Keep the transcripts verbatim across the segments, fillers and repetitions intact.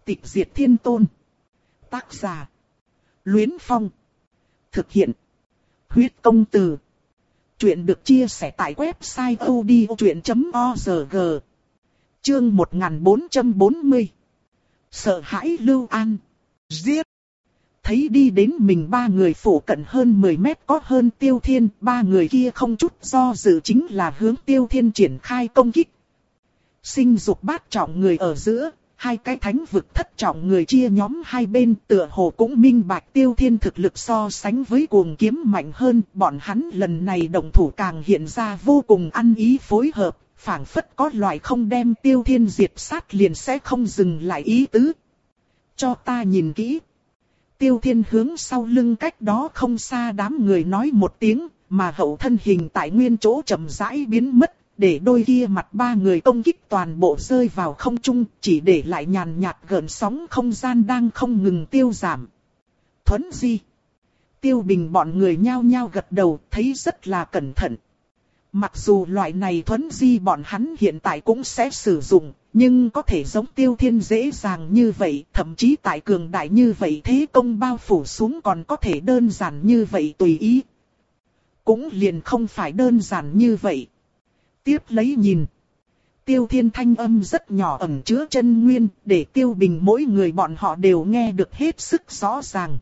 Tịch diệt thiên tôn. Tác giả. Luyến Phong. Thực hiện. Huyết công từ. Chuyện được chia sẻ tại website odchuyện chấm org. Chương một nghìn bốn trăm bốn mươi. Sợ hãi Lưu An. Giết. Thấy đi đến mình ba người phủ cận hơn mười mét có hơn Tiêu Thiên, ba người kia không chút do dự chính là hướng Tiêu Thiên triển khai công kích. Sinh dục bát trọng người ở giữa, hai cái thánh vực thất trọng người chia nhóm hai bên, tựa hồ cũng minh bạch Tiêu Thiên thực lực so sánh với cuồng kiếm mạnh hơn, bọn hắn lần này đồng thủ càng hiện ra vô cùng ăn ý phối hợp, phảng phất có loại không đem Tiêu Thiên diệt sát liền sẽ không dừng lại ý tứ. Cho ta nhìn kỹ. Tiêu Thiên hướng sau lưng cách đó không xa đám người nói một tiếng, mà hậu thân hình tại nguyên chỗ chậm rãi biến mất, để đôi kia mặt ba người công kích toàn bộ rơi vào không trung, chỉ để lại nhàn nhạt gợn sóng không gian đang không ngừng tiêu giảm. Thuấn di. Tiêu Bình bọn người nhao nhao gật đầu, thấy rất là cẩn thận. Mặc dù loại này thuấn di bọn hắn hiện tại cũng sẽ sử dụng, nhưng có thể giống Tiêu Thiên dễ dàng như vậy, thậm chí tại cường đại như vậy thế công bao phủ xuống còn có thể đơn giản như vậy tùy ý. Cũng liền không phải đơn giản như vậy. Tiếp lấy nhìn. Tiêu Thiên thanh âm rất nhỏ ẩn chứa chân nguyên, để Tiêu Bình mỗi người bọn họ đều nghe được hết sức rõ ràng.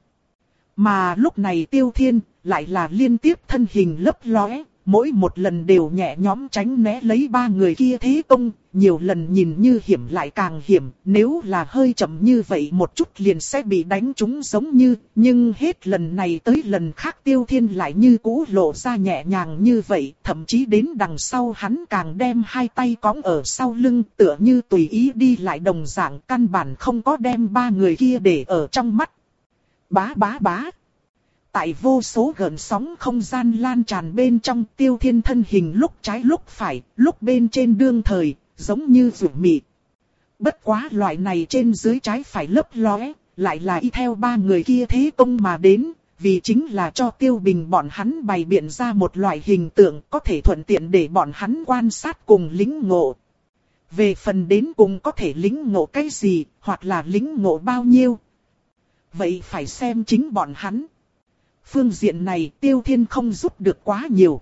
Mà lúc này Tiêu Thiên lại là liên tiếp thân hình lấp lóe, mỗi một lần đều nhẹ nhõm tránh né lấy ba người kia thế công, nhiều lần nhìn như hiểm lại càng hiểm, nếu là hơi chậm như vậy một chút liền sẽ bị đánh trúng giống như, nhưng hết lần này tới lần khác Tiêu Thiên lại như cũ lộ ra nhẹ nhàng như vậy, thậm chí đến đằng sau hắn càng đem hai tay cõng ở sau lưng, tựa như tùy ý đi lại đồng dạng, căn bản không có đem ba người kia để ở trong mắt. Bá bá bá. Tại vô số gợn sóng không gian lan tràn bên trong, Tiêu Thiên thân hình lúc trái lúc phải, lúc bên trên đương thời, giống như rủ mị. Bất quá loại này trên dưới trái phải lấp lóe, lại là y theo ba người kia thế công mà đến, vì chính là cho Tiêu Bình bọn hắn bày biện ra một loại hình tượng có thể thuận tiện để bọn hắn quan sát cùng lĩnh ngộ. Về phần đến cùng có thể lĩnh ngộ cái gì, hoặc là lĩnh ngộ bao nhiêu, vậy phải xem chính bọn hắn. Phương diện này Tiêu Thiên không giúp được quá nhiều.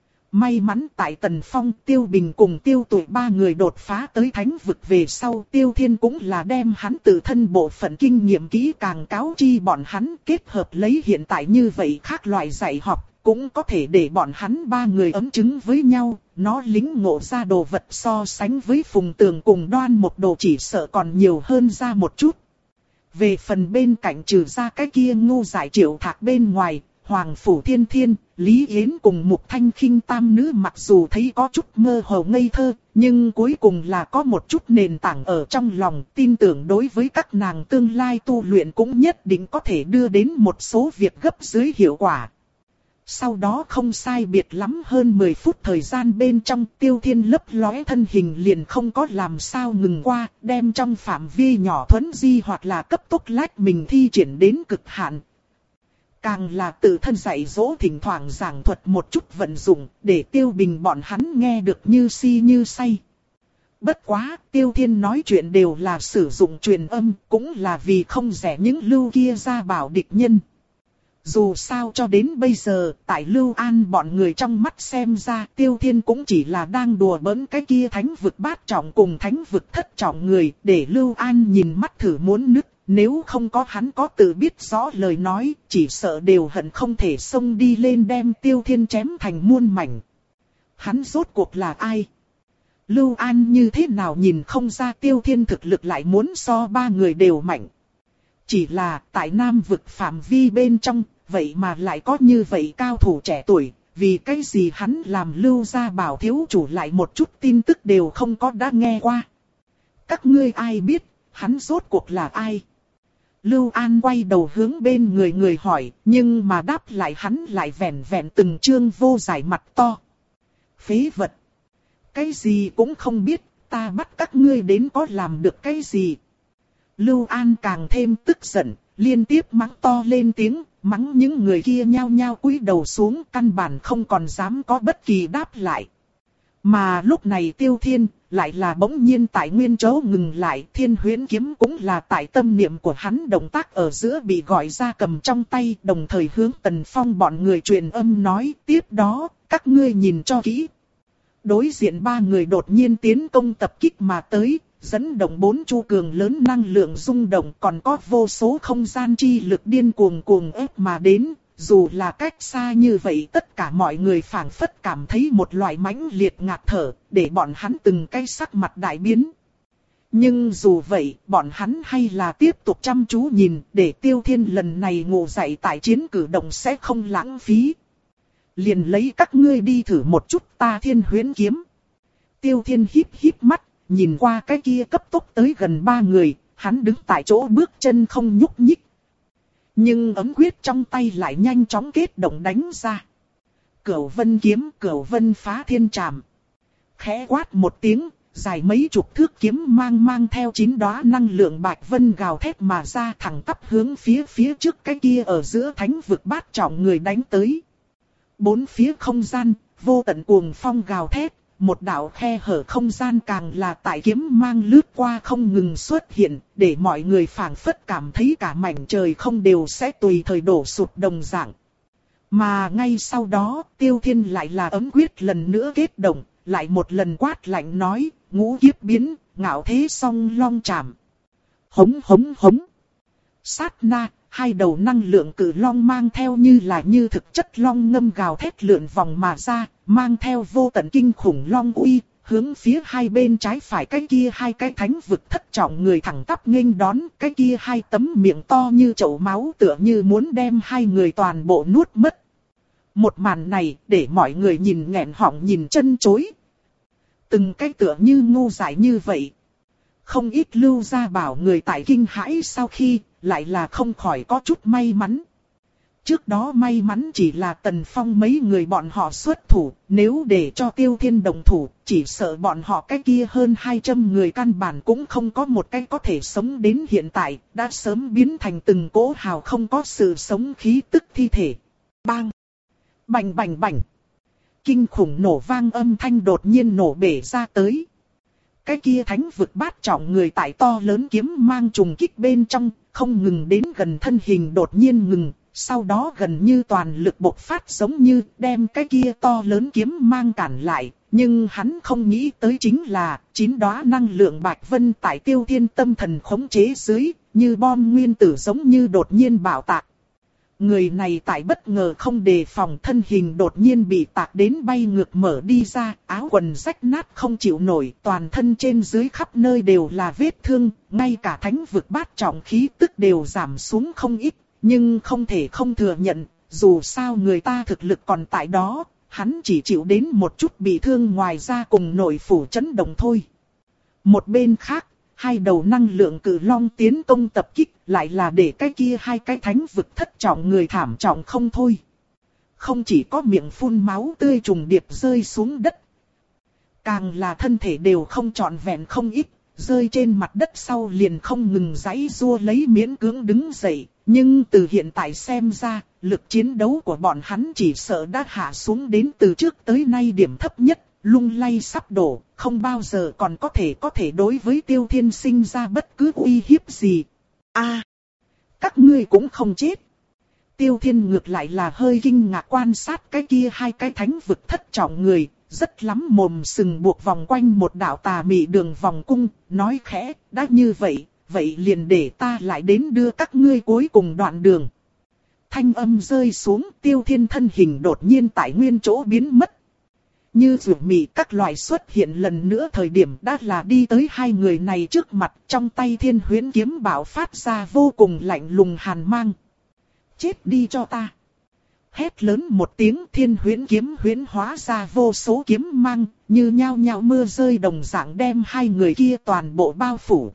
May mắn tại Tần Phong, Tiêu Bình cùng Tiêu Tụi ba người đột phá tới thánh vực về sau, Tiêu Thiên cũng là đem hắn tự thân bộ phận kinh nghiệm kỹ càng cáo chi bọn hắn, kết hợp lấy hiện tại như vậy khác loại dạy học, cũng có thể để bọn hắn ba người ấm chứng với nhau, nó lĩnh ngộ ra đồ vật so sánh với Phùng Tường cùng Đoan một đồ chỉ sợ còn nhiều hơn ra một chút. Về phần bên cạnh trừ ra cái kia ngu giải Triệu Thạc bên ngoài, Hoàng Phủ Thiên Thiên, Lý Yến cùng Mục Thanh Khinh tam nữ mặc dù thấy có chút mơ hồ ngây thơ, nhưng cuối cùng là có một chút nền tảng ở trong lòng, tin tưởng đối với các nàng tương lai tu luyện cũng nhất định có thể đưa đến một số việc gấp dưới hiệu quả. Sau đó không sai biệt lắm hơn mười phút thời gian bên trong, Tiêu Thiên lấp lóe thân hình liền không có làm sao ngừng qua, đem trong phạm vi nhỏ thuấn di hoặc là cấp tốc lách mình thi triển đến cực hạn. Càng là tự thân dạy dỗ thỉnh thoảng giảng thuật một chút vận dụng, để Tiêu Bình bọn hắn nghe được như si như say. Bất quá, Tiêu Thiên nói chuyện đều là sử dụng truyền âm, cũng là vì không rẻ những lưu kia ra bảo địch nhân. Dù sao cho đến bây giờ, tại Lưu An bọn người trong mắt xem ra, Tiêu Thiên cũng chỉ là đang đùa bỡn cái kia thánh vực bát trọng cùng thánh vực thất trọng người, để Lưu An nhìn mắt thử muốn nứt, nếu không có hắn có tự biết rõ lời nói, chỉ sợ đều hận không thể xông đi lên đem Tiêu Thiên chém thành muôn mảnh. Hắn rốt cuộc là ai? Lưu An như thế nào nhìn không ra Tiêu Thiên thực lực lại muốn so ba người đều mạnh. Chỉ là tại Nam vực phạm vi bên trong, vậy mà lại có như vậy cao thủ trẻ tuổi, vì cái gì hắn làm Lưu gia bảo thiếu chủ lại một chút tin tức đều không có đã nghe qua. Các ngươi ai biết, hắn rốt cuộc là ai? Lưu An quay đầu hướng bên người người hỏi, nhưng mà đáp lại hắn lại vẻn vẹn từng trương vô giải mặt to. Phế vật! Cái gì cũng không biết, ta bắt các ngươi đến có làm được cái gì? Lưu An càng thêm tức giận, liên tiếp mắng to lên tiếng, mắng những người kia nhao nhao cúi đầu xuống, căn bản không còn dám có bất kỳ đáp lại. Mà lúc này Tiêu Thiên lại là bỗng nhiên tại nguyên chỗ ngừng lại, Thiên Huyễn kiếm cũng là tại tâm niệm của hắn động tác ở giữa bị gọi ra cầm trong tay, đồng thời hướng Tần Phong bọn người truyền âm nói, tiếp đó, các ngươi nhìn cho kỹ. Đối diện ba người đột nhiên tiến công tập kích mà tới, dẫn động bốn chu cường lớn năng lượng rung động, còn có vô số không gian chi lực điên cuồng cuồng ép mà đến. Dù là cách xa như vậy, tất cả mọi người phảng phất cảm thấy một loại mãnh liệt ngạt thở, để bọn hắn từng cái sắc mặt đại biến. Nhưng dù vậy, bọn hắn hay là tiếp tục chăm chú nhìn, để Tiêu Thiên lần này ngộ dậy tại chiến cử động sẽ không lãng phí. Liền lấy các ngươi đi thử một chút ta Thiên Huyễn kiếm. Tiêu Thiên híp híp mắt, nhìn qua cái kia cấp tốc tới gần ba người, hắn đứng tại chỗ bước chân không nhúc nhích. Nhưng ấm quyết trong tay lại nhanh chóng kết động đánh ra. Cửu vân kiếm, cửu vân phá thiên trảm. Khẽ quát một tiếng, dài mấy chục thước kiếm mang mang theo chín đóa năng lượng bạch vân gào thét mà ra, thẳng tắp hướng phía phía trước cái kia ở giữa thánh vực bát trọng người đánh tới. Bốn phía không gian, vô tận cuồng phong gào thét, một đạo khe hở không gian càng là tại kiếm mang lướt qua không ngừng xuất hiện, để mọi người phảng phất cảm thấy cả mảnh trời không đều sẽ tùy thời đổ sụp đồng dạng. Mà ngay sau đó, Tiêu Thiên lại là ấm quyết lần nữa kết động, lại một lần quát lạnh nói, ngũ kiếp biến, ngạo thế song long chạm. Hống hống hống. Sát na, hai đầu năng lượng cự long mang theo như là như thực chất long ngâm gào thét lượn vòng mà ra, mang theo vô tận kinh khủng long uy, hướng phía hai bên trái phải cái kia hai cái thánh vực thất trọng người thẳng tắp nghênh đón, cái kia hai tấm miệng to như chậu máu tựa như muốn đem hai người toàn bộ nuốt mất. Một màn này để mọi người nhìn nghẹn họng nhìn chân chối. Từng cái tựa như ngu dại như vậy. Không ít lưu gia bảo người tại kinh hãi sau khi lại là không khỏi có chút may mắn. Trước đó may mắn chỉ là Tần Phong mấy người bọn họ xuất thủ, nếu để cho Tiêu Thiên đồng thủ, chỉ sợ bọn họ cái kia hơn hai trăm người căn bản cũng không có một cái có thể sống đến hiện tại, đã sớm biến thành từng cỗ hào không có sự sống khí tức thi thể. Bang! Bành bành bành! Kinh khủng nổ vang âm thanh đột nhiên nổ bể ra tới. Cái kia thánh vực bát trọng người tại to lớn kiếm mang trùng kích bên trong, không ngừng đến gần thân hình đột nhiên ngừng, sau đó gần như toàn lực bộc phát giống như đem cái kia to lớn kiếm mang cản lại. Nhưng hắn không nghĩ tới chính là, chín đóa năng lượng bạch vân tại Tiêu Thiên tâm thần khống chế dưới, như bom nguyên tử giống như đột nhiên bạo tạc. Người này tại bất ngờ không đề phòng thân hình đột nhiên bị tạc đến bay ngược mở đi ra, áo quần rách nát không chịu nổi, toàn thân trên dưới khắp nơi đều là vết thương, ngay cả thánh vực bát trọng khí tức đều giảm xuống không ít, nhưng không thể không thừa nhận, dù sao người ta thực lực còn tại đó, hắn chỉ chịu đến một chút bị thương ngoài ra cùng nội phủ chấn động thôi. Một bên khác, hai đầu năng lượng cự long tiến công tập kích lại là để cái kia hai cái thánh vực thất trọng người thảm trọng không thôi. Không chỉ có miệng phun máu tươi trùng điệp rơi xuống đất, càng là thân thể đều không trọn vẹn không ít, rơi trên mặt đất sau liền không ngừng giãy giụa lấy miễn cưỡng đứng dậy. Nhưng từ hiện tại xem ra, lực chiến đấu của bọn hắn chỉ sợ đã hạ xuống đến từ trước tới nay điểm thấp nhất, lung lay sắp đổ, không bao giờ còn có thể có thể đối với Tiêu Thiên sinh ra bất cứ uy hiếp gì. A, các ngươi cũng không chết. Tiêu Thiên ngược lại là hơi kinh ngạc quan sát cái kia hai cái thánh vực thất trọng người, rất lắm mồm sừng buộc vòng quanh một đạo tà mị đường vòng cung, nói khẽ, đã như vậy, vậy liền để ta lại đến đưa các ngươi cuối cùng đoạn đường. Thanh âm rơi xuống, Tiêu Thiên thân hình đột nhiên tại nguyên chỗ biến mất. Như rượu mị các loại xuất hiện lần nữa thời điểm đã là đi tới hai người này trước mặt, trong tay Thiên Huyễn kiếm bạo phát ra vô cùng lạnh lùng hàn mang. Chết đi cho ta! Hét lớn một tiếng, Thiên Huyễn kiếm huyễn hóa ra vô số kiếm mang, như nhao nhao mưa rơi đồng dạng đem hai người kia toàn bộ bao phủ.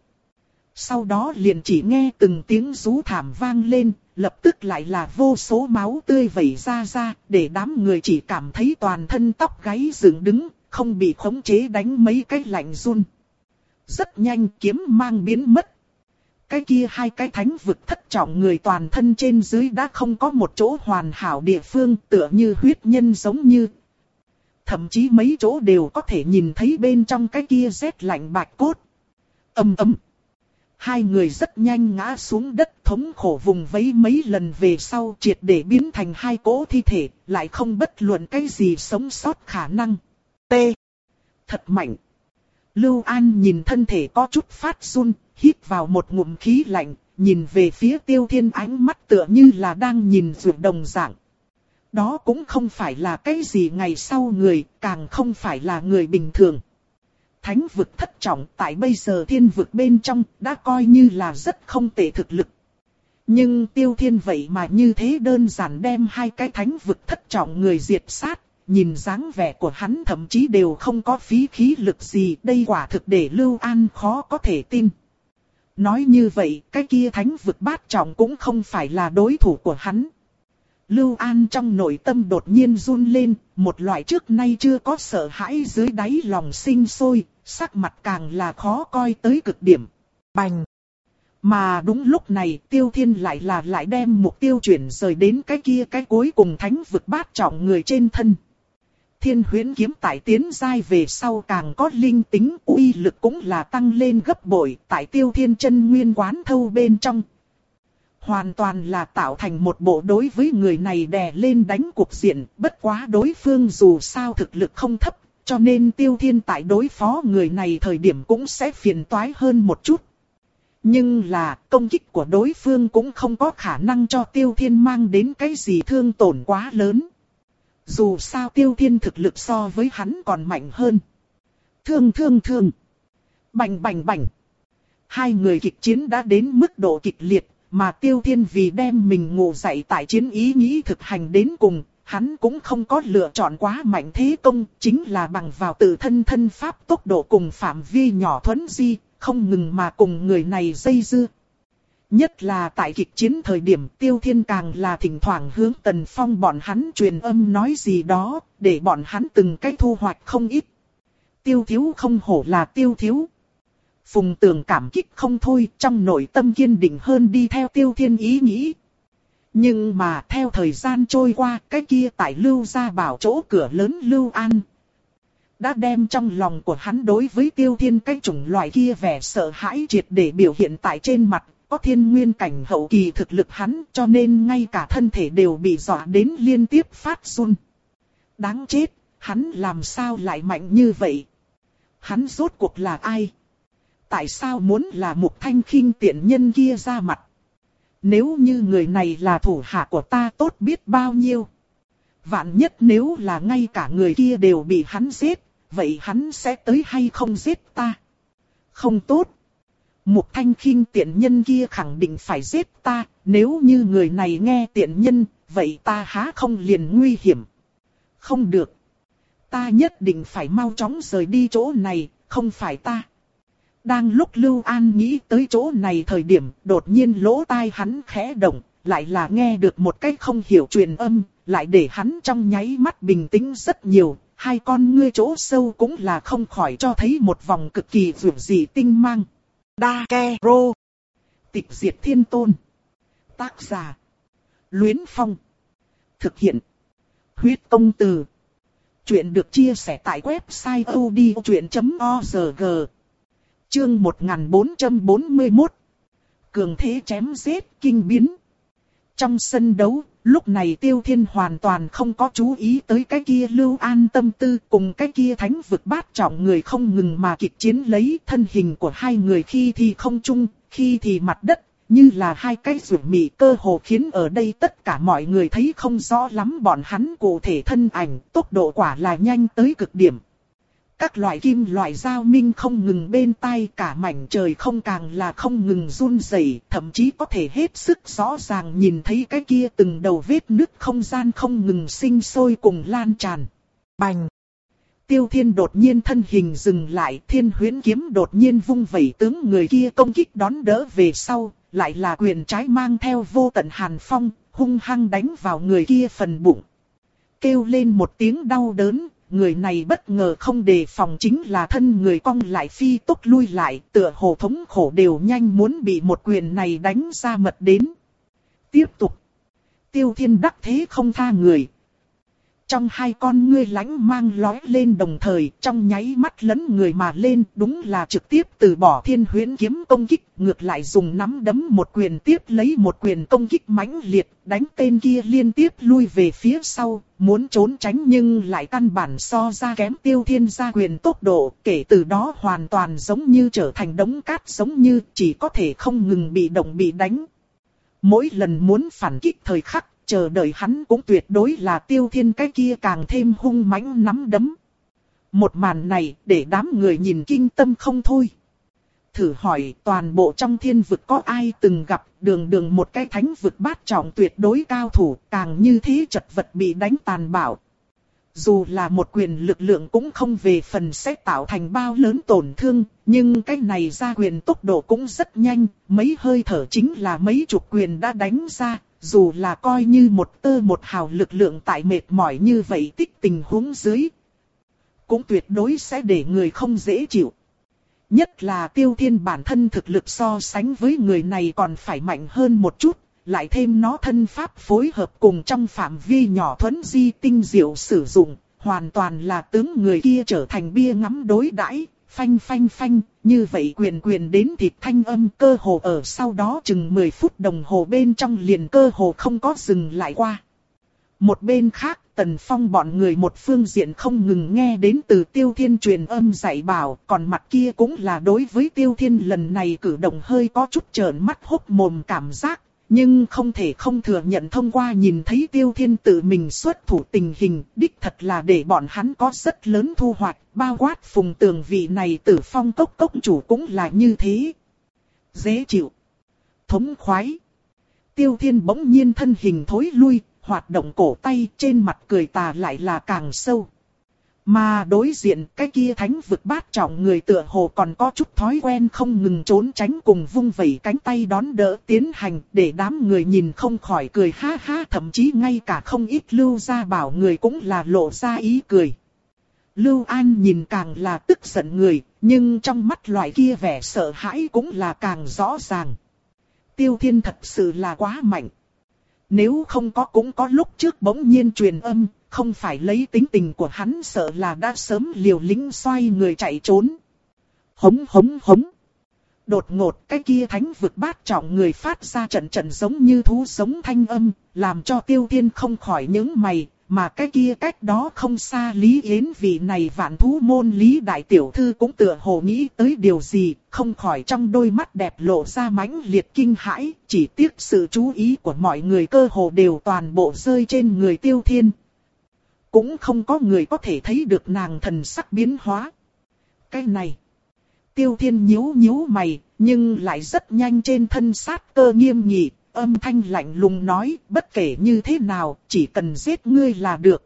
Sau đó liền chỉ nghe từng tiếng rú thảm vang lên, lập tức lại là vô số máu tươi vẩy ra ra, để đám người chỉ cảm thấy toàn thân tóc gáy dựng đứng, không bị khống chế đánh mấy cái lạnh run. Rất nhanh kiếm mang biến mất. Cái kia hai cái thánh vực thất trọng người toàn thân trên dưới đã không có một chỗ hoàn hảo địa phương, tựa như huyết nhân giống như. thậm chí mấy chỗ đều có thể nhìn thấy bên trong cái kia rét lạnh bạch cốt. Ầm ầm. Hai người rất nhanh ngã xuống đất, thống khổ vùng vẫy mấy lần về sau triệt để biến thành hai cỗ thi thể, lại không bất luận cái gì sống sót khả năng. T. Thật mạnh. Lưu An nhìn thân thể có chút phát run, hít vào một ngụm khí lạnh, nhìn về phía Tiêu Thiên, ánh mắt tựa như là đang nhìn ruột đồng dạng. Đó cũng không phải là cái gì ngày sau người, càng không phải là người bình thường. Thánh vực thất trọng tại bây giờ thiên vực bên trong đã coi như là rất không tệ thực lực. Nhưng Tiêu Thiên vậy mà như thế đơn giản đem hai cái thánh vực thất trọng người diệt sát, nhìn dáng vẻ của hắn thậm chí đều không có phí khí lực gì, đây quả thực để Lưu An khó có thể tin. Nói như vậy, cái kia thánh vực bát trọng cũng không phải là đối thủ của hắn. Lưu An trong nội tâm đột nhiên run lên, một loại trước nay chưa có sợ hãi dưới đáy lòng sinh sôi, sắc mặt càng là khó coi tới cực điểm. Bành! Mà đúng lúc này Tiêu Thiên lại là lại đem mục tiêu chuyển rời đến cái kia cái cuối cùng thánh vực bát trọng người trên thân. Thiên Huyễn kiếm tại tiến giai về sau càng có linh tính, uy lực cũng là tăng lên gấp bội, tại Tiêu Thiên chân nguyên quán thâu bên trong. Hoàn toàn là tạo thành một bộ đối với người này đè lên đánh cuộc diện, bất quá đối phương dù sao thực lực không thấp, cho nên Tiêu Thiên tại đối phó người này thời điểm cũng sẽ phiền toái hơn một chút. Nhưng là công kích của đối phương cũng không có khả năng cho Tiêu Thiên mang đến cái gì thương tổn quá lớn. Dù sao Tiêu Thiên thực lực so với hắn còn mạnh hơn. Thương thương thương. Bành bành bành. Hai người kịch chiến đã đến mức độ kịch liệt, mà Tiêu Thiên vì đem mình ngủ dậy tại chiến ý nghĩ thực hành đến cùng, hắn cũng không có lựa chọn quá mạnh thế công, chính là bằng vào tự thân thân pháp tốc độ cùng phạm vi nhỏ thuấn di, không ngừng mà cùng người này dây dưa. Nhất là tại kịch chiến thời điểm Tiêu Thiên càng là thỉnh thoảng hướng Tần Phong bọn hắn truyền âm nói gì đó, để bọn hắn từng cách thu hoạch không ít. Tiêu thiếu không hổ là Tiêu thiếu. Phùng Tường cảm kích không thôi, trong nội tâm kiên định hơn đi theo Tiêu Thiên ý nghĩ. Nhưng mà theo thời gian trôi qua, cái kia tại Lưu Gia Bảo chỗ cửa lớn Lưu An đã đem trong lòng của hắn đối với Tiêu Thiên cái chủng loại kia vẻ sợ hãi triệt để biểu hiện tại trên mặt. Có thiên nguyên cảnh hậu kỳ thực lực hắn, cho nên ngay cả thân thể đều bị dọa đến liên tiếp phát run. Đáng chết, hắn làm sao lại mạnh như vậy? Hắn rốt cuộc là ai? Tại sao muốn là Mục Thanh Khinh tiện nhân kia ra mặt? Nếu như người này là thủ hạ của ta tốt biết bao nhiêu. Vạn nhất nếu là ngay cả người kia đều bị hắn giết, vậy hắn sẽ tới hay không giết ta? Không tốt. Mục Thanh Khinh tiện nhân kia khẳng định phải giết ta, nếu như người này nghe tiện nhân, vậy ta há không liền nguy hiểm? Không được. Ta nhất định phải mau chóng rời đi chỗ này, không phải ta. Đang lúc Lưu An nghĩ tới chỗ này thời điểm, đột nhiên lỗ tai hắn khẽ động, lại là nghe được một cái không hiểu truyền âm, lại để hắn trong nháy mắt bình tĩnh rất nhiều, hai con ngươi chỗ sâu cũng là không khỏi cho thấy một vòng cực kỳ vượt dị tinh mang. Đa Ke Rô. Tịch diệt thiên tôn. Tác giả. Luyến Phong. Thực hiện. Huyết công từ. Chuyện được chia sẻ tại website odchuyện chấm org. Chương một nghìn bốn trăm bốn mươi mốt. Cường thế chém giết kinh biến. Trong sân đấu, lúc này Tiêu Thiên hoàn toàn không có chú ý tới cái kia Lưu An tâm tư, cùng cái kia thánh vực bát trọng người không ngừng mà kịch chiến lấy, thân hình của hai người khi thì không trung, khi thì mặt đất, như là hai cái rủi mị, cơ hồ khiến ở đây tất cả mọi người thấy không rõ lắm bọn hắn cụ thể thân ảnh, tốc độ quả là nhanh tới cực điểm. Các loại kim loại giao minh không ngừng bên tai, cả mảnh trời không càng là không ngừng run rẩy, thậm chí có thể hết sức rõ ràng nhìn thấy cái kia từng đầu vết nứt không gian không ngừng sinh sôi cùng lan tràn. Bành! Tiêu Thiên đột nhiên thân hình dừng lại, Thiên Huyễn kiếm đột nhiên vung vẩy tướng người kia công kích đón đỡ về sau, lại là quyền trái mang theo vô tận hàn phong, hung hăng đánh vào người kia phần bụng. Kêu lên một tiếng đau đớn. Người này bất ngờ không đề phòng chính là thân người cong lại phi tốc lui lại, tựa hồ thống khổ đều nhanh muốn bị một quyền này đánh ra mật đến. Tiếp tục. Tiêu Thiên đắc thế không tha người. trong hai con ngươi lánh mang lóe lên đồng thời, trong nháy mắt lấn người mà lên, đúng là trực tiếp từ bỏ thiên huyễn kiếm công kích, ngược lại dùng nắm đấm một quyền tiếp lấy một quyền công kích mãnh liệt, đánh tên kia liên tiếp lui về phía sau, muốn trốn tránh nhưng lại căn bản so ra kém Tiêu Thiên ra quyền tốc độ, kể từ đó hoàn toàn giống như trở thành đống cát, giống như chỉ có thể không ngừng bị động bị đánh. Mỗi lần muốn phản kích thời khắc, chờ đợi hắn cũng tuyệt đối là Tiêu Thiên cái kia càng thêm hung mãnh nắm đấm. Một màn này để đám người nhìn kinh tâm không thôi. Thử hỏi toàn bộ trong thiên vực có ai từng gặp đường đường một cái thánh vực bát trọng tuyệt đối cao thủ, càng như thế chật vật bị đánh tàn bạo. Dù là một quyền lực lượng cũng không về phần sẽ tạo thành bao lớn tổn thương, nhưng cái này ra quyền tốc độ cũng rất nhanh, mấy hơi thở chính là mấy chục quyền đã đánh ra, dù là coi như một tơ một hào lực lượng tại mệt mỏi như vậy tích tình huống dưới, cũng tuyệt đối sẽ để người không dễ chịu. Nhất là Tiêu Thiên bản thân thực lực so sánh với người này còn phải mạnh hơn một chút, lại thêm nó thân pháp phối hợp cùng trong phạm vi nhỏ thuấn di tinh diệu sử dụng, hoàn toàn là tướng người kia trở thành bia ngắm đối đãi, phanh phanh phanh, như vậy quyền quyền đến thịt thanh âm cơ hồ ở sau đó chừng mười phút đồng hồ bên trong liền cơ hồ không có dừng lại qua. Một bên khác, Tần Phong bọn người một phương diện không ngừng nghe đến từ Tiêu Thiên truyền âm dạy bảo, còn mặt kia cũng là đối với Tiêu Thiên lần này cử động hơi có chút trợn mắt hốc mồm cảm giác, nhưng không thể không thừa nhận thông qua nhìn thấy Tiêu Thiên tự mình xuất thủ tình hình, đích thật là để bọn hắn có rất lớn thu hoạch, bao quát Phùng Tường vị này Tử Phong cốc cốc chủ cũng là như thế. Dễ chịu, thống khoái. Tiêu Thiên bỗng nhiên thân hình thối lui, hoạt động cổ tay, trên mặt cười tà lại là càng sâu. Mà đối diện cái kia thánh vực bát trọng người tựa hồ còn có chút thói quen không ngừng trốn tránh cùng vung vẩy cánh tay đón đỡ tiến hành, để đám người nhìn không khỏi cười ha ha, thậm chí ngay cả không ít Lưu Gia Bảo người cũng là lộ ra ý cười. Lưu An nhìn càng là tức giận người, nhưng trong mắt loại kia vẻ sợ hãi cũng là càng rõ ràng. Tiêu Thiên thật sự là quá mạnh. Nếu không có cũng có lúc trước bỗng nhiên truyền âm, không phải lấy tính tình của hắn sợ là đã sớm liều lĩnh xoay người chạy trốn. Hống hống hống. Đột ngột cái kia thánh vực bát trọng người phát ra trận trận giống như thú sống thanh âm, làm cho Tiêu Thiên không khỏi nhướng mày, mà cái kia cách đó không xa Lý Yến vị này vạn thú môn Lý đại tiểu thư cũng tựa hồ nghĩ tới điều gì, không khỏi trong đôi mắt đẹp lộ ra mãnh liệt kinh hãi, chỉ tiếc sự chú ý của mọi người cơ hồ đều toàn bộ rơi trên người Tiêu Thiên. Cũng không có người có thể thấy được nàng thần sắc biến hóa. Cái này, Tiêu Thiên nhíu nhíu mày, nhưng lại rất nhanh trên thân sát cơ nghiêm nghị, âm thanh lạnh lùng nói, bất kể như thế nào, chỉ cần giết ngươi là được.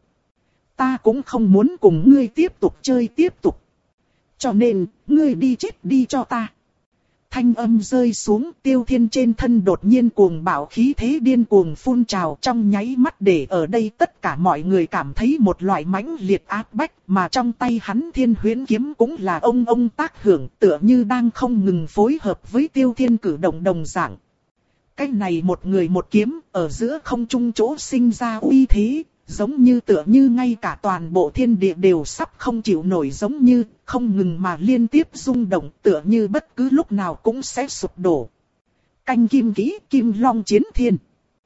Ta cũng không muốn cùng ngươi tiếp tục chơi tiếp tục. Cho nên, ngươi đi chết đi cho ta. Thanh âm rơi xuống, Tiêu Thiên trên thân đột nhiên cuồng bạo khí thế điên cuồng phun trào, trong nháy mắt để ở đây tất cả mọi người cảm thấy một loại mãnh liệt áp bách, mà trong tay hắn thiên huyễn kiếm cũng là ông ông tác hưởng, tựa như đang không ngừng phối hợp với Tiêu Thiên cử động đồng dạng. Cái này một người một kiếm, ở giữa không trung chỗ sinh ra uy thế, giống như tựa như ngay cả toàn bộ thiên địa đều sắp không chịu nổi, giống như không ngừng mà liên tiếp rung động, tựa như bất cứ lúc nào cũng sẽ sụp đổ. Canh kim kỹ, kim long chiến thiên.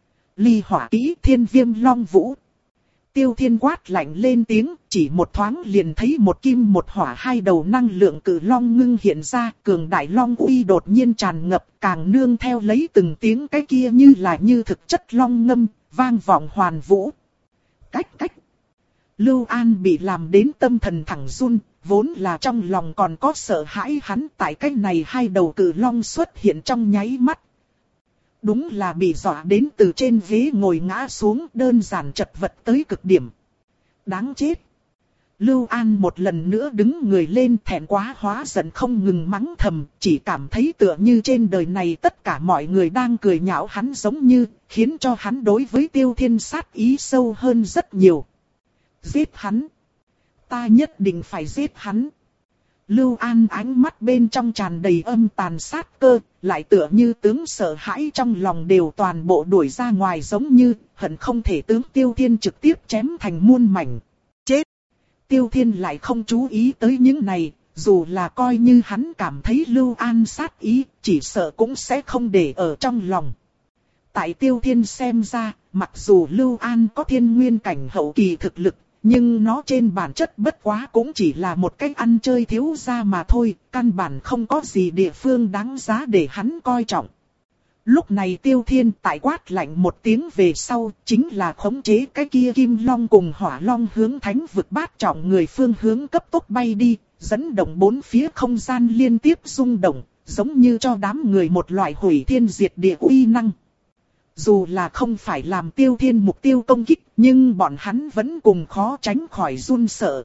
Ly hỏa kỹ, thiên viêm long vũ. Tiêu Thiên quát lạnh lên tiếng, chỉ một thoáng liền thấy một kim một hỏa hai đầu năng lượng cử long ngưng hiện ra, cường đại long uy đột nhiên tràn ngập, càng nương theo lấy từng tiếng cái kia như là như thực chất long ngâm, vang vọng hoàn vũ. Cách cách. Lưu An bị làm đến tâm thần thẳng run, vốn là trong lòng còn có sợ hãi hắn tại cái này hai đầu cử long xuất hiện trong nháy mắt. Đúng là bị dọa đến từ trên ghế ngồi ngã xuống, đơn giản chật vật tới cực điểm. Đáng chết. Lưu An một lần nữa đứng người lên, thẹn quá hóa giận không ngừng mắng thầm, chỉ cảm thấy tựa như trên đời này tất cả mọi người đang cười nhạo hắn giống như, khiến cho hắn đối với Tiêu Thiên sát ý sâu hơn rất nhiều. Giết hắn. Ta nhất định phải giết hắn. Lưu An ánh mắt bên trong tràn đầy âm tàn sát cơ, lại tựa như tướng sợ hãi trong lòng đều toàn bộ đuổi ra ngoài, giống như hận không thể tướng Tiêu Thiên trực tiếp chém thành muôn mảnh. Chết! Tiêu Thiên lại không chú ý tới những này, dù là coi như hắn cảm thấy Lưu An sát ý, chỉ sợ cũng sẽ không để ở trong lòng. Tại Tiêu Thiên xem ra, mặc dù Lưu An có thiên nguyên cảnh hậu kỳ thực lực, nhưng nó trên bản chất bất quá cũng chỉ là một cách ăn chơi thiếu gia mà thôi, căn bản không có gì địa phương đáng giá để hắn coi trọng. Lúc này Tiêu Thiên tại quát lạnh một tiếng về sau, chính là khống chế cái kia kim long cùng hỏa long hướng thánh vực bát trọng người phương hướng cấp tốc bay đi, dẫn động bốn phía không gian liên tiếp rung động, giống như cho đám người một loại hủy thiên diệt địa uy năng. Dù là không phải làm Tiêu Thiên mục tiêu công kích, nhưng bọn hắn vẫn cùng khó tránh khỏi run sợ.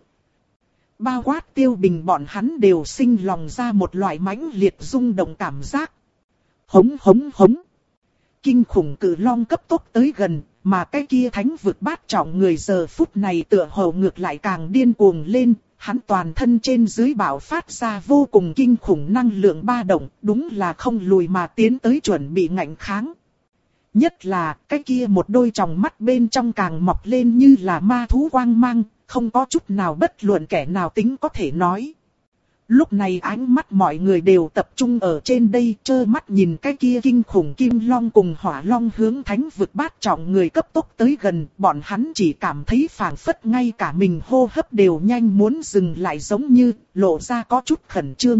Bao quát Tiêu Bình bọn hắn đều sinh lòng ra một loại mãnh liệt rung động cảm giác. Hống hống hống. Kinh khủng cự long cấp tốc tới gần, mà cái kia thánh vực bát trọng người giờ phút này tựa hồ ngược lại càng điên cuồng lên. Hắn toàn thân trên dưới bạo phát ra vô cùng kinh khủng năng lượng ba động, đúng là không lùi mà tiến tới chuẩn bị ngạnh kháng. Nhất là cái kia một đôi tròng mắt bên trong càng mọc lên như là ma thú quang mang, không có chút nào bất luận kẻ nào tính có thể nói. Lúc này ánh mắt mọi người đều tập trung ở trên đây, trơ mắt nhìn cái kia kinh khủng kim long cùng hỏa long hướng thánh vực bát trọng người cấp tốc tới gần, bọn hắn chỉ cảm thấy phảng phất ngay cả mình hô hấp đều nhanh muốn dừng lại, giống như lộ ra có chút khẩn trương.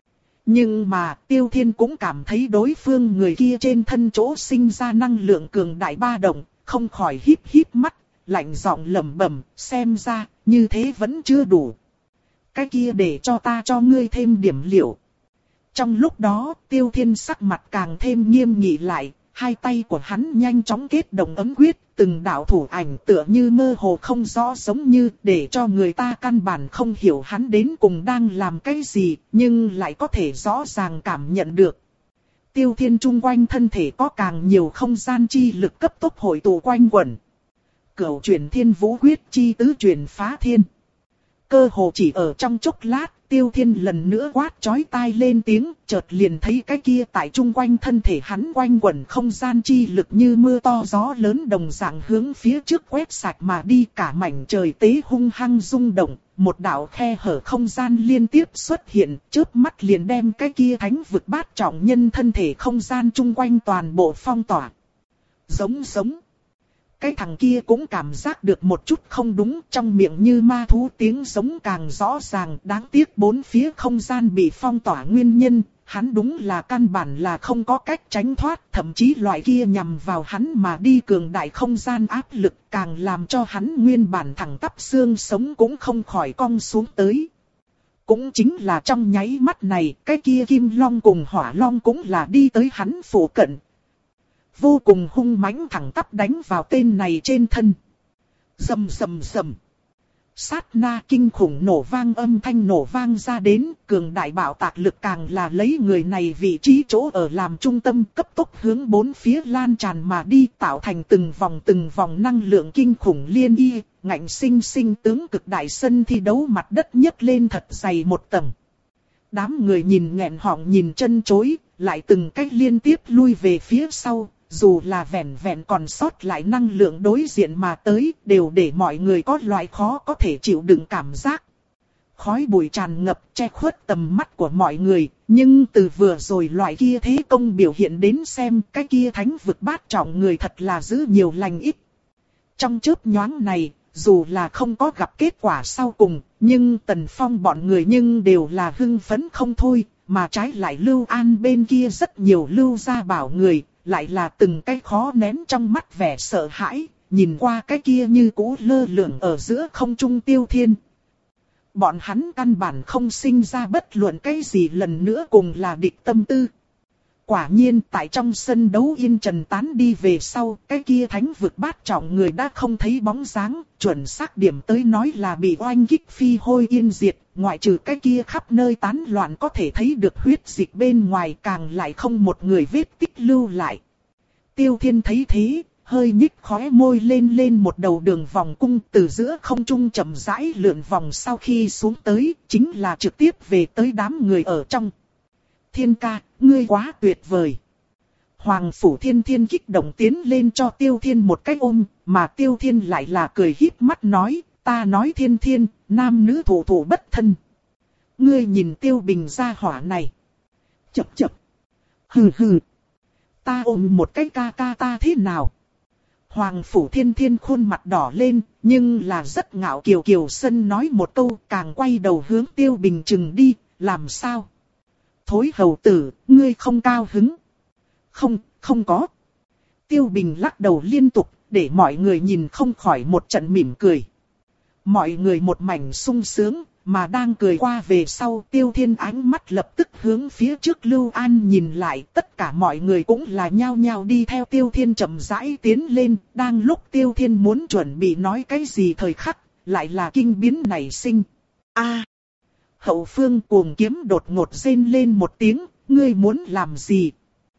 Nhưng mà Tiêu Thiên cũng cảm thấy đối phương người kia trên thân chỗ sinh ra năng lượng cường đại ba động, không khỏi híp híp mắt, lạnh giọng lẩm bẩm, xem ra như thế vẫn chưa đủ. Cái kia để cho ta cho ngươi thêm điểm liệu. Trong lúc đó, Tiêu Thiên sắc mặt càng thêm nghiêm nghị lại, hai tay của hắn nhanh chóng kết động ấm quyết, từng đạo thủ ảnh tựa như mơ hồ không rõ, giống như để cho người ta căn bản không hiểu hắn đến cùng đang làm cái gì, nhưng lại có thể rõ ràng cảm nhận được. Tiêu Thiên chung quanh thân thể có càng nhiều không gian chi lực cấp tốc hội tụ quanh quẩn. Cửu chuyển thiên vũ quyết chi tứ chuyển phá thiên. Cơ hồ chỉ ở trong chốc lát, Tiêu Thiên lần nữa quát chói tai lên tiếng, chợt liền thấy cái kia tại chung quanh thân thể hắn quanh quẩn không gian chi lực như mưa to gió lớn đồng dạng hướng phía trước quét sạch mà đi, cả mảnh trời tế hung hăng rung động, một đạo khe hở không gian liên tiếp xuất hiện, chớp mắt liền đem cái kia thánh vực bát trọng nhân thân thể không gian chung quanh toàn bộ phong tỏa. Giống giống. Cái thằng kia cũng cảm giác được một chút không đúng, trong miệng như ma thú tiếng giống càng rõ ràng, đáng tiếc bốn phía không gian bị phong tỏa nguyên nhân, hắn đúng là căn bản là không có cách tránh thoát, thậm chí loại kia nhằm vào hắn mà đi cường đại không gian áp lực càng làm cho hắn nguyên bản thẳng tắp xương sống cũng không khỏi cong xuống tới. Cũng chính là trong nháy mắt này, cái kia kim long cùng hỏa long cũng là đi tới hắn phủ cận. Vô cùng hung mãnh thẳng tắp đánh vào tên này trên thân. Rầm rầm rầm. Sát na kinh khủng nổ vang âm thanh nổ vang ra đến, cường đại bạo tạc lực càng là lấy người này vị trí chỗ ở làm trung tâm, cấp tốc hướng bốn phía lan tràn mà đi, tạo thành từng vòng từng vòng năng lượng kinh khủng liên y, ngạnh sinh sinh tướng cực đại sân thi đấu mặt đất nhấc lên thật dày một tầng. Đám người nhìn nghẹn họng nhìn chân chối, lại từng cách liên tiếp lui về phía sau. Dù là vẹn vẹn còn sót lại năng lượng đối diện mà tới, đều để mọi người có loại khó có thể chịu đựng cảm giác. Khói bụi tràn ngập che khuất tầm mắt của mọi người, nhưng từ vừa rồi loại kia thế công biểu hiện đến xem, cái kia thánh vực bát trọng người thật là giữ nhiều lành ít. Trong chớp nhoáng này, dù là không có gặp kết quả sau cùng, nhưng Tần Phong bọn người nhưng đều là hưng phấn không thôi, mà trái lại Lưu An bên kia rất nhiều Lưu gia bảo người. Lại là từng cái khó nén trong mắt vẻ sợ hãi, nhìn qua cái kia như cũ lơ lửng ở giữa không trung Tiêu Thiên. Bọn hắn căn bản không sinh ra bất luận cái gì lần nữa cùng là địch tâm tư. Quả nhiên tại trong sân đấu yên trần tán đi về sau, cái kia thánh vực bát trọng người đã không thấy bóng dáng, chuẩn xác điểm tới nói là bị oanh kích phi hôi yên diệt, ngoại trừ cái kia khắp nơi tán loạn có thể thấy được huyết dịch bên ngoài, càng lại không một người vết tích lưu lại. Tiêu Thiên thấy thế, hơi nhích khóe môi lên lên một đầu đường vòng cung từ giữa không trung chậm rãi lượn vòng, sau khi xuống tới, chính là trực tiếp về tới đám người ở trong. Thiên ca, ngươi quá tuyệt vời. Hoàng Phủ Thiên Thiên kích động tiến lên cho Tiêu Thiên một cái ôm, mà Tiêu Thiên lại là cười híp mắt nói, ta nói Thiên Thiên, nam nữ thủ thủ bất thân. Ngươi nhìn Tiêu Bình gia hỏa này. Chập chập. Hừ hừ. Ta ôm một cái ca ca ta thế nào? Hoàng Phủ Thiên Thiên khuôn mặt đỏ lên, nhưng là rất ngạo kiều kiều sân nói một câu, càng quay đầu hướng Tiêu Bình chừng đi, làm sao? Thối hầu tử, ngươi không cao hứng. Không, không có. Tiêu Bình lắc đầu liên tục, để mọi người nhìn không khỏi một trận mỉm cười. Mọi người một mảnh sung sướng, mà đang cười qua về sau Tiêu Thiên ánh mắt lập tức hướng phía trước Lưu An nhìn lại. Tất cả mọi người cũng là nhao nhao đi theo Tiêu Thiên chậm rãi tiến lên. Đang lúc Tiêu Thiên muốn chuẩn bị nói cái gì thời khắc, lại là kinh biến nảy sinh. A! Hậu phương Cuồng Kiếm đột ngột rên lên một tiếng, ngươi muốn làm gì?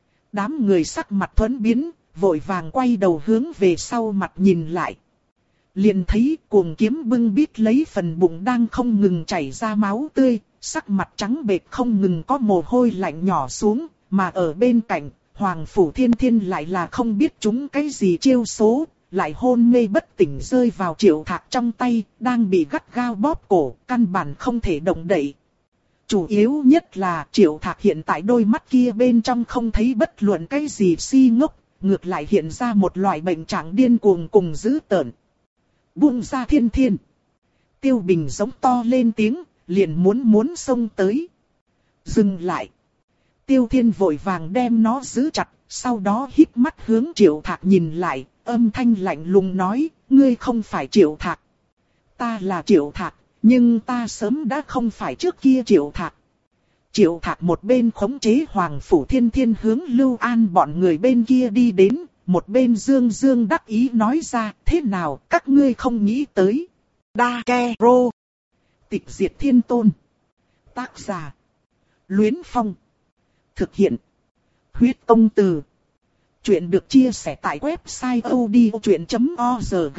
Đám người sắc mặt thuẫn biến, vội vàng quay đầu hướng về sau mặt nhìn lại. Liền thấy Cuồng Kiếm bưng bít lấy phần bụng đang không ngừng chảy ra máu tươi, sắc mặt trắng bệch không ngừng có mồ hôi lạnh nhỏ xuống, mà ở bên cạnh, Hoàng Phủ Thiên Thiên lại là không biết chúng cái gì chiêu số, lại hôn mê bất tỉnh rơi vào Triệu Thạc trong tay, đang bị gắt gao bóp cổ, căn bản không thể động đậy. Chủ yếu nhất là Triệu Thạc hiện tại đôi mắt kia bên trong không thấy bất luận cái gì si ngốc, ngược lại hiện ra một loại bệnh trạng điên cuồng cùng dữ tợn. Buông ra Thiên Thiên. Tiêu Bình giống to lên tiếng, liền muốn muốn xông tới. Dừng lại. Tiêu Thiên vội vàng đem nó giữ chặt, sau đó híp mắt hướng Triệu Thạc nhìn lại, âm thanh lạnh lùng nói, ngươi không phải Triệu Thạc. Ta là Triệu Thạc, nhưng ta sớm đã không phải trước kia Triệu Thạc. Triệu Thạc một bên khống chế Hoàng Phủ Thiên Thiên hướng Lưu An bọn người bên kia đi đến, một bên dương dương đắc ý nói ra, thế nào các ngươi không nghĩ tới. Đa Ke Rô. Tịch diệt thiên tôn. Tác giả. Luyến Phong. Thực hiện. Huyết công từ. Chuyện được chia sẻ tại website odchuyện chấm org.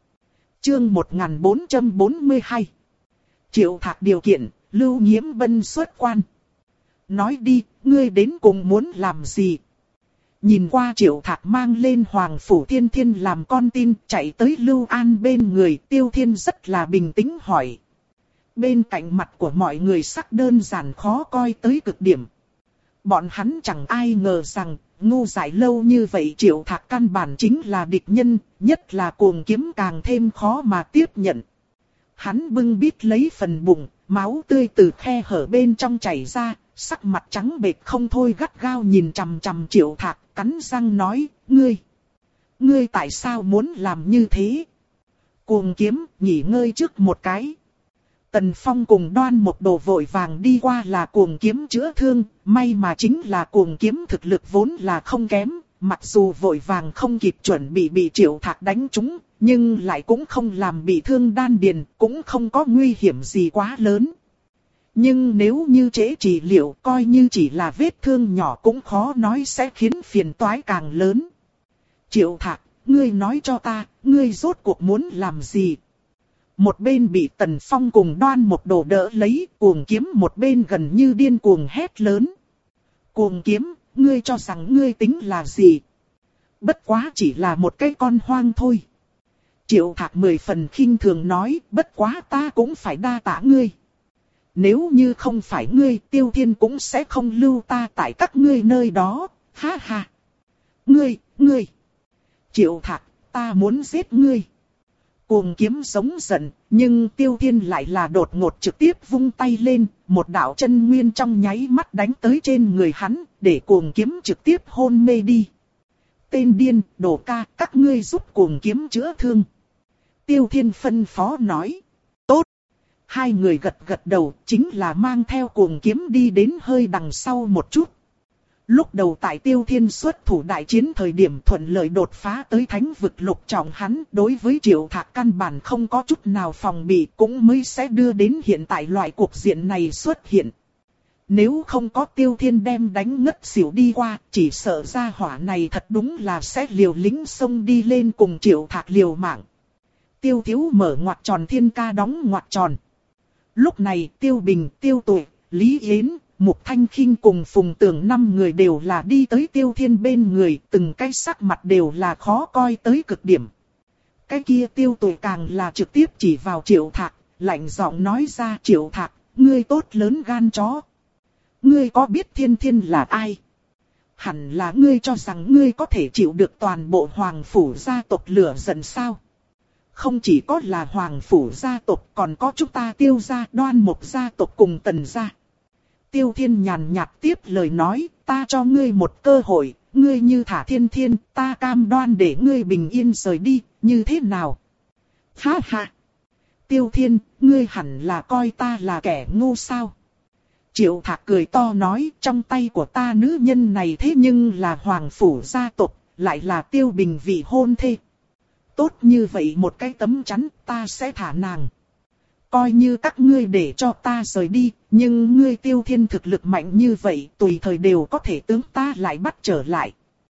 Chương một nghìn bốn trăm bốn mươi hai. Triệu Thạc điều kiện, Lưu Nhiễm Bân xuất quan. Nói đi, ngươi đến cùng muốn làm gì? Nhìn qua Triệu Thạc mang lên Hoàng Phủ Thiên Thiên làm con tin chạy tới Lưu An bên người, Tiêu Thiên rất là bình tĩnh hỏi. Bên cạnh mặt của mọi người sắc đơn giản khó coi tới cực điểm. Bọn hắn chẳng ai ngờ rằng, ngu dại lâu như vậy Triệu Thạc căn bản chính là địch nhân, nhất là Cuồng Kiếm càng thêm khó mà tiếp nhận. Hắn bưng bít lấy phần bụng, máu tươi từ khe hở bên trong chảy ra, sắc mặt trắng bệch không thôi gắt gao nhìn chằm chằm Triệu Thạc, cắn răng nói, ngươi, ngươi tại sao muốn làm như thế? Cuồng Kiếm, nghỉ ngơi trước một cái. Tần Phong cùng Đoan Mộc Đồ vội vàng đi qua là Cuồng Kiếm chữa thương, may mà chính là Cuồng Kiếm thực lực vốn là không kém, mặc dù vội vàng không kịp chuẩn bị bị Triệu Thạc đánh trúng, nhưng lại cũng không làm bị thương đan điền, cũng không có nguy hiểm gì quá lớn. Nhưng nếu như trễ trị liệu, coi như chỉ là vết thương nhỏ cũng khó nói sẽ khiến phiền toái càng lớn. Triệu Thạc, ngươi nói cho ta, ngươi rốt cuộc muốn làm gì? Một bên bị Tần Phong cùng Đoan Mộc Đồ đỡ lấy, Cuồng Kiếm một bên gần như điên cuồng hét lớn. Cuồng Kiếm, ngươi cho rằng ngươi tính là gì? Bất quá chỉ là một cái con hoang thôi. Triệu Thạc mười phần khinh thường nói, bất quá ta cũng phải đa tạ ngươi. Nếu như không phải ngươi, Tiêu Thiên cũng sẽ không lưu ta tại các ngươi nơi đó, ha ha. Ngươi, ngươi. Triệu Thạc, ta muốn giết ngươi. Cuồng Kiếm giống giận, nhưng Tiêu Thiên lại là đột ngột trực tiếp vung tay lên, một đạo chân nguyên trong nháy mắt đánh tới trên người hắn, để Cuồng Kiếm trực tiếp hôn mê đi. Tên điên, đồ ca, các ngươi giúp Cuồng Kiếm chữa thương. Tiêu Thiên phân phó nói. Tốt. Hai người gật gật đầu, chính là mang theo Cuồng Kiếm đi đến hơi đằng sau một chút. Lúc đầu tại Tiêu Thiên xuất thủ đại chiến thời điểm thuận lợi đột phá tới thánh vực lục trọng, hắn đối với Triệu Thạc căn bản không có chút nào phòng bị, cũng mới sẽ đưa đến hiện tại loại cuộc diện này xuất hiện. Nếu không có Tiêu Thiên đem đánh ngất xỉu đi qua, chỉ sợ gia hỏa này thật đúng là sẽ liều lĩnh xông đi lên cùng Triệu Thạc liều mạng. Tiêu Thiếu mở ngoặc tròn, Thiên Ca đóng ngoặc tròn. Lúc này Tiêu Bình, Tiêu Tuệ, Lý Yến, Mục Thanh Khinh cùng Phùng Tường năm người đều là đi tới Tiêu Thiên bên người, từng cái sắc mặt đều là khó coi tới cực điểm. Cái kia Tiêu Tuệ càng là trực tiếp chỉ vào Triệu Thạc, lạnh giọng nói ra: Triệu Thạc, ngươi tốt lớn gan chó. Ngươi có biết Thiên Thiên là ai? Hẳn là ngươi cho rằng ngươi có thể chịu được toàn bộ Hoàng Phủ gia tộc lửa giận sao? Không chỉ có là Hoàng Phủ gia tộc, còn có chúng ta Tiêu gia, Đoan Mục gia tộc cùng Tần gia. Tiêu Thiên nhàn nhạt tiếp lời nói: ta cho ngươi một cơ hội, ngươi như thả Thiên Thiên, ta cam đoan để ngươi bình yên rời đi, như thế nào? Ha ha! Tiêu Thiên, ngươi hẳn là coi ta là kẻ ngu sao? Triệu Thạc cười to nói: trong tay của ta nữ nhân này thế nhưng là Hoàng Phủ gia tộc, lại là Tiêu Bình vị hôn thê. Tốt như vậy một cái tấm chắn, ta sẽ thả nàng. Coi như các ngươi để cho ta rời đi, nhưng ngươi Tiêu Thiên thực lực mạnh như vậy, tùy thời đều có thể tướng ta lại bắt trở lại.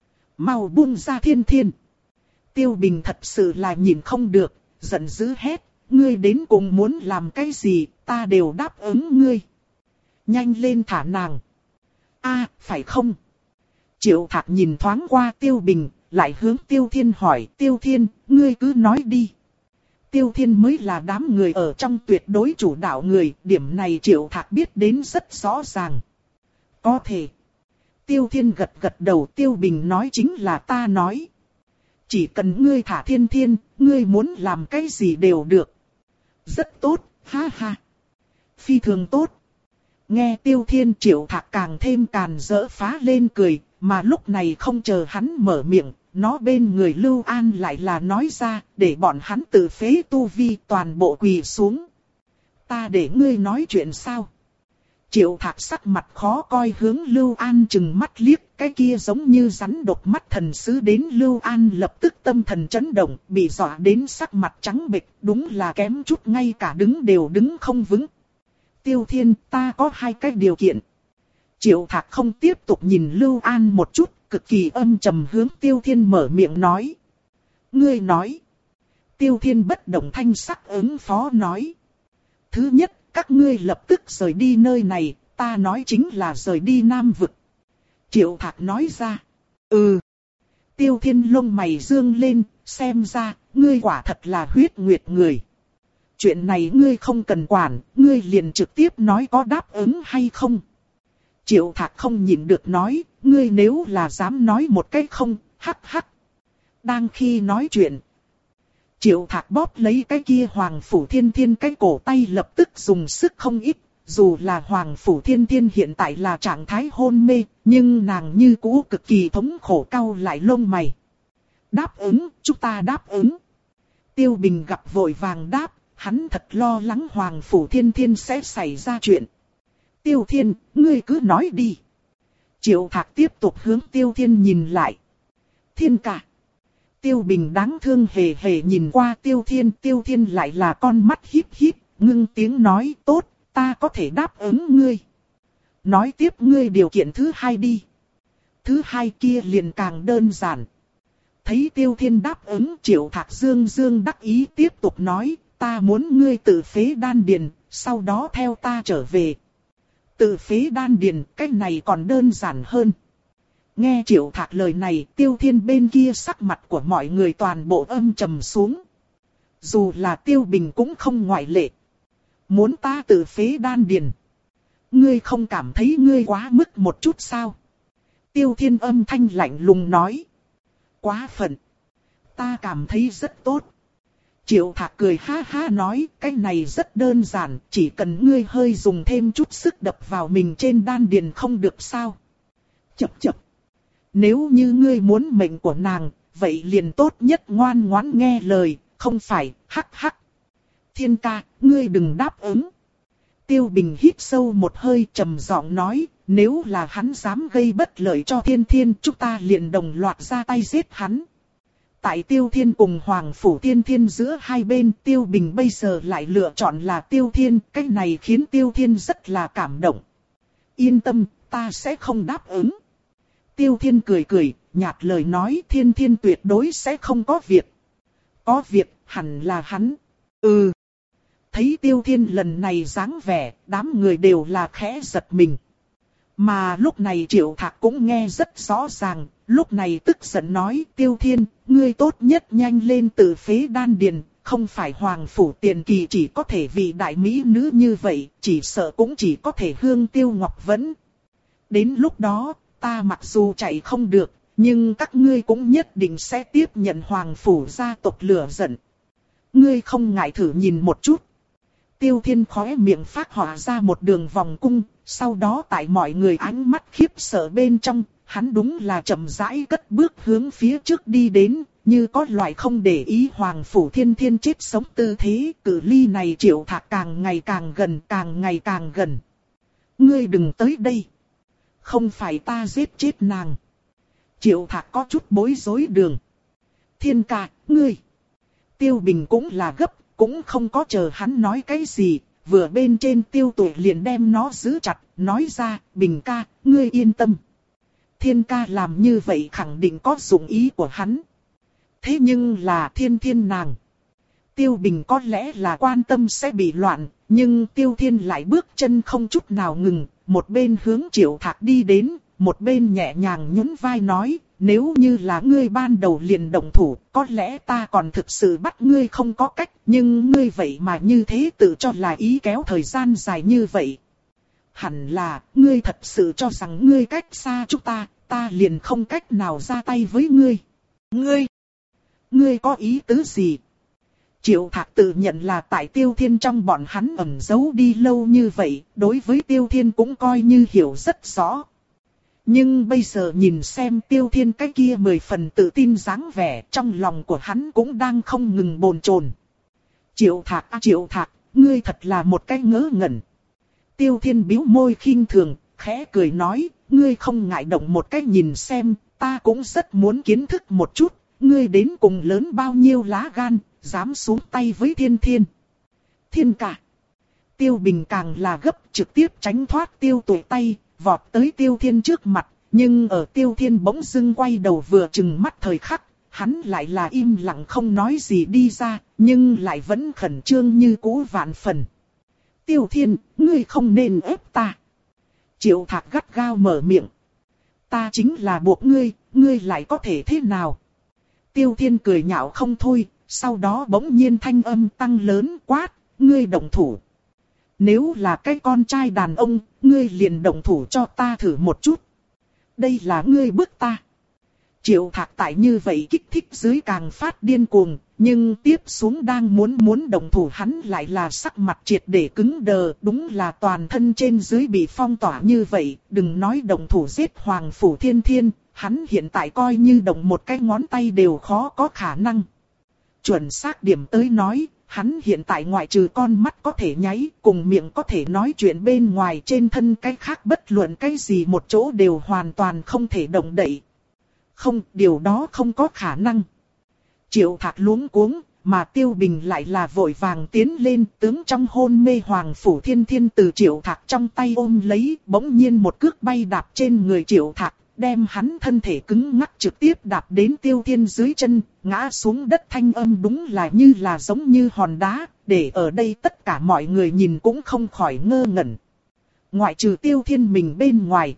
Mau buông ra Thiên Thiên. Tiêu Bình thật sự là nhìn không được, giận dữ hét: ngươi đến cùng muốn làm cái gì, ta đều đáp ứng ngươi. Nhanh lên thả nàng. A, phải không? Triệu Thạc nhìn thoáng qua Tiêu Bình, lại hướng Tiêu Thiên hỏi: Tiêu Thiên, ngươi cứ nói đi. Tiêu Thiên mới là đám người ở trong tuyệt đối chủ đạo người, điểm này Triệu Thạc biết đến rất rõ ràng. Có thể. Tiêu Thiên gật gật đầu. Tiêu Bình nói chính là ta nói. Chỉ cần ngươi thả Thiên Thiên, ngươi muốn làm cái gì đều được. Rất tốt, ha ha. Phi thường tốt. Nghe Tiêu Thiên, Triệu Thạc càng thêm càn rỡ phá lên cười, mà lúc này không chờ hắn mở miệng, nó bên người Lưu An lại là nói ra: để bọn hắn tự phế tu vi, toàn bộ quỳ xuống. Ta để ngươi nói chuyện sao? Triệu Thạc sắc mặt khó coi hướng Lưu An chừng mắt liếc, cái kia giống như rắn độc mắt thần sứ đến Lưu An lập tức tâm thần chấn động, bị dọa đến sắc mặt trắng bệch, đúng là kém chút ngay cả đứng đều đứng không vững. Tiêu Thiên, ta có hai cái điều kiện. Triệu Thạc không tiếp tục nhìn Lưu An một chút, cực kỳ âm trầm hướng Tiêu Thiên mở miệng nói. Ngươi nói. Tiêu Thiên bất động thanh sắc ứng phó nói. Thứ nhất, các ngươi lập tức rời đi nơi này, ta nói chính là rời đi Nam Vực. Triệu Thạc nói ra. Ừ. Tiêu Thiên lông mày dương lên, xem ra, ngươi quả thật là huyết nguyệt người. Chuyện này ngươi không cần quản, ngươi liền trực tiếp nói có đáp ứng hay không. Triệu Thạc không nhịn được nói, ngươi nếu là dám nói một cái không, hắc hắc. Đang khi nói chuyện, Triệu Thạc bóp lấy cái kia Hoàng Phủ Thiên Thiên cái cổ tay lập tức dùng sức không ít. Dù là Hoàng Phủ Thiên Thiên hiện tại là trạng thái hôn mê, nhưng nàng như cũ cực kỳ thống khổ cau lại lông mày. Đáp ứng, chúng ta đáp ứng. Tiêu Bình gặp vội vàng đáp, hắn thật lo lắng Hoàng Phủ Thiên Thiên sẽ xảy ra chuyện. Tiêu Thiên, ngươi cứ nói đi. Triệu Thạc tiếp tục hướng Tiêu Thiên nhìn lại. Thiên ca. Tiêu Bình đáng thương hề hề nhìn qua Tiêu Thiên. Tiêu Thiên lại là con mắt híp híp, ngưng tiếng nói tốt, ta có thể đáp ứng ngươi. Nói tiếp ngươi điều kiện thứ hai đi. Thứ hai kia liền càng đơn giản. Thấy Tiêu Thiên đáp ứng, Triệu Thạc dương dương đắc ý tiếp tục nói, ta muốn ngươi tự phế đan điền, sau đó theo ta trở về. Tự phế đan điền, cách này còn đơn giản hơn. Nghe Triệu Thạc lời này, Tiêu Thiên bên kia sắc mặt của mọi người toàn bộ âm trầm xuống. Dù là Tiêu Bình cũng không ngoại lệ. Muốn ta tự phế đan điền. Ngươi không cảm thấy ngươi quá mức một chút sao? Tiêu Thiên âm thanh lạnh lùng nói. Quá phận. Ta cảm thấy rất tốt. Triệu Thạc cười ha ha nói, cái này rất đơn giản, chỉ cần ngươi hơi dùng thêm chút sức đập vào mình trên đan điền không được sao. Chập chập. Nếu như ngươi muốn mệnh của nàng, vậy liền tốt nhất ngoan ngoãn nghe lời, không phải, hắc hắc. Thiên ca, ngươi đừng đáp ứng. Tiêu Bình hít sâu một hơi trầm giọng nói, nếu là hắn dám gây bất lợi cho Thiên Thiên, chúng ta liền đồng loạt ra tay giết hắn. Tại Tiêu Thiên cùng Hoàng Phủ Thiên Thiên giữa hai bên, Tiêu Bình bây giờ lại lựa chọn là Tiêu Thiên, cái này khiến Tiêu Thiên rất là cảm động. Yên tâm, ta sẽ không đáp ứng. Tiêu Thiên cười cười, nhạt lời nói Thiên Thiên tuyệt đối sẽ không có việc. Có việc, hẳn là hắn. Ừ. Thấy Tiêu Thiên lần này dáng vẻ, đám người đều là khẽ giật mình. Mà lúc này Triệu Thạc cũng nghe rất rõ ràng, lúc này tức giận nói Tiêu Thiên, ngươi tốt nhất nhanh lên tự phế đan điền, không phải hoàng phủ tiền kỳ chỉ có thể vì đại mỹ nữ như vậy, chỉ sợ cũng chỉ có thể hương tiêu ngọc vẫn. Đến lúc đó, ta mặc dù chạy không được, nhưng các ngươi cũng nhất định sẽ tiếp nhận hoàng phủ gia tộc lửa giận. Ngươi không ngại thử nhìn một chút. Tiêu Thiên khóe miệng phát họa ra một đường vòng cung, sau đó tại mọi người ánh mắt khiếp sợ bên trong, hắn đúng là chậm rãi cất bước hướng phía trước đi đến, như có loại không để ý hoàng phủ Thiên Thiên chết sống tư thế, cự ly này Triệu Thạc càng ngày càng gần, càng ngày càng gần. Ngươi đừng tới đây. Không phải ta giết chết nàng. Triệu Thạc có chút bối rối đường. Thiên ca, ngươi. Tiêu Bình cũng là gấp, cũng không có chờ hắn nói cái gì, vừa bên trên Tiêu Tuổi liền đem nó giữ chặt, nói ra, Bình ca, ngươi yên tâm. Thiên ca làm như vậy khẳng định có dụng ý của hắn. Thế nhưng là Thiên Thiên nàng. Tiêu Bình có lẽ là quan tâm sẽ bị loạn, nhưng Tiêu Thiên lại bước chân không chút nào ngừng, một bên hướng Triệu Thạc đi đến, một bên nhẹ nhàng nhún vai nói, nếu như là ngươi ban đầu liền động thủ, có lẽ ta còn thực sự bắt ngươi không có cách, nhưng ngươi vậy mà như thế tự cho là ý kéo thời gian dài như vậy. Hẳn là, ngươi thật sự cho rằng ngươi cách xa chúng ta, ta liền không cách nào ra tay với ngươi. Ngươi, ngươi có ý tứ gì? Triệu Thạc tự nhận là tại Tiêu Thiên trong bọn hắn ẩn giấu đi lâu như vậy, đối với Tiêu Thiên cũng coi như hiểu rất rõ. Nhưng bây giờ nhìn xem Tiêu Thiên cái kia mười phần tự tin dáng vẻ, trong lòng của hắn cũng đang không ngừng bồn chồn. Triệu Thạc à, Triệu Thạc, ngươi thật là một cái ngớ ngẩn. Tiêu Thiên bĩu môi khinh thường, khẽ cười nói, ngươi không ngại động một cái nhìn xem, ta cũng rất muốn kiến thức một chút, ngươi đến cùng lớn bao nhiêu lá gan, dám xuống tay với Thiên Thiên. Thiên ca. Tiêu Bình càng là gấp, trực tiếp tránh thoát Tiêu Tuổi tay, vọt tới Tiêu Thiên trước mặt, nhưng ở Tiêu Thiên bỗng dưng quay đầu vừa chừng mắt thời khắc, hắn lại là im lặng không nói gì đi ra, nhưng lại vẫn khẩn trương như cũ vạn phần. Tiêu Thiên, ngươi không nên ép ta. Triệu Thạc gắt gao mở miệng. Ta chính là buộc ngươi, ngươi lại có thể thế nào? Tiêu Thiên cười nhạo không thôi, sau đó bỗng nhiên thanh âm tăng lớn quát, ngươi động thủ. Nếu là cái con trai đàn ông, ngươi liền động thủ cho ta thử một chút. Đây là ngươi bức ta. Triệu Thạc tại như vậy kích thích dưới càng phát điên cuồng, nhưng tiếp xuống đang muốn muốn động thủ hắn lại là sắc mặt triệt để cứng đờ, đúng là toàn thân trên dưới bị phong tỏa như vậy, đừng nói động thủ giết Hoàng Phủ Thiên Thiên, hắn hiện tại coi như động một cái ngón tay đều khó có khả năng. Chuẩn xác điểm tới nói, hắn hiện tại ngoại trừ con mắt có thể nháy, cùng miệng có thể nói chuyện bên ngoài trên thân cái khác bất luận cái gì một chỗ đều hoàn toàn không thể động đậy. Không, điều đó không có khả năng. Triệu Thạc luống cuống, mà Tiêu Bình lại là vội vàng tiến lên, tướng trong hôn mê Hoàng Phủ Thiên Thiên từ Triệu Thạc trong tay ôm lấy, bỗng nhiên một cước bay đạp trên người Triệu Thạc, đem hắn thân thể cứng ngắc trực tiếp đạp đến Tiêu Thiên dưới chân, ngã xuống đất thanh âm đúng là như là giống như hòn đá, để ở đây tất cả mọi người nhìn cũng không khỏi ngơ ngẩn. Ngoại trừ Tiêu Thiên mình bên ngoài,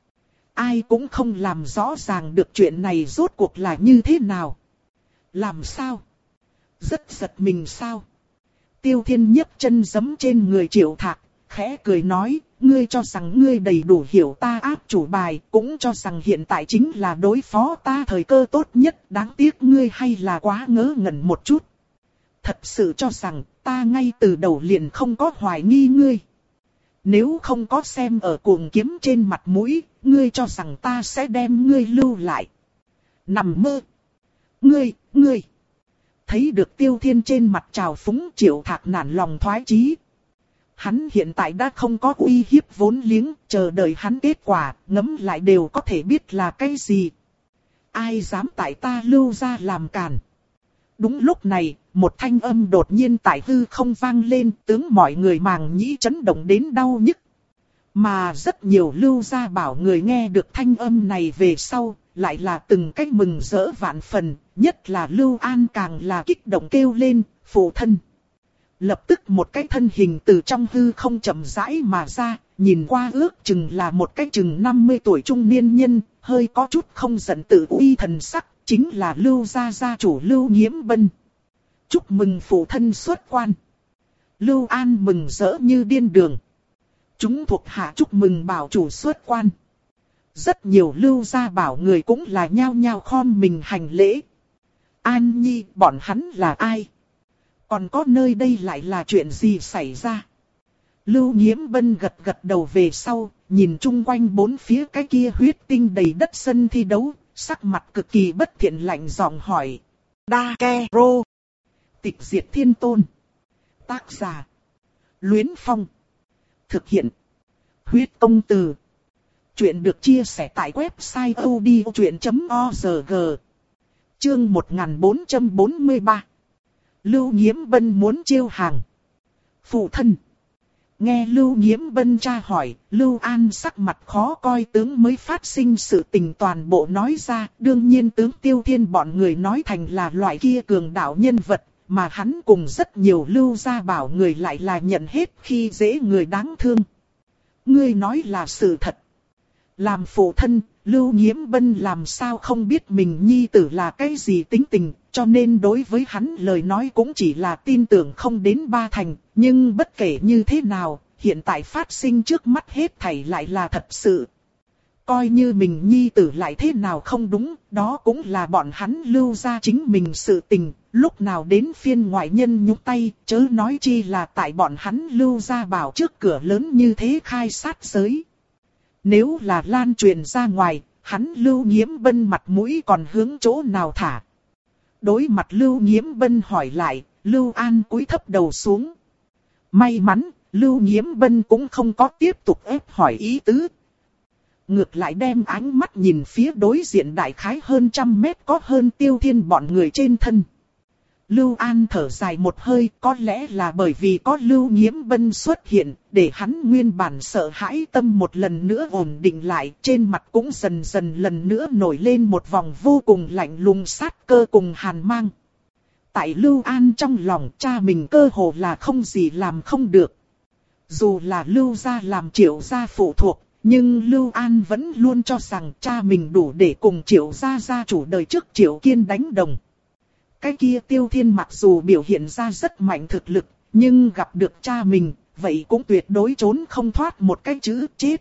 ai cũng không làm rõ ràng được chuyện này rốt cuộc là như thế nào. Làm sao? Rất giật mình sao? Tiêu Thiên nhấc chân giẫm trên người Triệu Thạc, khẽ cười nói, ngươi cho rằng ngươi đầy đủ hiểu ta áp chủ bài, cũng cho rằng hiện tại chính là đối phó ta thời cơ tốt nhất, đáng tiếc ngươi hay là quá ngớ ngẩn một chút. Thật sự cho rằng ta ngay từ đầu liền không có hoài nghi ngươi. Nếu không có xem ở cuồng kiếm trên mặt mũi, ngươi cho rằng ta sẽ đem ngươi lưu lại. Nằm mơ. Ngươi, ngươi. Thấy được Tiêu Thiên trên mặt trào phúng, Triệu Thạc nản lòng thoái chí. Hắn hiện tại đã không có uy hiếp vốn liếng, chờ đợi hắn kết quả, ngẫm lại đều có thể biết là cái gì. Ai dám tại ta lưu ra làm càn. Đúng lúc này, một thanh âm đột nhiên tại hư không vang lên, tướng mọi người màng nhĩ chấn động đến đau nhức. Mà rất nhiều Lưu gia bảo người nghe được thanh âm này về sau, lại là từng cách mừng rỡ vạn phần, nhất là Lưu An càng là kích động kêu lên, phụ thân. Lập tức một cái thân hình từ trong hư không chậm rãi mà ra, nhìn qua ước chừng là một cái chừng năm mươi tuổi trung niên nhân, hơi có chút không giận tự uy thần sắc, chính là Lưu gia gia chủ Lưu Nghiễm Bân. Chúc mừng phụ thân xuất quan. Lưu An mừng rỡ như điên đường. Chúng thuộc hạ chúc mừng bảo chủ xuất quan. Rất nhiều Lưu gia bảo người cũng là nhao nhao khom mình hành lễ. An Nhi, bọn hắn là ai? Còn có nơi đây lại là chuyện gì xảy ra? Lưu Nghiễm Bân gật gật đầu về sau, nhìn chung quanh bốn phía cái kia huyết tinh đầy đất sân thi đấu, sắc mặt cực kỳ bất thiện lạnh giọng hỏi. Đa Ke Rô. Tịch diệt thiên tôn. Tác giả. Luyến Phong. Thực hiện. Huyết công từ. Chuyện được chia sẻ tại website odchuyện chấm org. Chương một nghìn bốn trăm bốn mươi ba. Lưu Nghiễm Bân muốn chiêu hàng. Phụ thân. Nghe Lưu Nghiễm Bân tra hỏi, Lưu An sắc mặt khó coi tướng mới phát sinh sự tình toàn bộ nói ra. Đương nhiên tướng Tiêu Thiên bọn người nói thành là loại kia cường đạo nhân vật, mà hắn cùng rất nhiều Lưu gia bảo người lại là nhận hết khi dễ người đáng thương. Ngươi nói là sự thật. Làm phụ thân, Lưu Nghiễm Bân làm sao không biết mình nhi tử là cái gì tính tình, cho nên đối với hắn lời nói cũng chỉ là tin tưởng không đến ba thành, nhưng bất kể như thế nào, hiện tại phát sinh trước mắt hết thảy lại là thật sự. Coi như mình nhi tử lại thế nào không đúng, đó cũng là bọn hắn Lưu gia chính mình sự tình, lúc nào đến phiên ngoại nhân nhúng tay, chớ nói chi là tại bọn hắn Lưu gia bảo trước cửa lớn như thế khai sát giới. Nếu là lan truyền ra ngoài, hắn Lưu Nghiễm Bân mặt mũi còn hướng chỗ nào thả. Đối mặt Lưu Nghiễm Bân hỏi lại, Lưu An cúi thấp đầu xuống. May mắn, Lưu Nghiễm Bân cũng không có tiếp tục ép hỏi ý tứ. Ngược lại đem ánh mắt nhìn phía đối diện đại khái hơn trăm mét có hơn Tiêu Thiên bọn người trên thân. Lưu An thở dài một hơi, có lẽ là bởi vì có Lưu Nghiễm Bân xuất hiện, để hắn nguyên bản sợ hãi tâm một lần nữa ổn định lại, trên mặt cũng dần dần lần nữa nổi lên một vòng vô cùng lạnh lùng sát cơ cùng hàn mang. Tại Lưu An trong lòng cha mình cơ hồ là không gì làm không được. Dù là Lưu gia làm Triệu gia phụ thuộc, nhưng Lưu An vẫn luôn cho rằng cha mình đủ để cùng Triệu gia gia chủ đời trước Triệu Kiên đánh đồng. Cái kia Tiêu Thiên mặc dù biểu hiện ra rất mạnh thực lực, nhưng gặp được cha mình, vậy cũng tuyệt đối trốn không thoát một cái chữ chết.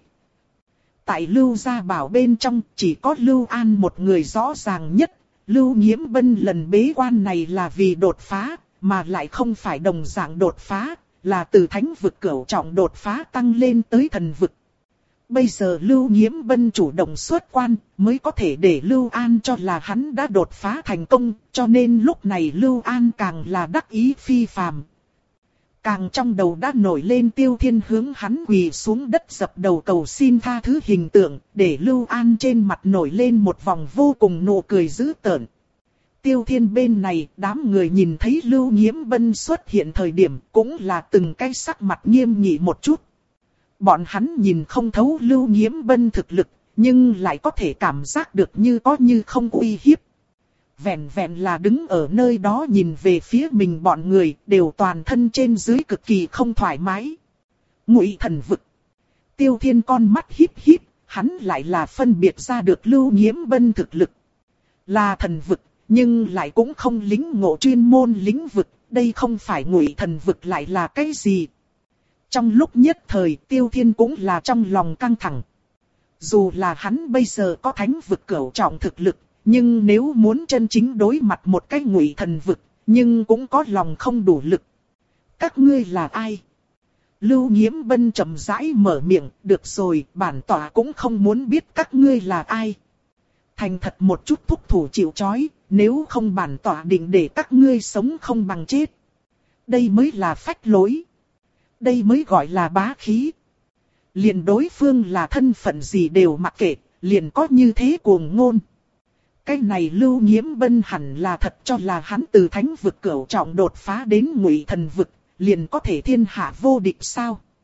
Tại Lưu gia bảo bên trong, chỉ có Lưu An một người rõ ràng nhất. Lưu Nghiễm Bân lần bế quan này là vì đột phá, mà lại không phải đồng dạng đột phá, là từ thánh vực cửu trọng đột phá tăng lên tới thần vực. Bây giờ Lưu Nghiễm Bân chủ động xuất quan, mới có thể để Lưu An cho là hắn đã đột phá thành công, cho nên lúc này Lưu An càng là đắc ý phi phàm. Càng trong đầu đã nổi lên Tiêu Thiên hướng hắn quỳ xuống đất dập đầu cầu xin tha thứ hình tượng, để Lưu An trên mặt nổi lên một vòng vô cùng nụ cười dữ tợn. Tiêu Thiên bên này, đám người nhìn thấy Lưu Nghiễm Bân xuất hiện thời điểm cũng là từng cái sắc mặt nghiêm nghị một chút. Bọn hắn nhìn không thấu Lưu Nghiễm Bân thực lực, nhưng lại có thể cảm giác được như có như không uy hiếp. Vẹn vẹn là đứng ở nơi đó nhìn về phía mình bọn người, đều toàn thân trên dưới cực kỳ không thoải mái. Ngụy thần vực. Tiêu Thiên con mắt híp híp, hắn lại là phân biệt ra được Lưu Nghiễm Bân thực lực. Là thần vực, nhưng lại cũng không lĩnh ngộ chuyên môn lĩnh vực, đây không phải Ngụy thần vực lại là cái gì. Trong lúc nhất thời Tiêu Thiên cũng là trong lòng căng thẳng. Dù là hắn bây giờ có thánh vực cửu trọng thực lực, nhưng nếu muốn chân chính đối mặt một cái Ngụy thần vực, nhưng cũng có lòng không đủ lực. Các ngươi là ai? Lưu Nghiễm Bân chậm rãi mở miệng, được rồi, bản tọa cũng không muốn biết các ngươi là ai. Thành thật một chút thúc thủ chịu trói, nếu không bản tọa định để các ngươi sống không bằng chết. Đây mới là phách lối. Đây mới gọi là bá khí. Liền đối phương là thân phận gì đều mặc kệ, liền có như thế cuồng ngôn. Cái này Lưu Nghiễm Bân hẳn là thật cho là hắn từ thánh vực cửu trọng đột phá đến Ngụy thần vực, liền có thể thiên hạ vô địch sao?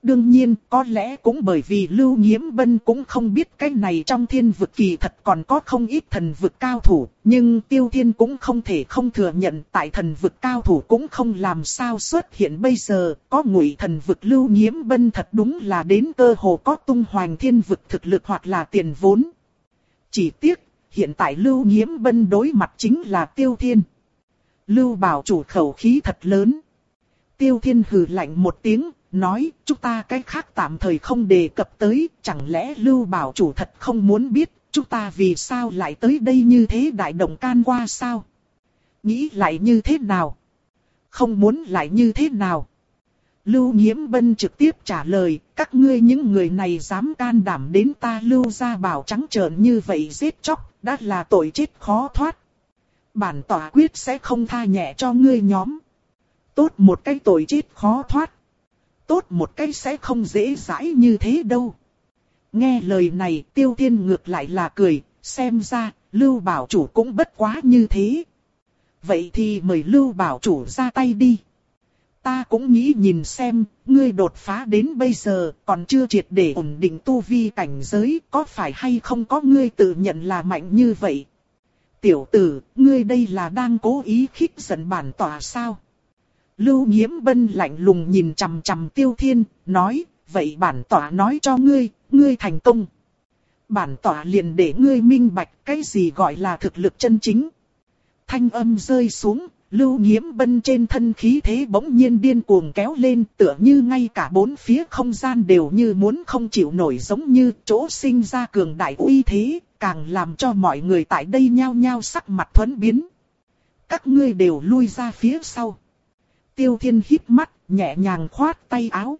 Đương nhiên, có lẽ cũng bởi vì Lưu Nghiễm Bân cũng không biết cái này trong thiên vực kỳ thật còn có không ít thần vực cao thủ, nhưng Tiêu Thiên cũng không thể không thừa nhận tại thần vực cao thủ cũng không làm sao xuất hiện bây giờ, có ngụy thần vực Lưu Nghiễm Bân thật đúng là đến cơ hồ có tung hoành thiên vực thực lực hoặc là tiền vốn. Chỉ tiếc, hiện tại Lưu Nghiễm Bân đối mặt chính là Tiêu Thiên. Lưu bảo chủ khẩu khí thật lớn. Tiêu Thiên hừ lạnh một tiếng, nói, chúng ta cái khác tạm thời không đề cập tới, chẳng lẽ Lưu bảo chủ thật không muốn biết, chúng ta vì sao lại tới đây như thế đại động can qua sao? Nghĩ lại như thế nào? Không muốn lại như thế nào? Lưu Nghiễm Bân trực tiếp trả lời, các ngươi những người này dám can đảm đến ta Lưu gia bảo trắng trợn như vậy giết chóc, đã là tội chết khó thoát. Bản tỏa quyết sẽ không tha nhẹ cho ngươi nhóm. Tốt một cái tội chết khó thoát. Tốt một cái sẽ không dễ dãi như thế đâu. Nghe lời này Tiêu Thiên ngược lại là cười, xem ra Lưu bảo chủ cũng bất quá như thế. Vậy thì mời Lưu bảo chủ ra tay đi. Ta cũng nghĩ nhìn xem, ngươi đột phá đến bây giờ còn chưa triệt để ổn định tu vi cảnh giới, có phải hay không có ngươi tự nhận là mạnh như vậy. Tiểu tử, ngươi đây là đang cố ý khích giận bản tỏa sao? Lưu Nghiễm Bân lạnh lùng nhìn chằm chằm Tiêu Thiên, nói, vậy bản tỏa nói cho ngươi, ngươi thành công. Bản tỏa liền để ngươi minh bạch cái gì gọi là thực lực chân chính. Thanh âm rơi xuống, Lưu Nghiễm Bân trên thân khí thế bỗng nhiên điên cuồng kéo lên, tựa như ngay cả bốn phía không gian đều như muốn không chịu nổi, giống như chỗ sinh ra cường đại uy thế, càng làm cho mọi người tại đây nhao nhao sắc mặt thuẫn biến. Các ngươi đều lui ra phía sau. Tiêu Thiên híp mắt, nhẹ nhàng khoát tay áo.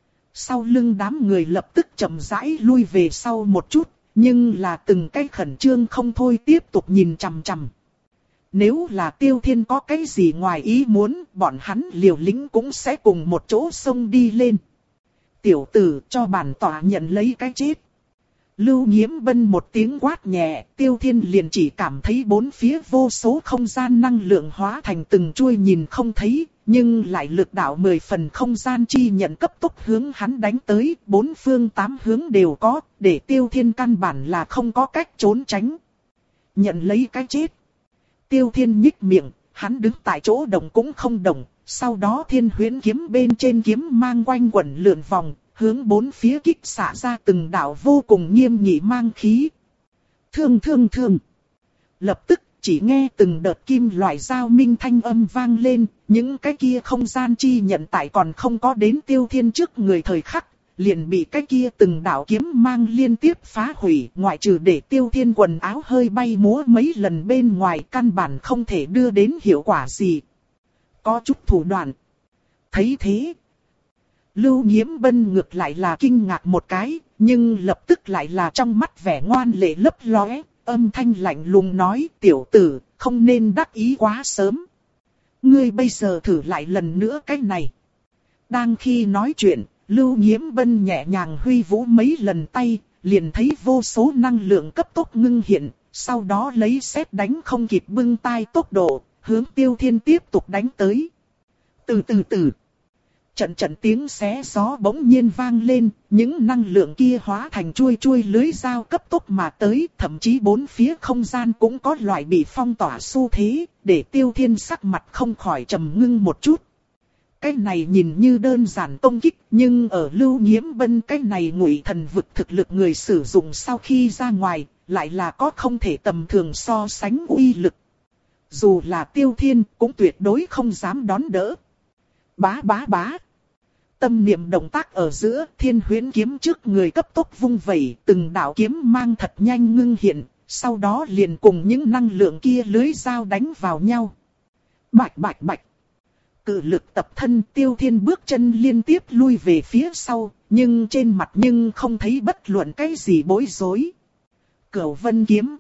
Sau lưng đám người lập tức chậm rãi lui về sau một chút, nhưng là từng cái khẩn trương không thôi tiếp tục nhìn chằm chằm. Nếu là Tiêu Thiên có cái gì ngoài ý muốn, bọn hắn liều lĩnh cũng sẽ cùng một chỗ xông đi lên. Tiểu tử, cho bản tỏa nhận lấy cái chết. Lưu Nghiễm Bân một tiếng quát nhẹ, Tiêu Thiên liền chỉ cảm thấy bốn phía vô số không gian năng lượng hóa thành từng chuôi nhìn không thấy, nhưng lại lực đạo mười phần không gian chi nhận cấp tốc hướng hắn đánh tới, bốn phương tám hướng đều có, để Tiêu Thiên căn bản là không có cách trốn tránh. Nhận lấy cái chết. Tiêu Thiên nhích miệng, hắn đứng tại chỗ động cũng không động, sau đó Thiên Huyễn kiếm bên trên kiếm mang quanh quẩn lượn vòng, hướng bốn phía kích xạ ra từng đạo vô cùng nghiêm nghị mang khí. Thương thương thương. Lập tức chỉ nghe từng đợt kim loại giao minh thanh âm vang lên, những cái kia không gian chi nhận tại còn không có đến Tiêu Thiên trước người thời khắc, liền bị cái kia từng đạo kiếm mang liên tiếp phá hủy, ngoại trừ để Tiêu Thiên quần áo hơi bay múa mấy lần bên ngoài, căn bản không thể đưa đến hiệu quả gì. Có chút thủ đoạn. Thấy thế, Lưu Nghiễm Bân ngược lại là kinh ngạc một cái, nhưng lập tức lại là trong mắt vẻ ngoan lệ lấp lóe, âm thanh lạnh lùng nói, tiểu tử, không nên đắc ý quá sớm. Ngươi bây giờ thử lại lần nữa cái này. Đang khi nói chuyện, Lưu Nghiễm Bân nhẹ nhàng huy vũ mấy lần tay, liền thấy vô số năng lượng cấp tốc ngưng hiện, sau đó lấy sét đánh không kịp bưng tay tốc độ, hướng Tiêu Thiên tiếp tục đánh tới. Từ từ từ. Trận trận tiếng xé gió bỗng nhiên vang lên, những năng lượng kia hóa thành chuôi chuôi lưới dao cấp tốc mà tới, thậm chí bốn phía không gian cũng có loại bị phong tỏa xu thế, để Tiêu Thiên sắc mặt không khỏi trầm ngưng một chút. Cái này nhìn như đơn giản công kích, nhưng ở Lưu Nghiễm Bân cái này ngụy thần vực thực lực người sử dụng sau khi ra ngoài, lại là có không thể tầm thường so sánh uy lực. Dù là Tiêu Thiên cũng tuyệt đối không dám đón đỡ. Bá bá bá. Tâm niệm động tác ở giữa, Thiên Huyễn kiếm trước người cấp tốc vung vẩy, từng đạo kiếm mang thật nhanh ngưng hiện, sau đó liền cùng những năng lượng kia lưới dao đánh vào nhau. Bạch bạch bạch. Cự lực tập thân, Tiêu Thiên bước chân liên tiếp lui về phía sau, nhưng trên mặt nhưng không thấy bất luận cái gì bối rối. Cửu Vân kiếm.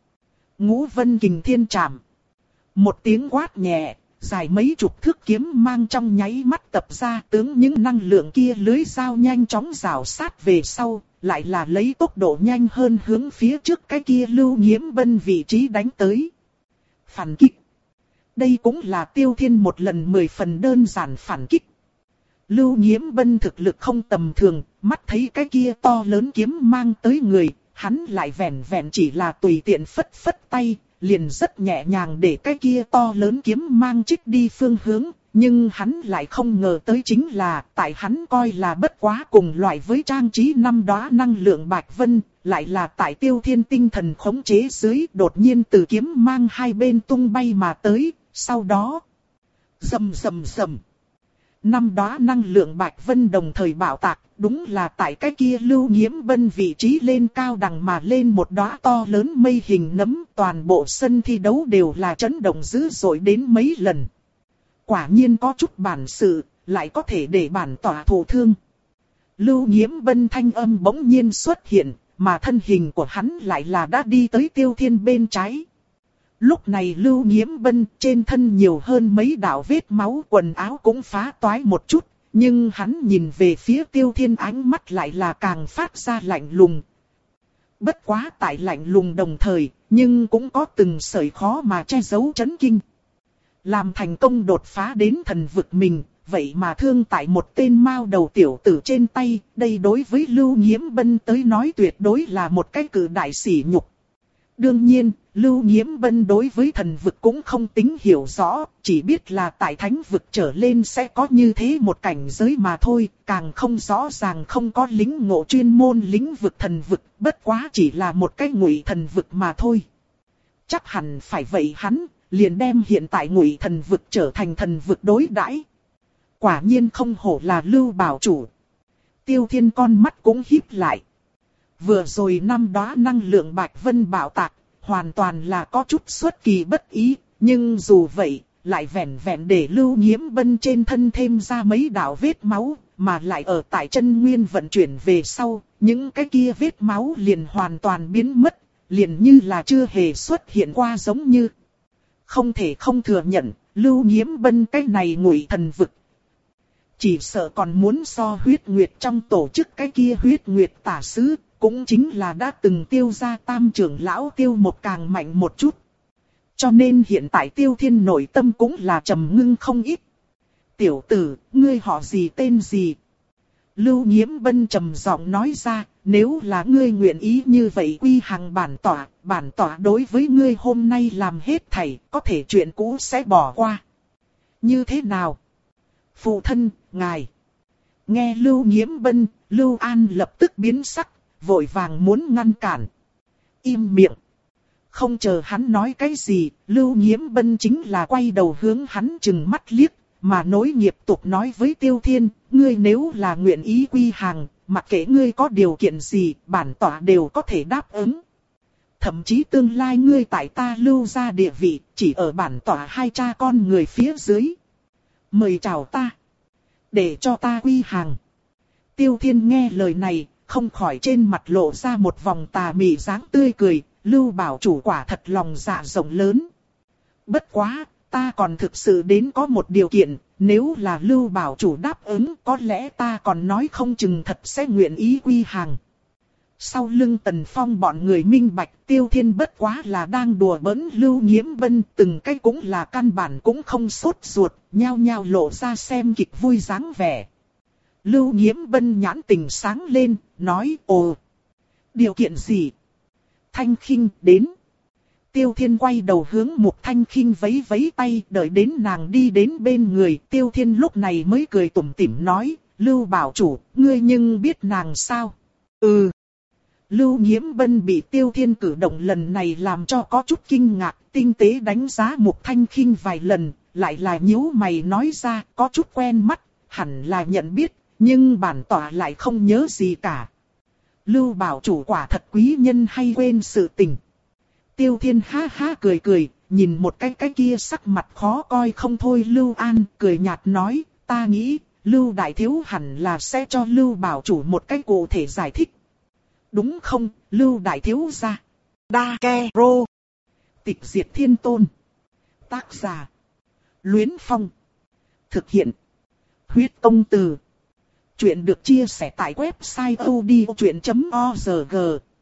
Ngũ Vân kình thiên trảm. Một tiếng quát nhẹ, dài mấy chục thước kiếm mang trong nháy mắt tập ra, tướng những năng lượng kia lưới dao nhanh chóng rào sát về sau, lại là lấy tốc độ nhanh hơn hướng phía trước cái kia Lưu Nghiễm Bân vị trí đánh tới. Phản kích. Đây cũng là Tiêu Thiên một lần mười phần đơn giản phản kích. Lưu Nghiễm Bân thực lực không tầm thường, mắt thấy cái kia to lớn kiếm mang tới người, hắn lại vẻn vẹn chỉ là tùy tiện phất phất tay, liền rất nhẹ nhàng để cái kia to lớn kiếm mang trích đi phương hướng. Nhưng hắn lại không ngờ tới chính là, tại hắn coi là bất quá cùng loại với trang trí năm đóa năng lượng bạch vân, lại là tại Tiêu Thiên tinh thần khống chế dưới đột nhiên từ kiếm mang hai bên tung bay mà tới, sau đó rầm rầm rầm. Năm đóa năng lượng bạch vân đồng thời bạo tạc, đúng là tại cái kia Lưu Nghiễm Bân vị trí lên cao đằng mà lên một đóa to lớn mây hình nấm, toàn bộ sân thi đấu đều là chấn động dữ dội đến mấy lần. Quả nhiên có chút bản sự, lại có thể để bản tỏa thụ thương. Lưu Nghiễm Bân thanh âm bỗng nhiên xuất hiện, mà thân hình của hắn lại là đã đi tới Tiêu Thiên bên trái. Lúc này Lưu Nghiễm Bân trên thân nhiều hơn mấy đạo vết máu, quần áo cũng phá toái một chút, nhưng hắn nhìn về phía Tiêu Thiên ánh mắt lại là càng phát ra lạnh lùng. Bất quá tại lạnh lùng đồng thời, nhưng cũng có từng sợi khó mà che giấu chấn kinh. Làm thành công đột phá đến thần vực mình, vậy mà thương tại một tên mao đầu tiểu tử trên tay, đây đối với Lưu Nghiễm Bân tới nói tuyệt đối là một cái cử đại sỉ nhục. Đương nhiên, Lưu Nghiễm Bân đối với thần vực cũng không tính hiểu rõ, chỉ biết là tại thánh vực trở lên sẽ có như thế một cảnh giới mà thôi, càng không rõ ràng không có lĩnh ngộ chuyên môn lĩnh vực thần vực, bất quá chỉ là một cái ngụy thần vực mà thôi. Chắc hẳn phải vậy hắn liền đem hiện tại ngụy thần vực trở thành thần vực đối đãi. Quả nhiên không hổ là Lưu bảo chủ. Tiêu Thiên con mắt cũng híp lại. Vừa rồi năm đóa năng lượng bạch vân bạo tạc, hoàn toàn là có chút xuất kỳ bất ý, nhưng dù vậy, lại vẻn vẹn để Lưu Nghiễm Bân trên thân thêm ra mấy đạo vết máu, mà lại ở tại chân nguyên vận chuyển về sau, những cái kia vết máu liền hoàn toàn biến mất, liền như là chưa hề xuất hiện qua giống như. Không thể không thừa nhận, Lưu Nghiễm Bân cái này ngụy thần vực. Chỉ sợ còn muốn so huyết nguyệt trong tổ chức cái kia huyết nguyệt tả sứ, cũng chính là đã từng tiêu ra tam trưởng lão Tiêu một càng mạnh một chút. Cho nên hiện tại Tiêu Thiên nội tâm cũng là trầm ngưng không ít. Tiểu tử, ngươi họ gì tên gì? Lưu Nghiễm Bân trầm giọng nói ra, nếu là ngươi nguyện ý như vậy quy hàng bản tỏa, bản tỏa đối với ngươi hôm nay làm hết thảy, có thể chuyện cũ sẽ bỏ qua. Như thế nào? Phụ thân, ngài. Nghe Lưu Nghiễm Bân, Lưu An lập tức biến sắc, vội vàng muốn ngăn cản. Im miệng. Không chờ hắn nói cái gì, Lưu Nghiễm Bân chính là quay đầu hướng hắn chừng mắt liếc, mà nối nghiệp tục nói với Tiêu Thiên, ngươi nếu là nguyện ý quy hàng, mặc kệ ngươi có điều kiện gì, bản tỏa đều có thể đáp ứng. Thậm chí tương lai ngươi tại ta Lưu ra địa vị, chỉ ở bản tỏa hai cha con người phía dưới. Mời chào ta. Để cho ta quy hàng. Tiêu Thiên nghe lời này, không khỏi trên mặt lộ ra một vòng tà mị dáng tươi cười, Lưu bảo chủ quả thật lòng dạ rộng lớn. Bất quá, ta còn thực sự đến có một điều kiện, nếu là Lưu bảo chủ đáp ứng có lẽ ta còn nói không chừng thật sẽ nguyện ý quy hàng. Sau lưng Tần Phong bọn người minh bạch, Tiêu Thiên bất quá là đang đùa bỡn Lưu Nghiễm Bân, từng cái cũng là căn bản cũng không sốt ruột, nhao nhao lộ ra xem kịch vui dáng vẻ. Lưu Nghiễm Bân nhãn tình sáng lên, nói ồ, điều kiện gì? Thanh Khinh đến. Tiêu Thiên quay đầu hướng Mục Thanh Khinh vẫy vẫy tay, đợi đến nàng đi đến bên người, Tiêu Thiên lúc này mới cười tủm tỉm nói, Lưu bảo chủ, ngươi nhưng biết nàng sao? Ừ. Lưu Nghiễm Bân bị Tiêu Thiên cử động lần này làm cho có chút kinh ngạc, tinh tế đánh giá Mục Thanh Khinh vài lần, lại là nhíu mày nói ra, có chút quen mắt, hẳn là nhận biết, nhưng bản tỏa lại không nhớ gì cả. Lưu bảo chủ quả thật quý nhân hay quên sự tình. Tiêu Thiên ha ha cười cười, nhìn một cái cái kia sắc mặt khó coi không thôi Lưu An, cười nhạt nói, ta nghĩ, Lưu đại thiếu hẳn là sẽ cho Lưu bảo chủ một cái cụ thể giải thích. Đúng không, Lưu đại thiếu gia? Đa Ke Rô. Tịch diệt thiên tôn. Tác giả. Luyến Phong. Thực hiện. Huyết Công Từ. Chuyện được chia sẻ tại website odchuyện chấm org.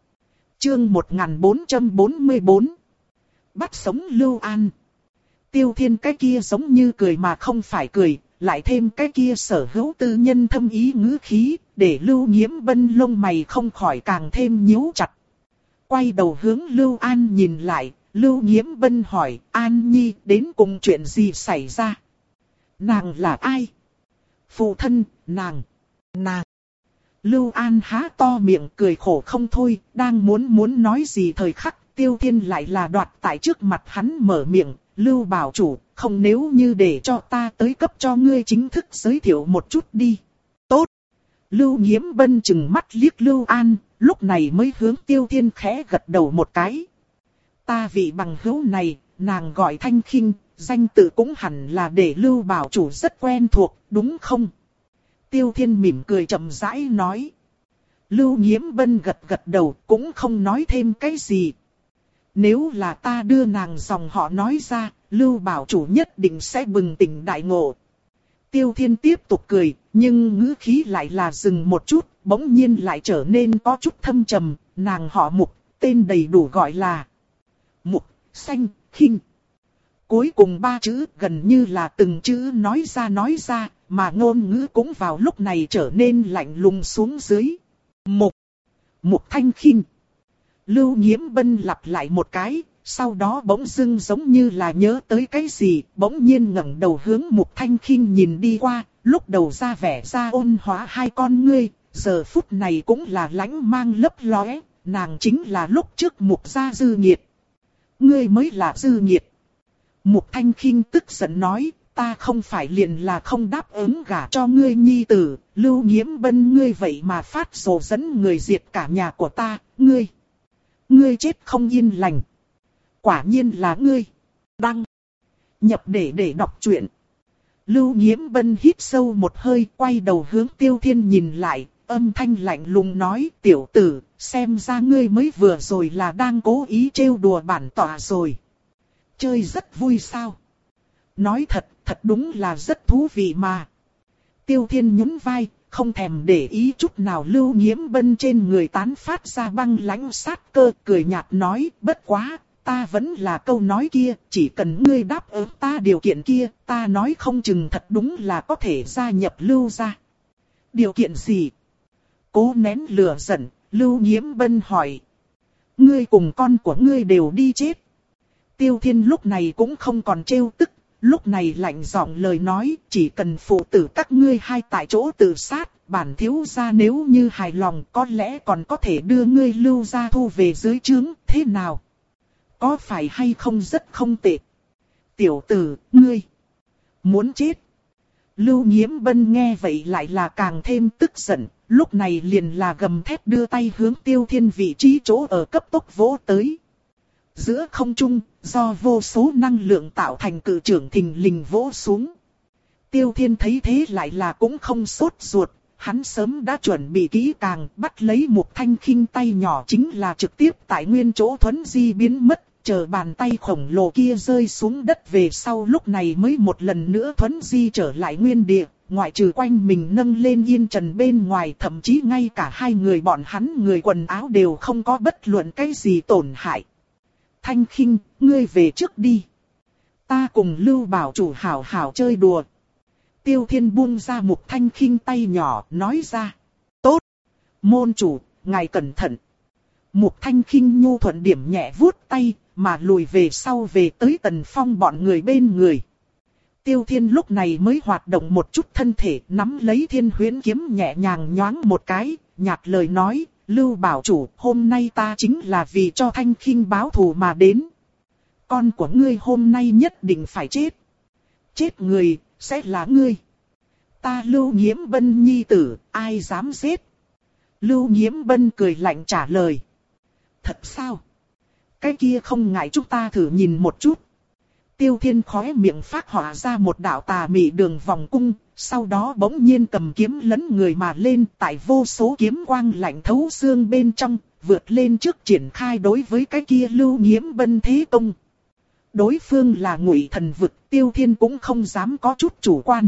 Chương một nghìn bốn trăm bốn mươi bốn. Bắt sống Lưu An. Tiêu Thiên cái kia giống như cười mà không phải cười, lại thêm cái kia sở hữu tư nhân thâm ý ngữ khí, để Lưu Nghiễm Bân lông mày không khỏi càng thêm nhíu chặt. Quay đầu hướng Lưu An nhìn lại, Lưu Nghiễm Bân hỏi, An Nhi đến cùng chuyện gì xảy ra? Nàng là ai? Phụ thân, nàng, nàng. Lưu An há to miệng cười khổ không thôi, đang muốn muốn nói gì thời khắc, Tiêu Thiên lại là đoạt tại trước mặt hắn mở miệng, Lưu bảo chủ, không nếu như để cho ta tới cấp cho ngươi chính thức giới thiệu một chút đi. Tốt. Lưu Nghiễm Bân chừng mắt liếc Lưu An, lúc này mới hướng Tiêu Thiên khẽ gật đầu một cái. Ta vị bằng hữu này, nàng gọi Thanh Khinh, danh tự cũng hẳn là để Lưu bảo chủ rất quen thuộc, đúng không? Tiêu Thiên mỉm cười chậm rãi nói. Lưu Nghiễm Bân gật gật đầu, cũng không nói thêm cái gì. Nếu là ta đưa nàng dòng họ nói ra, Lưu bảo chủ nhất định sẽ bừng tỉnh đại ngộ. Tiêu Thiên tiếp tục cười, nhưng ngữ khí lại là dừng một chút, bỗng nhiên lại trở nên có chút thâm trầm. Nàng họ Mục, tên đầy đủ gọi là Mục, Xanh, Khinh. Cuối cùng ba chữ gần như là từng chữ nói ra nói ra, mà ngôn ngữ cũng vào lúc này trở nên lạnh lùng xuống dưới. Mục, Mục Thanh Khinh. Lưu Nghiễm Bân lặp lại một cái, sau đó bỗng dưng giống như là nhớ tới cái gì, bỗng nhiên ngẩng đầu hướng Mục Thanh Khinh nhìn đi qua, lúc đầu ra vẻ ra ôn hóa hai con ngươi, giờ phút này cũng là lánh mang lấp lóe, nàng chính là lúc trước Mục gia Dư Nghiệt. Ngươi mới là Dư Nghiệt. Mục Thanh Khinh tức giận nói, ta không phải liền là không đáp ứng gả cho ngươi nhi tử, Lưu Nghiễm Bân ngươi vậy mà phát rồ dẫn người diệt cả nhà của ta, ngươi. Ngươi chết không yên lành. Quả nhiên là ngươi. Đăng. Nhập để để đọc truyện. Lưu Nghiễm Bân hít sâu một hơi, quay đầu hướng Tiêu Thiên nhìn lại, âm thanh lạnh lùng nói, tiểu tử, xem ra ngươi mới vừa rồi là đang cố ý trêu đùa bản tọa rồi. Chơi rất vui sao? Nói thật, thật đúng là rất thú vị mà. Tiêu Thiên nhún vai, không thèm để ý chút nào Lưu Nghiễm Bân trên người tán phát ra băng lãnh sát cơ, cười nhạt nói, bất quá, ta vẫn là câu nói kia, chỉ cần ngươi đáp ứng ta điều kiện kia, ta nói không chừng thật đúng là có thể gia nhập Lưu gia. Điều kiện gì? Cố nén lửa giận, Lưu Nghiễm Bân hỏi. Ngươi cùng con của ngươi đều đi chết. Tiêu Thiên lúc này cũng không còn trêu tức, lúc này lạnh giọng lời nói, chỉ cần phụ tử các ngươi hai tại chỗ tự sát, bản thiếu gia nếu như hài lòng có lẽ còn có thể đưa ngươi Lưu gia thu về dưới trướng, thế nào? Có phải hay không rất không tệ? Tiểu tử, ngươi muốn chết. Lưu Nghiễm Bân nghe vậy lại là càng thêm tức giận, lúc này liền là gầm thét đưa tay hướng Tiêu Thiên vị trí chỗ ở cấp tốc vỗ tới. Giữa không trung, do vô số năng lượng tạo thành cự trưởng thình lình vỗ xuống. Tiêu Thiên thấy thế lại là cũng không sốt ruột, hắn sớm đã chuẩn bị kỹ càng, bắt lấy Mục Thanh Khinh tay nhỏ chính là trực tiếp tại nguyên chỗ thuấn di biến mất, chờ bàn tay khổng lồ kia rơi xuống đất về sau lúc này mới một lần nữa thuấn di trở lại nguyên địa, ngoại trừ quanh mình nâng lên yên trần bên ngoài, thậm chí ngay cả hai người bọn hắn người quần áo đều không có bất luận cái gì tổn hại. Thanh Khinh, ngươi về trước đi. Ta cùng Lưu bảo chủ hảo hảo chơi đùa. Tiêu Thiên buông ra Mục Thanh Khinh tay nhỏ, nói ra. Tốt. Môn chủ, ngài cẩn thận. Mục Thanh Khinh nhu thuận điểm nhẹ vuốt tay, mà lùi về sau về tới Tần Phong bọn người bên người. Tiêu Thiên lúc này mới hoạt động một chút thân thể, nắm lấy Thiên Huyễn kiếm nhẹ nhàng nhoáng một cái, nhạt lời nói. Lưu bảo chủ, hôm nay ta chính là vì cho Thanh Khinh báo thù mà đến. Con của ngươi hôm nay nhất định phải chết. Chết người, sẽ là ngươi. Ta Lưu Nghiễm Bân nhi tử, ai dám giết? Lưu Nghiễm Bân cười lạnh trả lời. Thật sao? Cái kia không ngại chúng ta thử nhìn một chút. Tiêu Thiên khóe miệng phát họa ra một đạo tà mị đường vòng cung, sau đó bỗng nhiên cầm kiếm lấn người mà lên, tại vô số kiếm quang lạnh thấu xương bên trong, vượt lên trước triển khai đối với cái kia Lưu Nghiễm Bân thế công. Đối phương là Ngụy Thần Vực, Tiêu Thiên cũng không dám có chút chủ quan.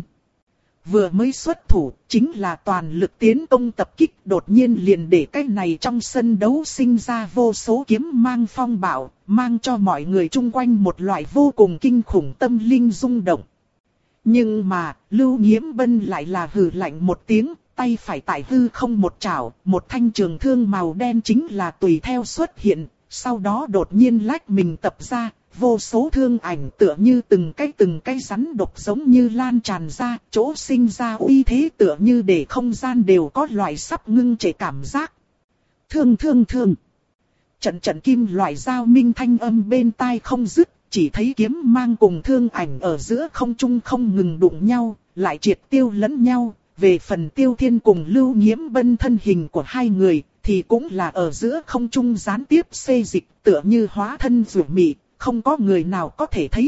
Vừa mới xuất thủ, chính là toàn lực tiến công tập kích, đột nhiên liền để cái này trong sân đấu sinh ra vô số kiếm mang phong bạo, mang cho mọi người chung quanh một loại vô cùng kinh khủng tâm linh rung động. Nhưng mà, Lưu Nghiễm Bân lại là hừ lạnh một tiếng, tay phải tại hư không một chảo, một thanh trường thương màu đen chính là tùy theo xuất hiện, sau đó đột nhiên lách mình tập ra, vô số thương ảnh tựa như từng cái từng cái rắn độc giống như lan tràn ra, chỗ sinh ra uy thế tựa như để không gian đều có loại sắp ngưng trệ cảm giác. Thương thương thương. Trận trận kim loại giao minh thanh âm bên tai không dứt, chỉ thấy kiếm mang cùng thương ảnh ở giữa không trung không ngừng đụng nhau, lại triệt tiêu lẫn nhau. Về phần Tiêu Thiên cùng Lưu Nghiễm Bân thân hình của hai người, thì cũng là ở giữa không trung gián tiếp xê dịch tựa như hóa thân rủi mị, không có người nào có thể thấy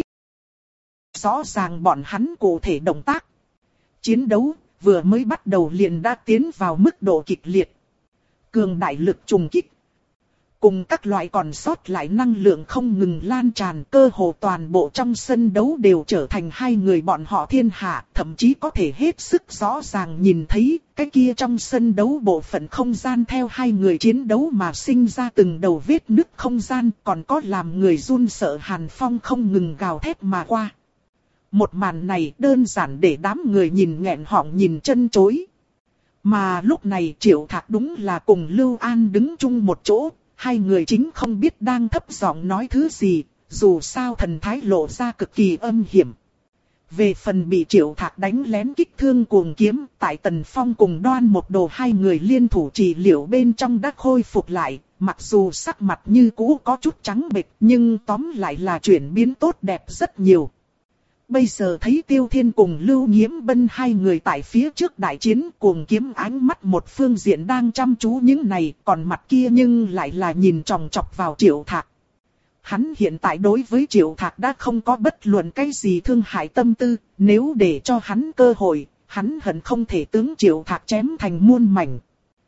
rõ ràng bọn hắn cụ thể động tác. Chiến đấu vừa mới bắt đầu liền đã tiến vào mức độ kịch liệt. Cường đại lực trùng kích cùng các loại còn sót lại năng lượng không ngừng lan tràn, cơ hồ toàn bộ trong sân đấu đều trở thành hai người bọn họ thiên hạ, thậm chí có thể hết sức rõ ràng nhìn thấy cái kia trong sân đấu bộ phận không gian theo hai người chiến đấu mà sinh ra từng đầu vết nứt không gian, còn có làm người run sợ hàn phong không ngừng gào thét mà qua. Một màn này đơn giản để đám người nhìn nghẹn họng nhìn chân chối. Mà lúc này Triệu Thạc đúng là cùng Lưu An đứng chung một chỗ. Hai người chính không biết đang thấp giọng nói thứ gì, dù sao thần thái lộ ra cực kỳ âm hiểm. Về phần bị Triệu Thạc đánh lén kích thương cuồng kiếm, tại Tần Phong cùng Đoan Một Đồ hai người liên thủ trị liệu bên trong đã khôi phục lại, mặc dù sắc mặt như cũ có chút trắng bệch, nhưng tóm lại là chuyển biến tốt đẹp rất nhiều. Bây giờ thấy Tiêu Thiên cùng Lưu Nghiễm Bân hai người tại phía trước đại chiến, cuồng kiếm ánh mắt một phương diện đang chăm chú những này, còn mặt kia nhưng lại là nhìn chòng chọc vào Triệu Thạc. Hắn hiện tại đối với Triệu Thạc đã không có bất luận cái gì thương hại tâm tư, nếu để cho hắn cơ hội, hắn hận không thể tướng Triệu Thạc chém thành muôn mảnh.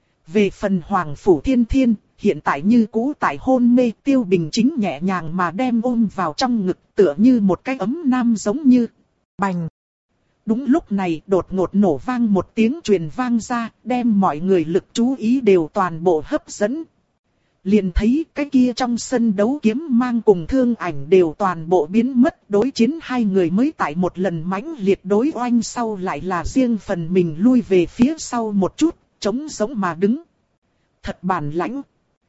Về phần Hoàng Phủ Thiên Thiên, hiện tại như cũ tại hôn mê, Tiêu Bình Chính nhẹ nhàng mà đem ôm vào trong ngực tựa như một cái ấm nam giống như bành. Đúng lúc này đột ngột nổ vang một tiếng truyền vang ra, đem mọi người lực chú ý đều toàn bộ hấp dẫn. Liền thấy cái kia trong sân đấu kiếm mang cùng thương ảnh đều toàn bộ biến mất, đối chiến hai người mới tại một lần mãnh liệt đối oanh sau lại là riêng phần mình lui về phía sau một chút, trống giống mà đứng. Thật bản lãnh.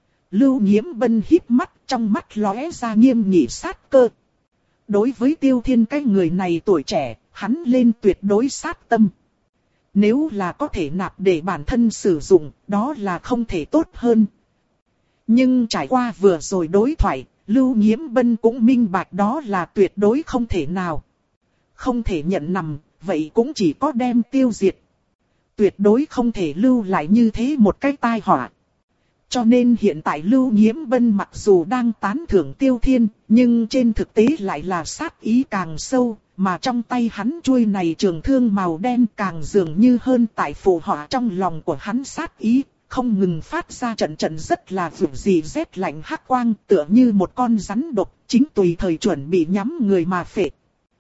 Lưu Nghiễm Bân híp mắt, trong mắt lóe ra nghiêm nghị sát cơ. Đối với Tiêu Thiên cái người này tuổi trẻ, hắn lên tuyệt đối sát tâm. Nếu là có thể nạp để bản thân sử dụng, đó là không thể tốt hơn. Nhưng trải qua vừa rồi đối thoại, Lưu Nghiễm Bân cũng minh bạch đó là tuyệt đối không thể nào. Không thể nhận nằm, vậy cũng chỉ có đem tiêu diệt. Tuyệt đối không thể lưu lại như thế một cái tai họa. Cho nên hiện tại Lưu Nghiễm Bân mặc dù đang tán thưởng Tiêu Thiên, nhưng trên thực tế lại là sát ý càng sâu, mà trong tay hắn chuôi này trường thương màu đen càng dường như hơn tại phù họa trong lòng của hắn sát ý, không ngừng phát ra trận trận rất là vượt gì rét lạnh hắc quang, tựa như một con rắn độc, chính tùy thời chuẩn bị nhắm người mà phệ.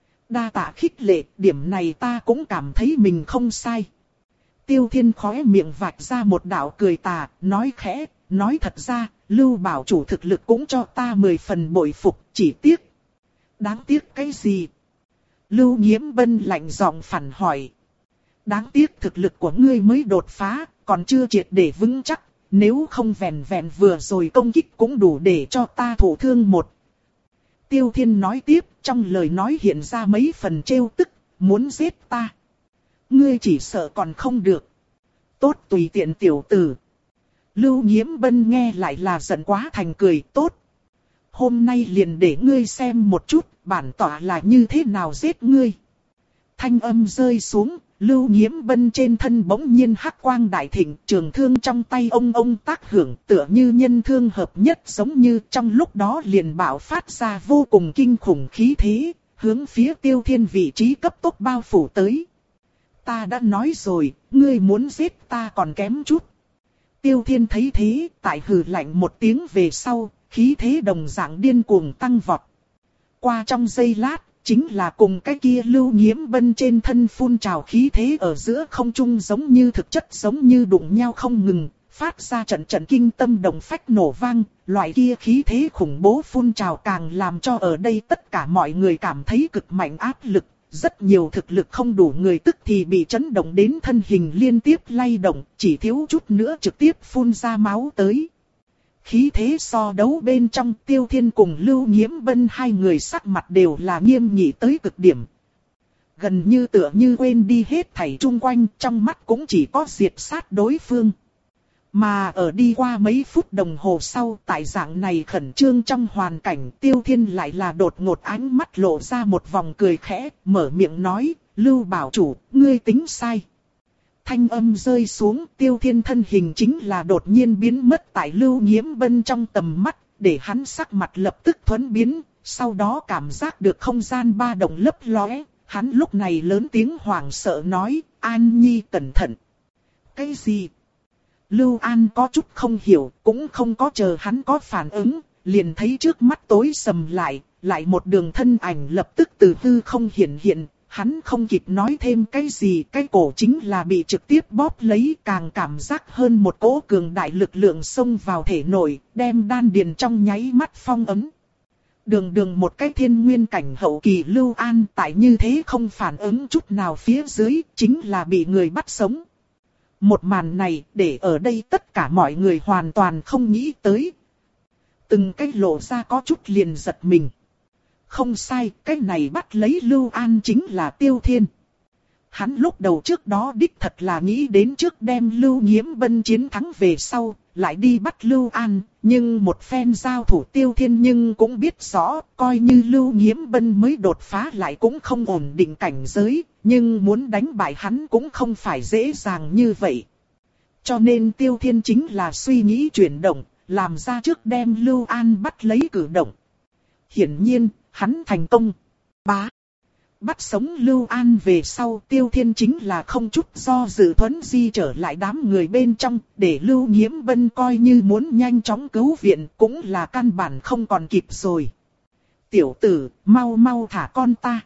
Đa tạ khích lệ, điểm này ta cũng cảm thấy mình không sai. Tiêu Thiên khóe miệng vạch ra một đạo cười tà, nói khẽ, nói thật ra, Lưu bảo chủ thực lực cũng cho ta mười phần bội phục, chỉ tiếc. Đáng tiếc cái gì? Lưu Nghiễm Bân lạnh giọng phản hỏi. Đáng tiếc thực lực của ngươi mới đột phá, còn chưa triệt để vững chắc, nếu không vẹn vẹn vừa rồi công kích cũng đủ để cho ta thụ thương một. Tiêu Thiên nói tiếp, trong lời nói hiện ra mấy phần trêu tức, muốn giết ta. Ngươi chỉ sợ còn không được. Tốt tùy tiện tiểu tử. Lưu Nghiễm Bân nghe lại là giận quá thành cười, tốt. Hôm nay liền để ngươi xem một chút, bản tỏa là như thế nào giết ngươi. Thanh âm rơi xuống, Lưu Nghiễm Bân trên thân bỗng nhiên hắc quang đại thịnh, trường thương trong tay ông ông tác hưởng tựa như nhân thương hợp nhất, giống như trong lúc đó liền bạo phát ra vô cùng kinh khủng khí thế, hướng phía Tiêu Thiên vị trí cấp tốc bao phủ tới. Ta đã nói rồi, ngươi muốn giết ta còn kém chút. Tiêu Thiên thấy thế, tại hừ lạnh một tiếng về sau, khí thế đồng dạng điên cuồng tăng vọt. Qua trong giây lát, chính là cùng cái kia Lưu Nghiễm Bân trên thân phun trào khí thế ở giữa không trung giống như thực chất giống như đụng nhau không ngừng, phát ra trận trận kinh tâm động phách nổ vang, loại kia khí thế khủng bố phun trào càng làm cho ở đây tất cả mọi người cảm thấy cực mạnh áp lực, rất nhiều thực lực không đủ người tức thì bị chấn động đến thân hình liên tiếp lay động, chỉ thiếu chút nữa trực tiếp phun ra máu tới. Khí thế so đấu bên trong, Tiêu Thiên cùng Lưu Nhiễm Bân hai người sắc mặt đều là nghiêm nghị tới cực điểm. Gần như tựa như quên đi hết thảy chung quanh, trong mắt cũng chỉ có diệt sát đối phương. Mà ở đi qua mấy phút đồng hồ sau, tại dạng này khẩn trương trong hoàn cảnh, Tiêu Thiên lại là đột ngột ánh mắt lộ ra một vòng cười khẽ, mở miệng nói, Lưu bảo chủ, ngươi tính sai. Thanh âm rơi xuống, Tiêu Thiên thân hình chính là đột nhiên biến mất tại Lưu Nhiễm Bân trong tầm mắt, để hắn sắc mặt lập tức thuẫn biến, sau đó cảm giác được không gian ba động lấp lóe, hắn lúc này lớn tiếng hoảng sợ nói, An Nhi cẩn thận. Cái gì? Lưu An có chút không hiểu, cũng không có chờ hắn có phản ứng, liền thấy trước mắt tối sầm lại, lại một đường thân ảnh lập tức từ hư không hiện hiện, hắn không kịp nói thêm cái gì, cái cổ chính là bị trực tiếp bóp lấy, càng cảm giác hơn một cỗ cường đại lực lượng xông vào thể nội, đem đan điền trong nháy mắt phong ấn. Đường đường một cái thiên nguyên cảnh hậu kỳ Lưu An tại như thế không phản ứng chút nào phía dưới, chính là bị người bắt sống. Một màn này để ở đây tất cả mọi người hoàn toàn không nghĩ tới. Từng cái lộ ra có chút liền giật mình. Không sai, cái này bắt lấy Lưu An chính là Tiêu Thiên. Hắn lúc đầu trước đó đích thật là nghĩ đến trước đem Lưu Nhiễm Bân chiến thắng về sau, lại đi bắt Lưu An, nhưng một phen giao thủ Tiêu Thiên nhưng cũng biết rõ, coi như Lưu Nhiễm Bân mới đột phá lại cũng không ổn định cảnh giới, nhưng muốn đánh bại hắn cũng không phải dễ dàng như vậy. Cho nên Tiêu Thiên chính là suy nghĩ chuyển động, làm ra trước đem Lưu An bắt lấy cử động. Hiển nhiên, hắn thành công. Bá. Bắt sống Lưu An về sau, Tiêu Thiên chính là không chút do dự thuấn di trở lại đám người bên trong, để Lưu Nhiễm Bân coi như muốn nhanh chóng cứu viện cũng là căn bản không còn kịp rồi. Tiểu tử, mau mau thả con ta.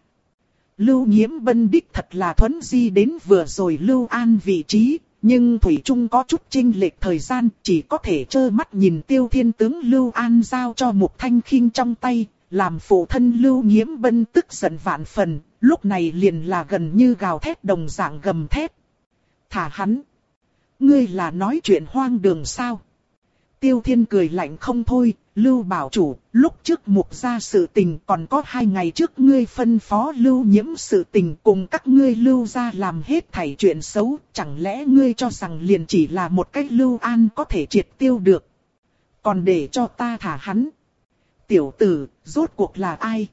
Lưu Nhiễm Bân đích thật là thuấn di đến vừa rồi Lưu An vị trí, nhưng Thủy Trung có chút chênh lệch thời gian, chỉ có thể trơ mắt nhìn Tiêu Thiên tướng Lưu An giao cho Mục Thanh Khinh trong tay. Làm phụ thân Lưu Nhiễm Bân tức giận vạn phần, lúc này liền là gần như gào thét đồng dạng gầm thét. Thả hắn! Ngươi là nói chuyện hoang đường sao? Tiêu Thiên cười lạnh không thôi, Lưu bảo chủ, lúc trước Mục gia sự tình còn có hai ngày trước ngươi phân phó Lưu Nhiễm sự tình cùng các ngươi Lưu gia làm hết thảy chuyện xấu, chẳng lẽ ngươi cho rằng liền chỉ là một cách Lưu An có thể triệt tiêu được? Còn để cho ta thả hắn! Tiểu tử, rốt cuộc là ai?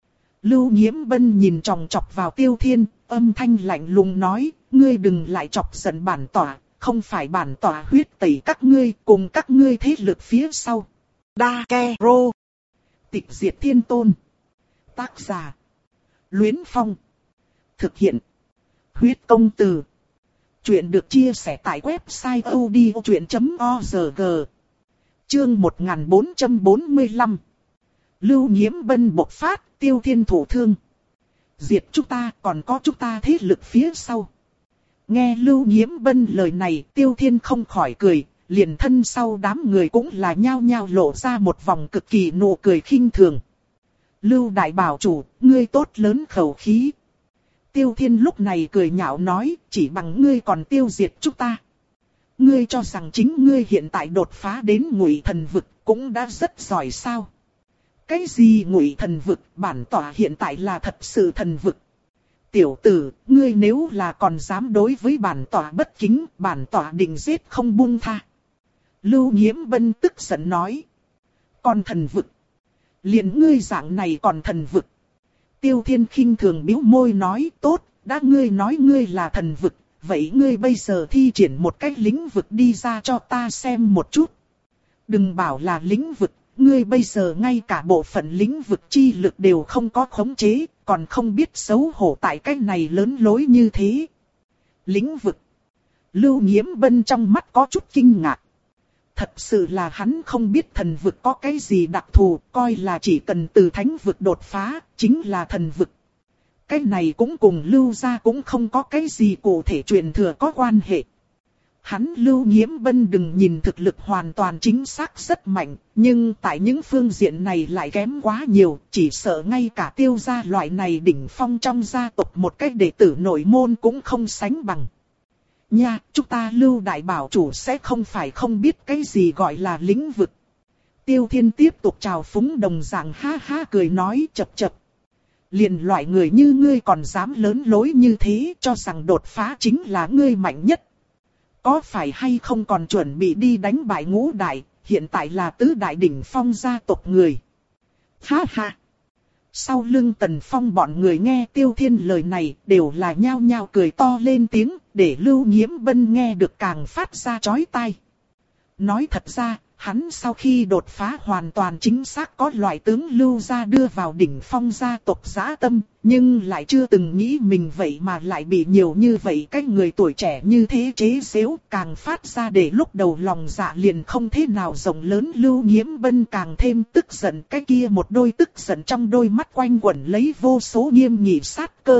Lưu Nhiễm Bân nhìn chòng chọc vào Tiêu Thiên, âm thanh lạnh lùng nói, ngươi đừng lại chọc giận bản tỏa, không phải bản tỏa huyết tẩy các ngươi cùng các ngươi thế lực phía sau. Đa Ke Rô. Tịch diệt thiên tôn. Tác giả. Luyến Phong. Thực hiện. Huyết công từ. Chuyện được chia sẻ tại website odchuyện chấm org. Chương một nghìn bốn trăm bốn mươi lăm. Lưu Nhiễm Bân bộc phát, Tiêu Thiên thổ thương. Diệt chúng ta, còn có chúng ta thế lực phía sau. Nghe Lưu Nhiễm Bân lời này, Tiêu Thiên không khỏi cười, liền thân sau đám người cũng là nhao nhao lộ ra một vòng cực kỳ nụ cười khinh thường. Lưu đại bảo chủ, ngươi tốt lớn khẩu khí. Tiêu Thiên lúc này cười nhạo nói, chỉ bằng ngươi còn tiêu diệt chúng ta. Ngươi cho rằng chính ngươi hiện tại đột phá đến Ngụy Thần Vực cũng đã rất giỏi sao? Cái gì Ngụy Thần Vực, bản tỏa hiện tại là thật sự thần vực. Tiểu tử, ngươi nếu là còn dám đối với bản tỏa bất kính, bản tỏa định giết không buông tha. Lưu Nhiễm Bân tức giận nói. Còn thần vực. Liền ngươi dạng này còn thần vực. Tiêu Thiên khinh thường bĩu môi nói, tốt, đã ngươi nói ngươi là thần vực, vậy ngươi bây giờ thi triển một cách lĩnh vực đi ra cho ta xem một chút. Đừng bảo là lĩnh vực. Ngươi bây giờ ngay cả bộ phận lĩnh vực chi lực đều không có khống chế, còn không biết xấu hổ tại cái này lớn lối như thế. Lĩnh vực. Lưu Nhiễm Bân trong mắt có chút kinh ngạc. Thật sự là hắn không biết thần vực có cái gì đặc thù, coi là chỉ cần từ thánh vực đột phá, chính là thần vực. Cái này cũng cùng Lưu gia cũng không có cái gì cụ thể truyền thừa có quan hệ. Hắn Lưu Nghiễm Bân đừng nhìn thực lực hoàn toàn chính xác rất mạnh, nhưng tại những phương diện này lại kém quá nhiều, chỉ sợ ngay cả Tiêu gia loại này đỉnh phong trong gia tộc một cách đệ tử nội môn cũng không sánh bằng. Nha, chúng ta Lưu đại bảo chủ sẽ không phải không biết cái gì gọi là lĩnh vực. Tiêu Thiên tiếp tục chào phúng đồng dạng ha ha cười nói chập chập. Liền loại người như ngươi còn dám lớn lối như thế, cho rằng đột phá chính là ngươi mạnh nhất. Có phải hay không còn chuẩn bị đi đánh bại ngũ đại, hiện tại là tứ đại đỉnh phong gia tộc người. Ha ha. Sau lưng Tần Phong bọn người nghe Tiêu Thiên lời này đều là nhao nhao cười to lên tiếng, để Lưu Nghiễm Bân nghe được càng phát ra chói tai. Nói thật ra, hắn sau khi đột phá hoàn toàn chính xác có loại tướng Lưu gia đưa vào đỉnh phong gia tộc dã tâm, nhưng lại chưa từng nghĩ mình vậy mà lại bị nhiều như vậy cái người tuổi trẻ như thế chế giễu, càng phát ra để lúc đầu lòng dạ liền không thế nào rộng lớn. Lưu Nghiễm Bân càng thêm tức giận, cái kia một đôi tức giận trong đôi mắt quanh quẩn lấy vô số nghiêm nghị sát cơ.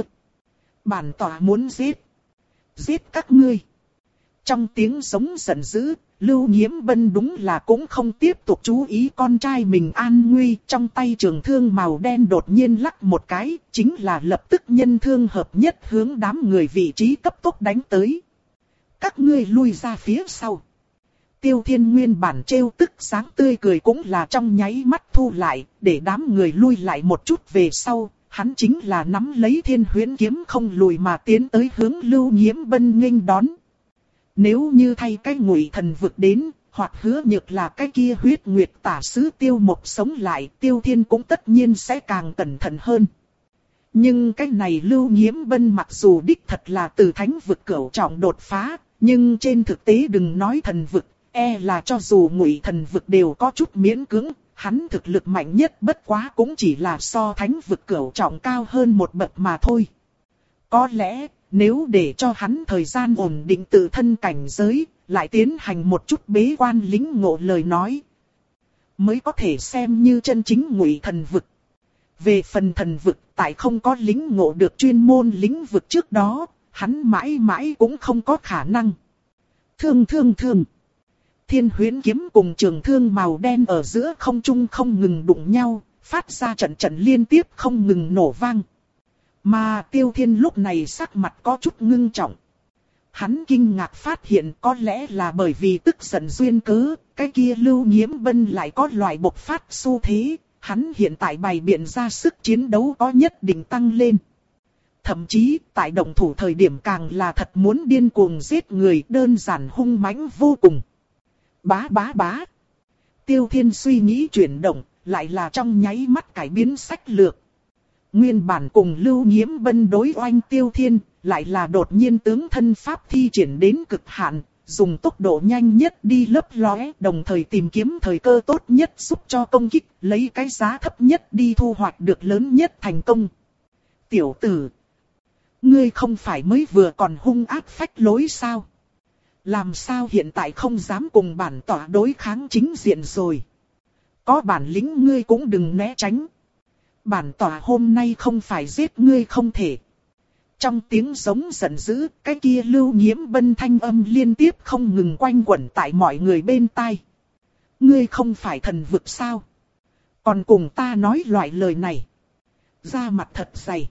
Bản tọa muốn giết, giết các ngươi. Trong tiếng giống giận dữ, Lưu Nghiễm Bân đúng là cũng không tiếp tục chú ý con trai mình an nguy, trong tay trường thương màu đen đột nhiên lắc một cái, chính là lập tức nhân thương hợp nhất hướng đám người vị trí cấp tốc đánh tới. Các ngươi lui ra phía sau. Tiêu Thiên nguyên bản trêu tức sáng tươi cười cũng là trong nháy mắt thu lại, để đám người lui lại một chút về sau, hắn chính là nắm lấy Thiên Huyễn kiếm không lùi mà tiến tới hướng Lưu Nghiễm Bân nghênh đón. Nếu như thay cái Ngụy Thần vực đến, hoặc Hứa Nhược là cái kia huyết nguyệt tả sứ Tiêu Mộc sống lại, Tiêu Thiên cũng tất nhiên sẽ càng cẩn thận hơn. Nhưng cái này Lưu Nghiễm Bân mặc dù đích thật là từ thánh vực cửu trọng đột phá, nhưng trên thực tế đừng nói thần vực, e là cho dù Ngụy Thần vực đều có chút miễn cưỡng, hắn thực lực mạnh nhất bất quá cũng chỉ là so thánh vực cửu trọng cao hơn một bậc mà thôi. Có lẽ, nếu để cho hắn thời gian ổn định tự thân cảnh giới, lại tiến hành một chút bế quan lĩnh ngộ lời nói, mới có thể xem như chân chính Ngụy Thần vực. Về phần thần vực, tại không có lĩnh ngộ được chuyên môn lĩnh vực trước đó, hắn mãi mãi cũng không có khả năng. Thương thương thương. Thiên Huyễn kiếm cùng trường thương màu đen ở giữa không trung không ngừng đụng nhau, phát ra trận trận liên tiếp không ngừng nổ vang. Mà Tiêu Thiên lúc này sắc mặt có chút ngưng trọng. Hắn kinh ngạc phát hiện có lẽ là bởi vì tức giận duyên cớ, cái kia Lưu Nghiễm Bân lại có loại bộc phát xu thế, hắn hiện tại bày biện ra sức chiến đấu có nhất định tăng lên. Thậm chí, tại động thủ thời điểm càng là thật muốn điên cuồng giết người, đơn giản hung mãnh vô cùng. Bá bá bá. Tiêu Thiên suy nghĩ chuyển động, lại là trong nháy mắt cải biến sách lược. Nguyên bản cùng Lưu Nghiễm Bân đối oanh Tiêu Thiên, lại là đột nhiên tướng thân pháp thi triển đến cực hạn, dùng tốc độ nhanh nhất đi lấp lóe, đồng thời tìm kiếm thời cơ tốt nhất giúp cho công kích, lấy cái giá thấp nhất đi thu hoạch được lớn nhất thành công. Tiểu tử, ngươi không phải mới vừa còn hung ác phách lối sao? Làm sao hiện tại không dám cùng bản tọa đối kháng chính diện rồi? Có bản lĩnh ngươi cũng đừng né tránh. Bản tọa hôm nay không phải giết ngươi không thể. Trong tiếng giống giận dữ, cái kia Lưu Nghiễm Bân thanh âm liên tiếp không ngừng quanh quẩn tại mọi người bên tai. Ngươi không phải thần vực sao? Còn cùng ta nói loại lời này. Da mặt thật dày.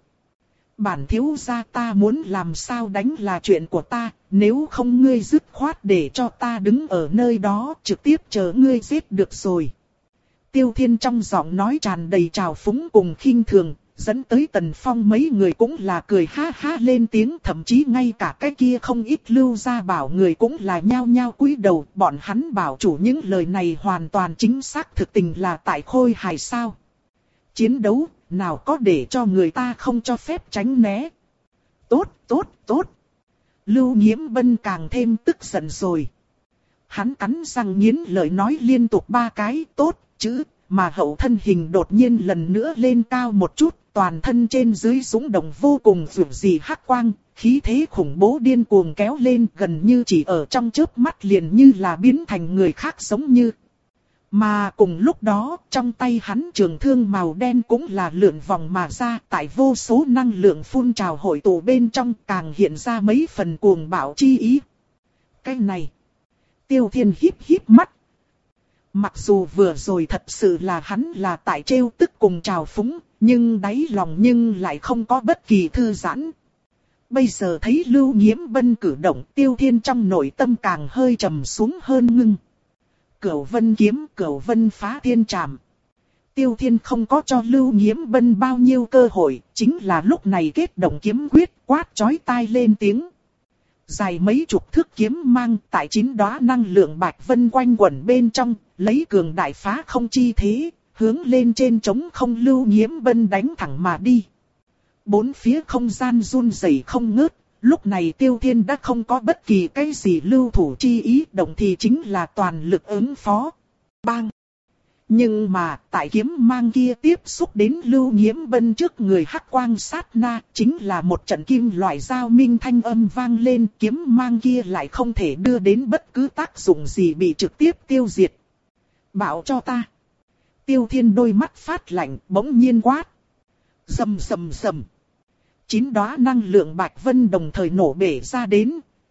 Bản thiếu gia ta muốn làm sao đánh là chuyện của ta, nếu không ngươi dứt khoát để cho ta đứng ở nơi đó trực tiếp chờ ngươi giết được rồi. Tiêu Thiên trong giọng nói tràn đầy trào phúng cùng khinh thường, dẫn tới Tần Phong mấy người cũng là cười ha ha lên tiếng, thậm chí ngay cả cái kia không ít Lưu gia bảo người cũng là nhao nhao cúi đầu, bọn hắn bảo chủ những lời này hoàn toàn chính xác, thực tình là tại khôi hài sao. Chiến đấu, nào có để cho người ta không cho phép tránh né. Tốt, tốt, tốt. Lưu Nghiễm Bân càng thêm tức giận rồi. Hắn cắn răng nghiến lợi nói liên tục ba cái tốt chữ, mà hậu thân hình đột nhiên lần nữa lên cao một chút, toàn thân trên dưới dũng động vô cùng vượt gì hắc quang, khí thế khủng bố điên cuồng kéo lên, gần như chỉ ở trong chớp mắt liền như là biến thành người khác giống như. Mà cùng lúc đó, trong tay hắn trường thương màu đen cũng là lượn vòng mà ra, tại vô số năng lượng phun trào hội tụ bên trong càng hiện ra mấy phần cuồng bạo chi ý. Cái này. Tiêu Thiên híp híp mắt. Mặc dù vừa rồi thật sự là hắn là tại trêu tức cùng trào phúng, nhưng đáy lòng nhưng lại không có bất kỳ thư giãn. Bây giờ thấy Lưu Nhiễm Bân cử động, Tiêu Thiên trong nội tâm càng hơi trầm xuống hơn ngưng. Cửu Vân kiếm, Cửu Vân phá thiên trảm. Tiêu Thiên không có cho Lưu Nhiễm Bân bao nhiêu cơ hội, chính là lúc này kết động kiếm quyết, quát chói tai lên tiếng. Dài mấy chục thước kiếm mang tại chín đóa năng lượng bạch vân quanh quẩn bên trong, lấy cường đại phá không chi thế, hướng lên trên trống không Lưu Nhiễm Bân đánh thẳng mà đi. Bốn phía không gian run rẩy không ngớt, lúc này Tiêu Thiên đã không có bất kỳ cái gì lưu thủ chi ý, động thì chính là toàn lực ứng phó. Bang! Nhưng mà, tại kiếm mang kia tiếp xúc đến Lưu Nhiễm Bân trước người hắc quang sát na, chính là một trận kim loại giao minh thanh âm vang lên, kiếm mang kia lại không thể đưa đến bất cứ tác dụng gì, bị trực tiếp tiêu diệt. Bảo cho ta! Tiêu Thiên đôi mắt phát lạnh, bỗng nhiên quát. Rầm rầm rầm. Chín đóa năng lượng bạch vân đồng thời nổ bể ra đến.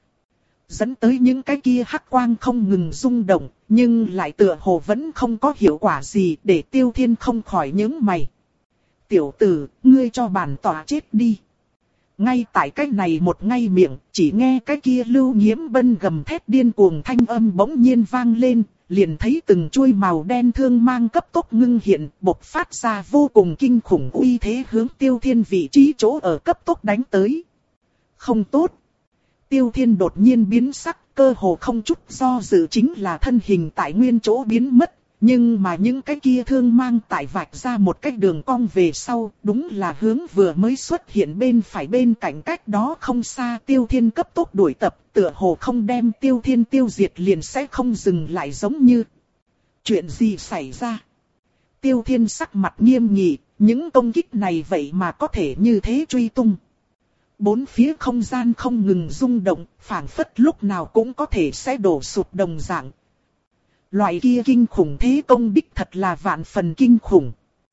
Dẫn tới những cái kia hắc quang không ngừng rung động, nhưng lại tựa hồ vẫn không có hiệu quả gì, để Tiêu Thiên không khỏi nhướng mày. Tiểu tử, ngươi cho bản tỏa chết đi. Ngay tại cái này một ngay miệng, chỉ nghe cái kia Lưu Nhiễm Bân gầm thét điên cuồng thanh âm bỗng nhiên vang lên, liền thấy từng chuôi màu đen thương mang cấp tốc ngưng hiện, bộc phát ra vô cùng kinh khủng uy thế hướng Tiêu Thiên vị trí chỗ ở cấp tốc đánh tới. Không tốt. Tiêu Thiên đột nhiên biến sắc, cơ hồ không chút do dự chính là thân hình tại nguyên chỗ biến mất. Nhưng mà những cái kia thương mang tại vạch ra một cái đường cong về sau, đúng là hướng vừa mới xuất hiện bên phải bên cạnh cách đó không xa. Tiêu Thiên cấp tốc đuổi tập, tựa hồ không đem Tiêu Thiên tiêu diệt liền sẽ không dừng lại, giống như chuyện gì xảy ra. Tiêu Thiên sắc mặt nghiêm nghị, những công kích này vậy mà có thể như thế truy tung. Bốn phía không gian không ngừng rung động, phảng phất lúc nào cũng có thể sẽ đổ sụp đồng dạng. Loại kia kinh khủng thế công đích thật là vạn phần kinh khủng.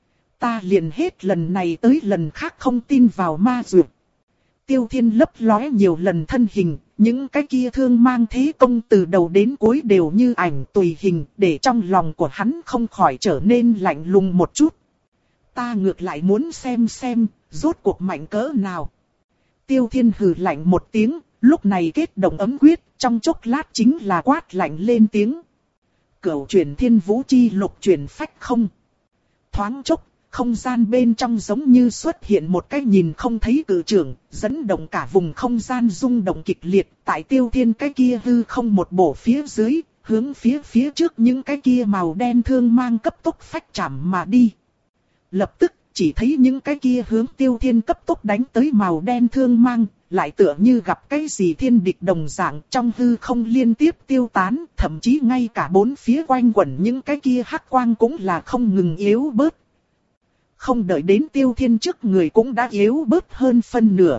Ta liền hết lần này tới lần khác không tin vào ma dược. Tiêu Thiên lấp lóe nhiều lần thân hình, những cái kia thương mang thế công từ đầu đến cuối đều như ảnh tùy hình, để trong lòng của hắn không khỏi trở nên lạnh lùng một chút. Ta ngược lại muốn xem xem, rốt cuộc mạnh cỡ nào. Tiêu Thiên hừ lạnh một tiếng, lúc này kết động ấm quyết, trong chốc lát chính là quát lạnh lên tiếng. Cửu chuyển thiên vũ chi lục chuyển phách không. Thoáng chốc, không gian bên trong giống như xuất hiện một cái nhìn không thấy cự trưởng, dẫn động cả vùng không gian rung động kịch liệt. Tại Tiêu Thiên cái kia hư không một bổ phía dưới, hướng phía phía trước những cái kia màu đen thương mang cấp tốc phách chạm mà đi. Lập tức, chỉ thấy những cái kia hướng Tiêu Thiên cấp tốc đánh tới màu đen thương mang, lại tựa như gặp cái gì thiên địch đồng dạng, trong hư không liên tiếp tiêu tán, thậm chí ngay cả bốn phía quanh quẩn những cái kia hắc quang cũng là không ngừng yếu bớt. Không đợi đến Tiêu Thiên trước người cũng đã yếu bớt hơn phân nửa.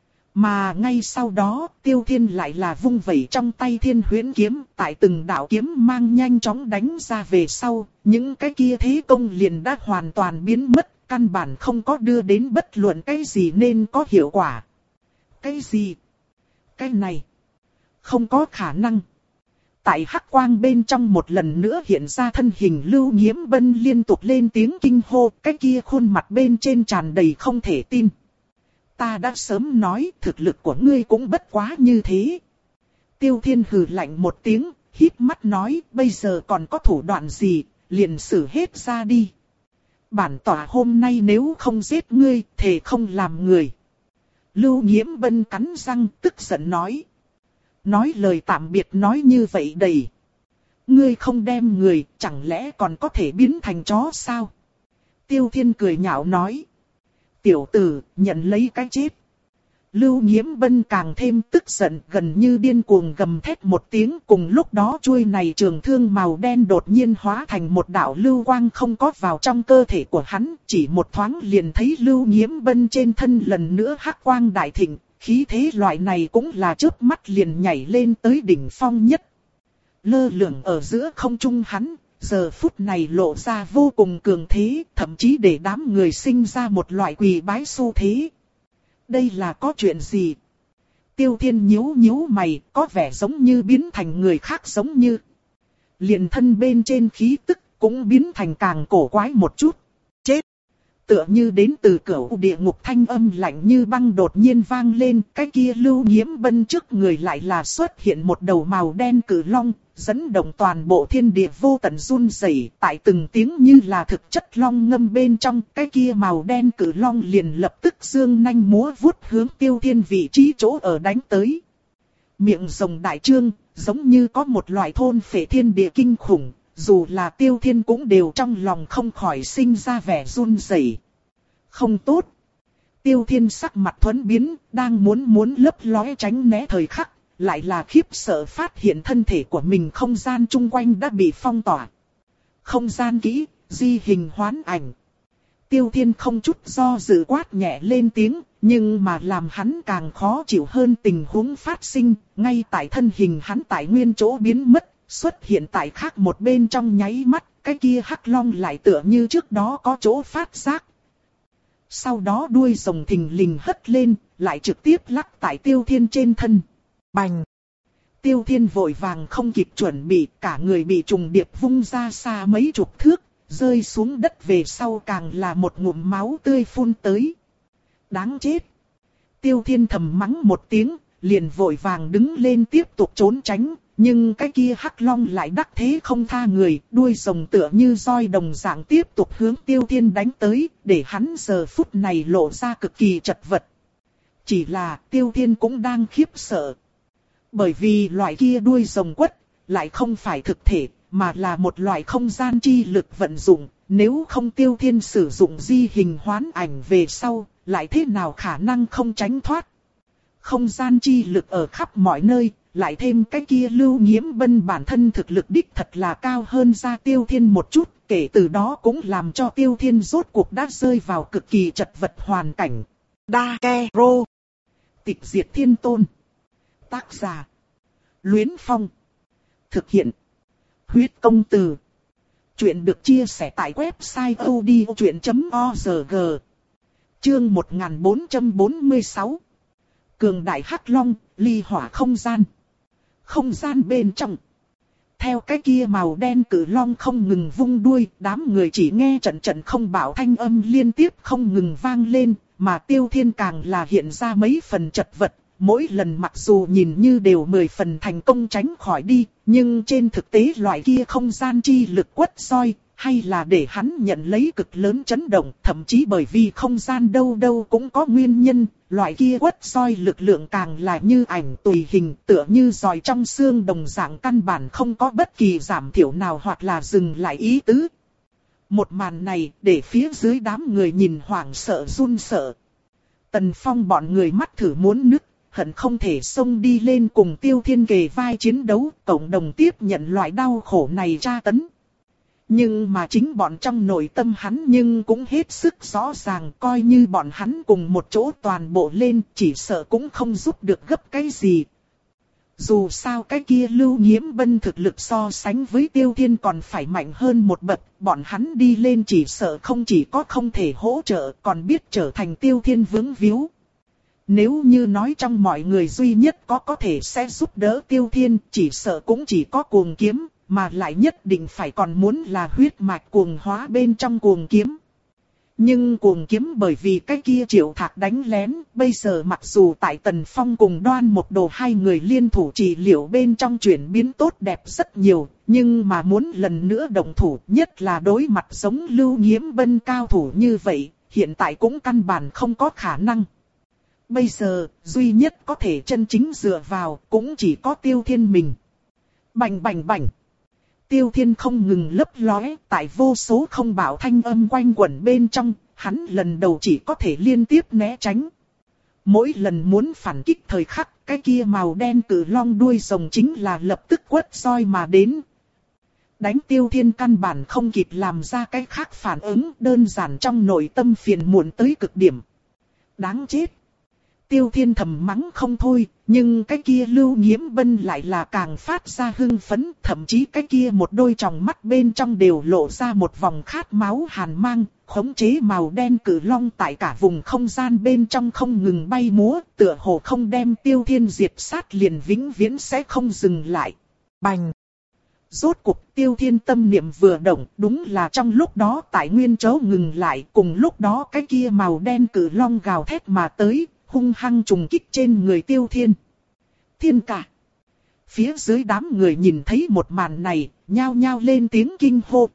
Mà ngay sau đó, Tiêu Thiên lại là vung vẩy trong tay Thiên Huyễn kiếm, tại từng đạo kiếm mang nhanh chóng đánh ra về sau, những cái kia thế công liền đã hoàn toàn biến mất, căn bản không có đưa đến bất luận cái gì nên có hiệu quả. Cái gì? Cái này? Không có khả năng. Tại hắc quang bên trong một lần nữa hiện ra thân hình Lưu Nhiễm Bân liên tục lên tiếng kinh hô, cái kia khuôn mặt bên trên tràn đầy không thể tin. Ta đã sớm nói thực lực của ngươi cũng bất quá như thế. Tiêu Thiên hừ lạnh một tiếng, híp mắt nói bây giờ còn có thủ đoạn gì, liền xử hết ra đi. Bản tỏa hôm nay nếu không giết ngươi, thề không làm người. Lưu Nhiễm Bân cắn răng tức giận nói. Nói lời tạm biệt nói như vậy đầy. Ngươi không đem người, chẳng lẽ còn có thể biến thành chó sao? Tiêu Thiên cười nhạo nói. Tiểu tử, nhận lấy cái chết. Lưu Nhiễm Bân càng thêm tức giận, gần như điên cuồng gầm thét một tiếng. Cùng lúc đó chuôi này trường thương màu đen đột nhiên hóa thành một đạo lưu quang không có vào trong cơ thể của hắn. Chỉ một thoáng liền thấy Lưu Nhiễm Bân trên thân lần nữa hắc quang đại thịnh. Khí thế loại này cũng là chớp mắt liền nhảy lên tới đỉnh phong nhất. Lơ lửng ở giữa không trung hắn, giờ phút này lộ ra vô cùng cường thế, thậm chí để đám người sinh ra một loại quỳ bái xu thế. Đây là có chuyện gì? Tiêu Thiên nhíu nhíu mày, có vẻ giống như biến thành người khác giống như. Liền thân bên trên khí tức cũng biến thành càng cổ quái một chút. Chết! Tựa như đến từ cửu địa ngục thanh âm lạnh như băng đột nhiên vang lên, cái kia Lưu Nhiễm Bân trước người lại là xuất hiện một đầu màu đen cử long, dẫn động toàn bộ thiên địa vô tận run rẩy, tại từng tiếng như là thực chất long ngâm bên trong, cái kia màu đen cử long liền lập tức dương nanh múa vuốt hướng Tiêu Thiên vị trí chỗ ở đánh tới. Miệng rồng đại trương, giống như có một loại thôn phệ thiên địa kinh khủng, dù là Tiêu Thiên cũng đều trong lòng không khỏi sinh ra vẻ run rẩy. Không tốt. Tiêu Thiên sắc mặt thuẫn biến, đang muốn muốn lấp lóe tránh né thời khắc, lại là khiếp sợ phát hiện thân thể của mình không gian chung quanh đã bị phong tỏa. Không gian kỹ, di hình hoán ảnh. Tiêu Thiên không chút do dự quát nhẹ lên tiếng, nhưng mà làm hắn càng khó chịu hơn tình huống phát sinh, ngay tại thân hình hắn tại nguyên chỗ biến mất, xuất hiện tại khác một bên trong nháy mắt, cái kia hắc long lại tựa như trước đó có chỗ phát giác. Sau đó đuôi rồng thình lình hất lên, lại trực tiếp lắc tại Tiêu Thiên trên thân. Bành! Tiêu Thiên vội vàng không kịp chuẩn bị, cả người bị trùng điệp vung ra xa mấy chục thước, rơi xuống đất về sau càng là một ngụm máu tươi phun tới. Đáng chết! Tiêu Thiên thầm mắng một tiếng, liền vội vàng đứng lên tiếp tục trốn tránh, nhưng cái kia hắc long lại đắc thế không tha người, đuôi rồng tựa như roi đồng dạng tiếp tục hướng Tiêu Thiên đánh tới, để hắn giờ phút này lộ ra cực kỳ chật vật. Chỉ là Tiêu Thiên cũng đang khiếp sợ. Bởi vì loại kia đuôi rồng quất, lại không phải thực thể, mà là một loại không gian chi lực vận dụng, nếu không Tiêu Thiên sử dụng di hình hoán ảnh về sau, lại thế nào khả năng không tránh thoát. Không gian chi lực ở khắp mọi nơi, lại thêm cái kia Lưu Nhiễm Bân bản thân thực lực đích thật là cao hơn ra Tiêu Thiên một chút, kể từ đó cũng làm cho Tiêu Thiên rốt cuộc đã rơi vào cực kỳ chật vật hoàn cảnh. Đa Ke Rô. Tịch diệt thiên tôn. Tác giả. Luyến Phong. Thực hiện. Huyết công từ. Chuyện được chia sẻ tại website odchuyện chấm org. Chương một nghìn bốn trăm bốn mươi sáu. Cường đại hắc long, ly hỏa không gian. Không gian bên trong. Theo cái kia màu đen cử long không ngừng vung đuôi, đám người chỉ nghe trận trận không bảo thanh âm liên tiếp không ngừng vang lên, mà Tiêu Thiên càng là hiện ra mấy phần chật vật. Mỗi lần mặc dù nhìn như đều mười phần thành công tránh khỏi đi, nhưng trên thực tế loại kia không gian chi lực quất roi, hay là để hắn nhận lấy cực lớn chấn động, thậm chí bởi vì không gian đâu đâu cũng có nguyên nhân, loại kia quất roi lực lượng càng là như ảnh tùy hình, tựa như roi trong xương đồng dạng, căn bản không có bất kỳ giảm thiểu nào hoặc là dừng lại ý tứ. Một màn này để phía dưới đám người nhìn hoảng sợ run sợ. Tần Phong bọn người mắt thử muốn nứt, hận không thể xông đi lên cùng Tiêu Thiên kề vai chiến đấu, cộng đồng tiếp nhận loại đau khổ này tra tấn. Nhưng mà chính bọn trong nội tâm hắn nhưng cũng hết sức rõ ràng, coi như bọn hắn cùng một chỗ toàn bộ lên, chỉ sợ cũng không giúp được gấp cái gì. Dù sao cái kia Lưu Nhiễm Bân thực lực so sánh với Tiêu Thiên còn phải mạnh hơn một bậc, bọn hắn đi lên chỉ sợ không chỉ có không thể hỗ trợ, còn biết trở thành Tiêu Thiên vướng víu. Nếu như nói trong mọi người duy nhất có có thể sẽ giúp đỡ Tiêu Thiên, chỉ sợ cũng chỉ có Cuồng Kiếm, mà lại nhất định phải còn muốn là huyết mạch cuồng hóa bên trong Cuồng Kiếm. Nhưng Cuồng Kiếm bởi vì cái kia Triệu Thạc đánh lén, bây giờ mặc dù tại Tần Phong cùng Đoan Một Đồ hai người liên thủ trị liệu bên trong chuyển biến tốt đẹp rất nhiều, nhưng mà muốn lần nữa động thủ, nhất là đối mặt giống Lưu Nhiễm Bân cao thủ như vậy, hiện tại cũng căn bản không có khả năng. Bây giờ, duy nhất có thể chân chính dựa vào, cũng chỉ có Tiêu Thiên mình. Bành bành bành. Tiêu Thiên không ngừng lấp lóe, tại vô số không bảo thanh âm quanh quẩn bên trong, hắn lần đầu chỉ có thể liên tiếp né tránh. Mỗi lần muốn phản kích thời khắc, cái kia màu đen cử long đuôi rồng chính là lập tức quất roi mà đến. Đánh Tiêu Thiên căn bản không kịp làm ra cái khác phản ứng, đơn giản trong nội tâm phiền muộn tới cực điểm. Đáng chết. Tiêu Thiên thầm mắng không thôi, nhưng cái kia Lưu Nghiễm Bân lại là càng phát ra hưng phấn, thậm chí cái kia một đôi tròng mắt bên trong đều lộ ra một vòng khát máu hàn mang, khống chế màu đen cử long tại cả vùng không gian bên trong không ngừng bay múa, tựa hồ không đem Tiêu Thiên diệt sát liền vĩnh viễn sẽ không dừng lại. Bành! Rốt cuộc Tiêu Thiên tâm niệm vừa động, đúng là trong lúc đó tại nguyên chỗ ngừng lại, cùng lúc đó cái kia màu đen cử long gào thét mà tới, hung hăng trùng kích trên người Tiêu Thiên. Thiên cả! Phía dưới đám người nhìn thấy một màn này, nhao nhao lên tiếng kinh hô.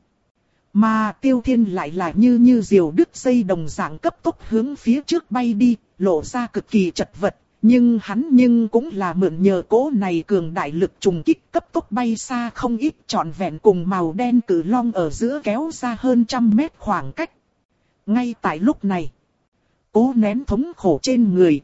Mà Tiêu Thiên lại là như như diều đứt dây đồng dạng cấp tốc hướng phía trước bay đi, lộ ra cực kỳ chật vật. Nhưng hắn nhưng cũng là mượn nhờ cỗ này cường đại lực trùng kích cấp tốc bay xa không ít, trọn vẹn cùng màu đen cử long ở giữa kéo ra hơn trăm mét khoảng cách. Ngay tại lúc này, cố nén thống khổ trên người,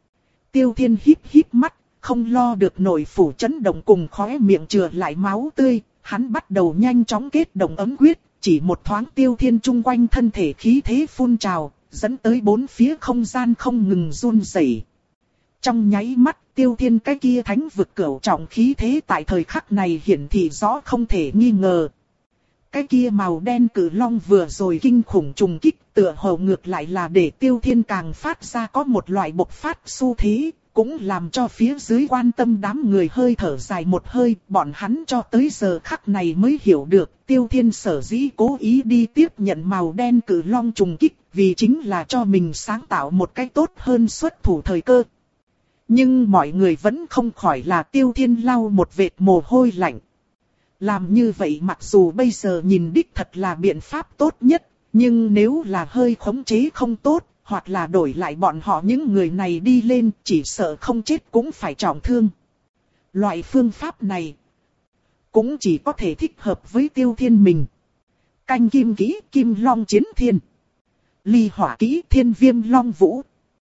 Tiêu Thiên híp híp mắt, không lo được nổi phủ chấn động cùng khóe miệng chừa lại máu tươi, hắn bắt đầu nhanh chóng kết động ấm quyết, chỉ một thoáng Tiêu Thiên chung quanh thân thể khí thế phun trào, dẫn tới bốn phía không gian không ngừng run rẩy. Trong nháy mắt Tiêu Thiên cái kia thánh vực cửu trọng khí thế tại thời khắc này hiển thị rõ không thể nghi ngờ. Cái kia màu đen cử long vừa rồi kinh khủng trùng kích tựa hồ ngược lại là để Tiêu Thiên càng phát ra có một loại bộc phát xu thế, cũng làm cho phía dưới quan tâm đám người hơi thở dài một hơi, bọn hắn cho tới giờ khắc này mới hiểu được Tiêu Thiên sở dĩ cố ý đi tiếp nhận màu đen cử long trùng kích, vì chính là cho mình sáng tạo một cách tốt hơn xuất thủ thời cơ. Nhưng mọi người vẫn không khỏi là Tiêu Thiên lau một vệt mồ hôi lạnh. Làm như vậy mặc dù bây giờ nhìn đích thật là biện pháp tốt nhất, nhưng nếu là hơi khống chế không tốt, hoặc là đổi lại bọn họ những người này đi lên, chỉ sợ không chết cũng phải trọng thương. Loại phương pháp này cũng chỉ có thể thích hợp với Tiêu Thiên mình. Canh kim kỹ Kim Long Chiến Thiên, Ly Hỏa kỹ Thiên Viêm Long Vũ,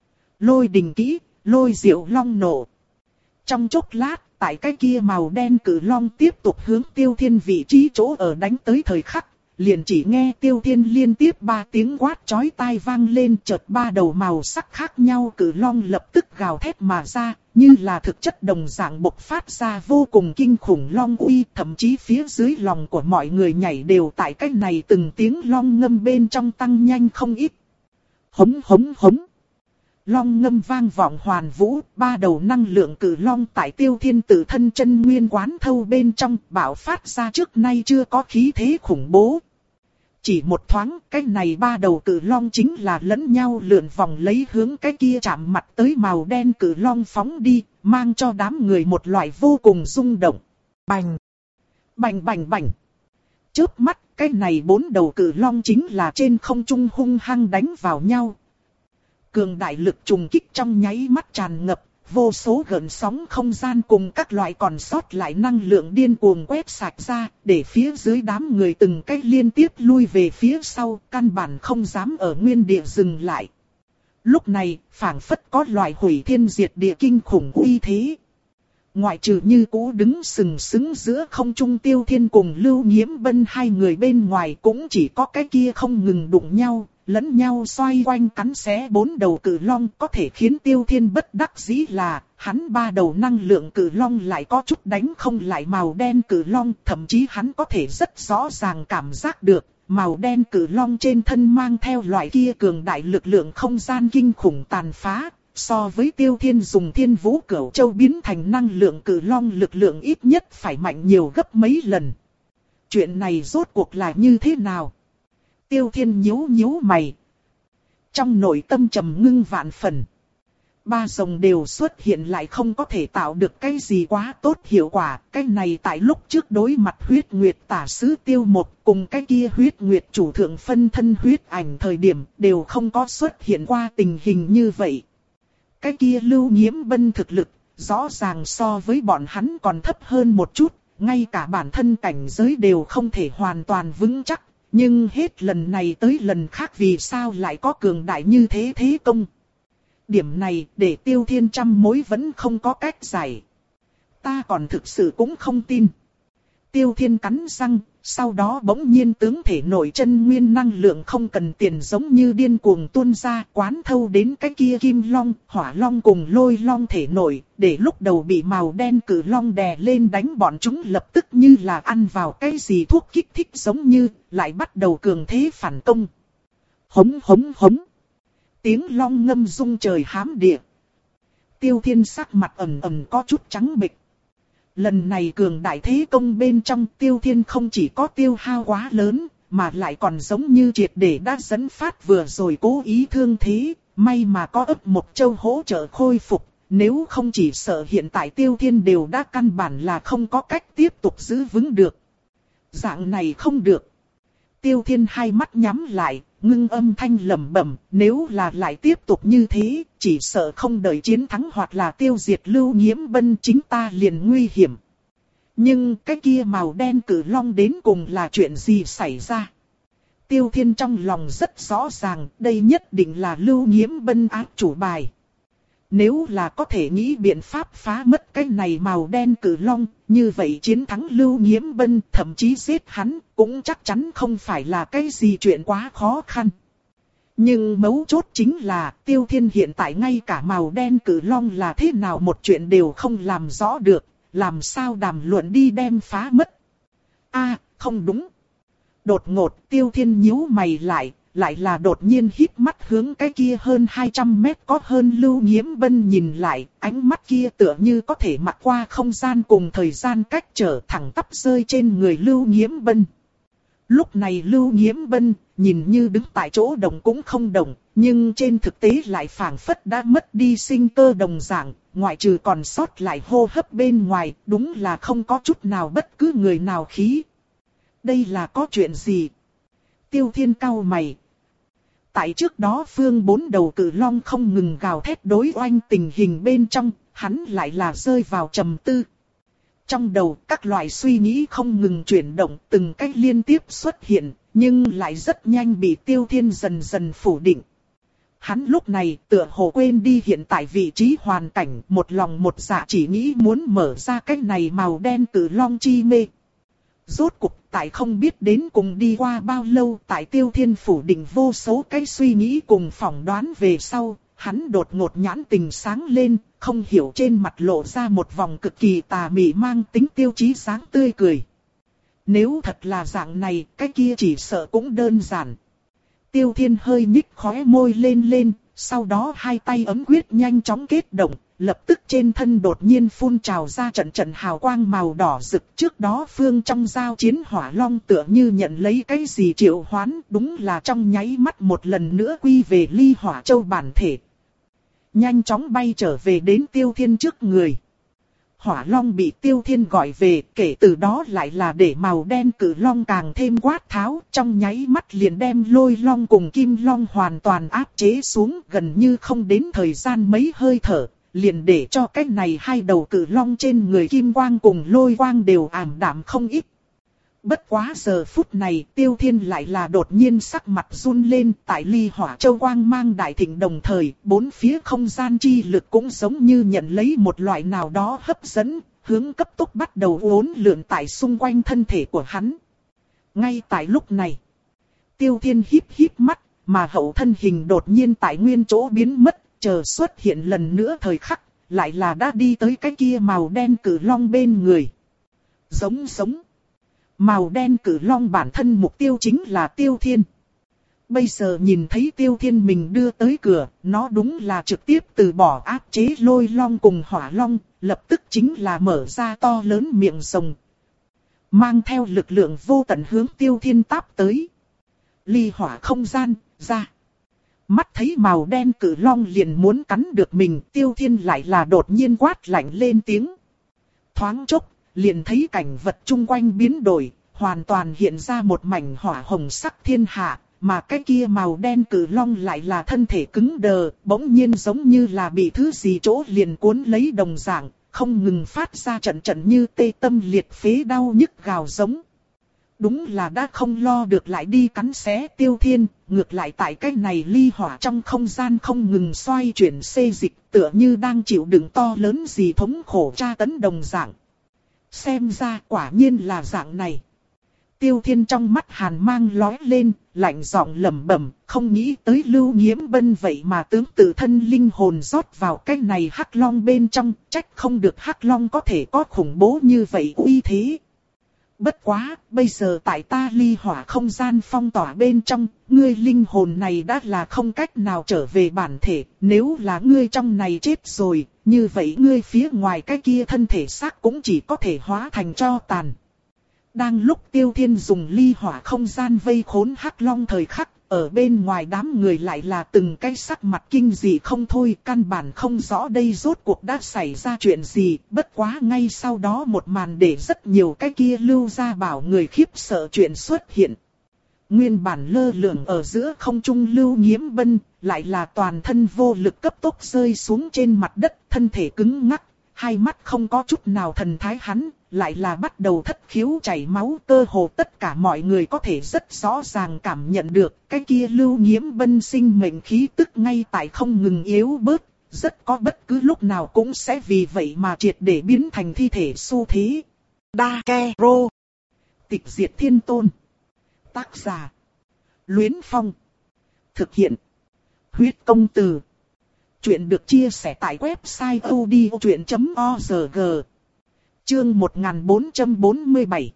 Lôi Đình kỹ Lôi Diệu Long Nổ. Trong chốc lát, tại cái kia màu đen cử long tiếp tục hướng Tiêu Thiên vị trí chỗ ở đánh tới thời khắc, liền chỉ nghe Tiêu Thiên liên tiếp ba tiếng quát chói tai vang lên, chợt ba đầu màu sắc khác nhau cử long lập tức gào thét mà ra, như là thực chất đồng dạng bộc phát ra vô cùng kinh khủng long uy, thậm chí phía dưới lòng của mọi người nhảy đều tại cái này từng tiếng long ngâm bên trong tăng nhanh không ít. Hống hống hống. Long ngâm vang vọng hoàn vũ, ba đầu năng lượng cử long tại Tiêu Thiên tự thân chân nguyên quán thâu bên trong bạo phát ra trước nay chưa có khí thế khủng bố. Chỉ một thoáng, cái này ba đầu cử long chính là lẫn nhau lượn vòng lấy hướng cái kia chạm mặt tới màu đen cử long phóng đi, mang cho đám người một loại vô cùng rung động. Bành! Bành bành bành! Chớp mắt, cái này bốn đầu cử long chính là trên không trung hung hăng đánh vào nhau. Cường đại lực trùng kích trong nháy mắt tràn ngập, vô số gợn sóng không gian cùng các loại còn sót lại năng lượng điên cuồng quét sạch ra, để phía dưới đám người từng cách liên tiếp lui về phía sau, căn bản không dám ở nguyên địa dừng lại. Lúc này, phảng phất có loại hủy thiên diệt địa kinh khủng uy thế. Ngoại trừ như cũ đứng sừng sững giữa không trung Tiêu Thiên cùng Lưu Nghiễm Bân hai người bên ngoài, cũng chỉ có cái kia không ngừng đụng nhau, lẫn nhau xoay quanh cắn xé bốn đầu cử long. Có thể khiến Tiêu Thiên bất đắc dĩ là, hắn ba đầu năng lượng cử long lại có chút đánh không lại màu đen cử long. Thậm chí hắn có thể rất rõ ràng cảm giác được, màu đen cử long trên thân mang theo loại kia cường đại lực lượng không gian kinh khủng tàn phá. So với Tiêu Thiên dùng Thiên Vũ Cửu Châu biến thành năng lượng cử long lực lượng ít nhất phải mạnh nhiều gấp mấy lần. Chuyện này rốt cuộc là như thế nào? Tiêu Thiên nhíu nhíu mày. Trong nội tâm trầm ngưng vạn phần. Ba rồng đều xuất hiện lại không có thể tạo được cái gì quá tốt hiệu quả. Cái này tại lúc trước đối mặt huyết nguyệt tả sứ Tiêu Một cùng cái kia huyết nguyệt chủ thượng phân thân huyết ảnh thời điểm đều không có xuất hiện qua tình hình như vậy. Cái kia Lưu Nghiễm Bân thực lực, rõ ràng so với bọn hắn còn thấp hơn một chút, ngay cả bản thân cảnh giới đều không thể hoàn toàn vững chắc, nhưng hết lần này tới lần khác vì sao lại có cường đại như thế thế công. Điểm này để Tiêu Thiên trăm mối vẫn không có cách giải. Ta còn thực sự cũng không tin. Tiêu Thiên cắn răng, sau đó bỗng nhiên tướng thể nội chân nguyên năng lượng không cần tiền giống như điên cuồng tuôn ra, quán thâu đến cái kia kim long, hỏa long cùng lôi long thể nội, để lúc đầu bị màu đen cử long đè lên đánh bọn chúng lập tức như là ăn vào cái gì thuốc kích thích giống như, lại bắt đầu cường thế phản công. Hống hống hống. Tiếng long ngâm rung trời hám địa. Tiêu Thiên sắc mặt ẩn ẩn có chút trắng bệch. Lần này cường đại thế công bên trong Tiêu Thiên không chỉ có tiêu hao quá lớn, mà lại còn giống như triệt để đã dẫn phát vừa rồi cố ý thương thế, may mà có ấp một châu hỗ trợ khôi phục, nếu không chỉ sợ hiện tại Tiêu Thiên đều đã căn bản là không có cách tiếp tục giữ vững được. Dạng này không được. Tiêu Thiên hai mắt nhắm lại, ngưng âm thanh lẩm bẩm, nếu là lại tiếp tục như thế, chỉ sợ không đợi chiến thắng hoặc là tiêu diệt Lưu Nhiễm Bân chính ta liền nguy hiểm. Nhưng cái kia màu đen cử long đến cùng là chuyện gì xảy ra? Tiêu Thiên trong lòng rất rõ ràng, đây nhất định là Lưu Nhiễm Bân ác chủ bài. Nếu là có thể nghĩ biện pháp phá mất cái này màu đen cử long, như vậy chiến thắng Lưu Nhiễm Bân thậm chí giết hắn cũng chắc chắn không phải là cái gì chuyện quá khó khăn. Nhưng mấu chốt chính là Tiêu Thiên hiện tại ngay cả màu đen cử long là thế nào một chuyện đều không làm rõ được, làm sao đàm luận đi đem phá mất. A, không đúng. Đột ngột Tiêu Thiên nhíu mày lại. Lại là đột nhiên híp mắt hướng cái kia hơn hai trăm mét có hơn Lưu Nhiễm Bân nhìn lại, ánh mắt kia tựa như có thể mặc qua không gian cùng thời gian cách trở thẳng tắp rơi trên người Lưu Nhiễm Bân. Lúc này Lưu Nhiễm Bân nhìn như đứng tại chỗ động cũng không động, nhưng trên thực tế lại phảng phất đã mất đi sinh cơ đồng dạng, ngoại trừ còn sót lại hô hấp bên ngoài, đúng là không có chút nào bất cứ người nào khí. Đây là có chuyện gì? Tiêu Thiên cau mày. Tại trước đó phương bốn đầu cử long không ngừng gào thét đối oanh tình hình bên trong, hắn lại là rơi vào trầm tư. Trong đầu các loại suy nghĩ không ngừng chuyển động từng cách liên tiếp xuất hiện, nhưng lại rất nhanh bị Tiêu Thiên dần dần phủ định. Hắn lúc này tựa hồ quên đi hiện tại vị trí hoàn cảnh, một lòng một dạ chỉ nghĩ muốn mở ra cái này màu đen cử long chi mê. Rốt cục tại không biết đến cùng đi qua bao lâu tại Tiêu Thiên phủ định vô số cái suy nghĩ cùng phỏng đoán về sau, hắn đột ngột nhãn tình sáng lên, không hiểu trên mặt lộ ra một vòng cực kỳ tà mị mang tính tiêu chí sáng tươi cười. Nếu thật là dạng này, cái kia chỉ sợ cũng đơn giản. Tiêu Thiên hơi nhích khóe môi lên lên, sau đó hai tay ấm quyết nhanh chóng kết động. Lập tức trên thân đột nhiên phun trào ra trận trận hào quang màu đỏ rực, trước đó phương trong giao chiến hỏa long tựa như nhận lấy cái gì triệu hoán, đúng là trong nháy mắt một lần nữa quy về Ly Hỏa Châu bản thể. Nhanh chóng bay trở về đến Tiêu Thiên trước người. Hỏa long bị Tiêu Thiên gọi về, kể từ đó lại là để màu đen cử long càng thêm quát tháo, trong nháy mắt liền đem lôi long cùng kim long hoàn toàn áp chế xuống, gần như không đến thời gian mấy hơi thở. Liền để cho cái này hai đầu cử long trên người kim quang cùng lôi quang đều ảm đạm không ít. Bất quá giờ phút này Tiêu Thiên lại là đột nhiên sắc mặt run lên, tại Ly Hỏa Châu quang mang đại thịnh đồng thời, bốn phía không gian chi lực cũng giống như nhận lấy một loại nào đó hấp dẫn, hướng cấp tốc bắt đầu uốn lượn tại xung quanh thân thể của hắn. Ngay tại lúc này, Tiêu Thiên híp híp mắt, mà hậu thân hình đột nhiên tại nguyên chỗ biến mất. Chờ xuất hiện lần nữa thời khắc, lại là đã đi tới cái kia màu đen cử long bên người. Giống giống. Màu đen cử long bản thân mục tiêu chính là Tiêu Thiên. Bây giờ nhìn thấy Tiêu Thiên mình đưa tới cửa, nó đúng là trực tiếp từ bỏ áp chế lôi long cùng hỏa long, lập tức chính là mở ra to lớn miệng rồng. Mang theo lực lượng vô tận hướng Tiêu Thiên táp tới. Ly hỏa không gian, ra. Mắt thấy màu đen cử long liền muốn cắn được mình, Tiêu Thiên lại là đột nhiên quát lạnh lên tiếng. Thoáng chốc, liền thấy cảnh vật chung quanh biến đổi, hoàn toàn hiện ra một mảnh hỏa hồng sắc thiên hạ, mà cái kia màu đen cử long lại là thân thể cứng đờ, bỗng nhiên giống như là bị thứ gì chỗ liền cuốn lấy đồng dạng, không ngừng phát ra trận trận như tê tâm liệt phế đau nhức gào giống. Đúng là đã không lo được lại đi cắn xé Tiêu Thiên, ngược lại tại cái này ly hỏa trong không gian không ngừng xoay chuyển xê dịch, tựa như đang chịu đựng to lớn gì thống khổ tra tấn đồng dạng. Xem ra quả nhiên là dạng này. Tiêu Thiên trong mắt hàn mang lóe lên, lạnh giọng lẩm bẩm, không nghĩ tới Lưu Nghiễm Bân vậy mà tướng tự thân linh hồn rót vào cái này Hắc Long bên trong, trách không được Hắc Long có thể có khủng bố như vậy uy thế. Bất quá, bây giờ tại ta ly hỏa không gian phong tỏa bên trong, ngươi linh hồn này đã là không cách nào trở về bản thể, nếu là ngươi trong này chết rồi, như vậy ngươi phía ngoài cái kia thân thể xác cũng chỉ có thể hóa thành tro tàn. Đang lúc Tiêu Thiên dùng ly hỏa không gian vây khốn Hắc Long thời khắc, ở bên ngoài đám người lại là từng cái sắc mặt kinh dị không thôi, căn bản không rõ đây rốt cuộc đã xảy ra chuyện gì, bất quá ngay sau đó một màn để rất nhiều cái kia Lưu Gia Bảo người khiếp sợ chuyện xuất hiện. Nguyên bản lơ lửng ở giữa không trung Lưu Nghiễm Bân, lại là toàn thân vô lực cấp tốc rơi xuống trên mặt đất, thân thể cứng ngắc, hai mắt không có chút nào thần thái hắn, lại là bắt đầu thất khiếu chảy máu, cơ hồ tất cả mọi người có thể rất rõ ràng cảm nhận được, cái kia Lưu Nghiễm Bân sinh mệnh khí tức ngay tại không ngừng yếu bớt, rất có bất cứ lúc nào cũng sẽ vì vậy mà triệt để biến thành thi thể xu thế. Dakero, Tịch Diệt Thiên Tôn, tác giả Luyến Phong, thực hiện Huyết Công Từ. Chuyện được chia sẻ tại website odchuyện chấm org. Chương một nghìn bốn trăm bốn mươi bảy.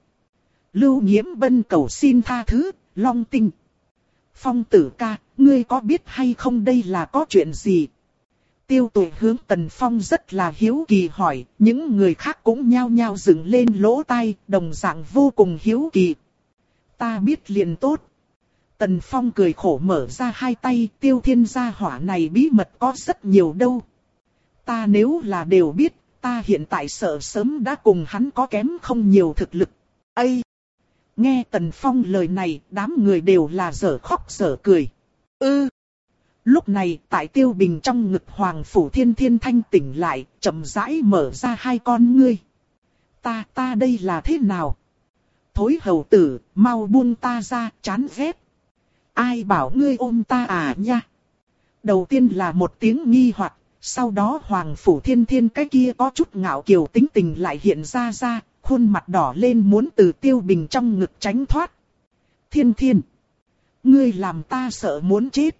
Lưu Nghiễm Bân cầu xin tha thứ, Long Tinh. Phong tử ca, ngươi có biết hay không đây là có chuyện gì? Tiêu Tuệ hướng Tần Phong rất là hiếu kỳ hỏi, những người khác cũng nhao nhao dựng lên lỗ tai, đồng dạng vô cùng hiếu kỳ. Ta biết liền tốt. Tần Phong cười khổ mở ra hai tay, Tiêu Thiên gia hỏa này bí mật có rất nhiều đâu. Ta nếu là đều biết, ta hiện tại sợ sớm đã cùng hắn có kém không nhiều thực lực. Ây! Nghe Tần Phong lời này, đám người đều là dở khóc dở cười. Ư! Ừ. Lúc này, tại Tiêu Bình trong ngực Hoàng Phủ Thiên Thiên thanh tỉnh lại, chậm rãi mở ra hai con ngươi. Ta, ta đây là thế nào? Thối hầu tử, mau buông ta ra, chán ghét. Ai bảo ngươi ôm ta à nha? Đầu tiên là một tiếng nghi hoặc, sau đó Hoàng Phủ Thiên Thiên cái kia có chút ngạo kiều tính tình lại hiện ra ra, khuôn mặt đỏ lên muốn từ Tiêu Bình trong ngực tránh thoát. Thiên Thiên, ngươi làm ta sợ muốn chết.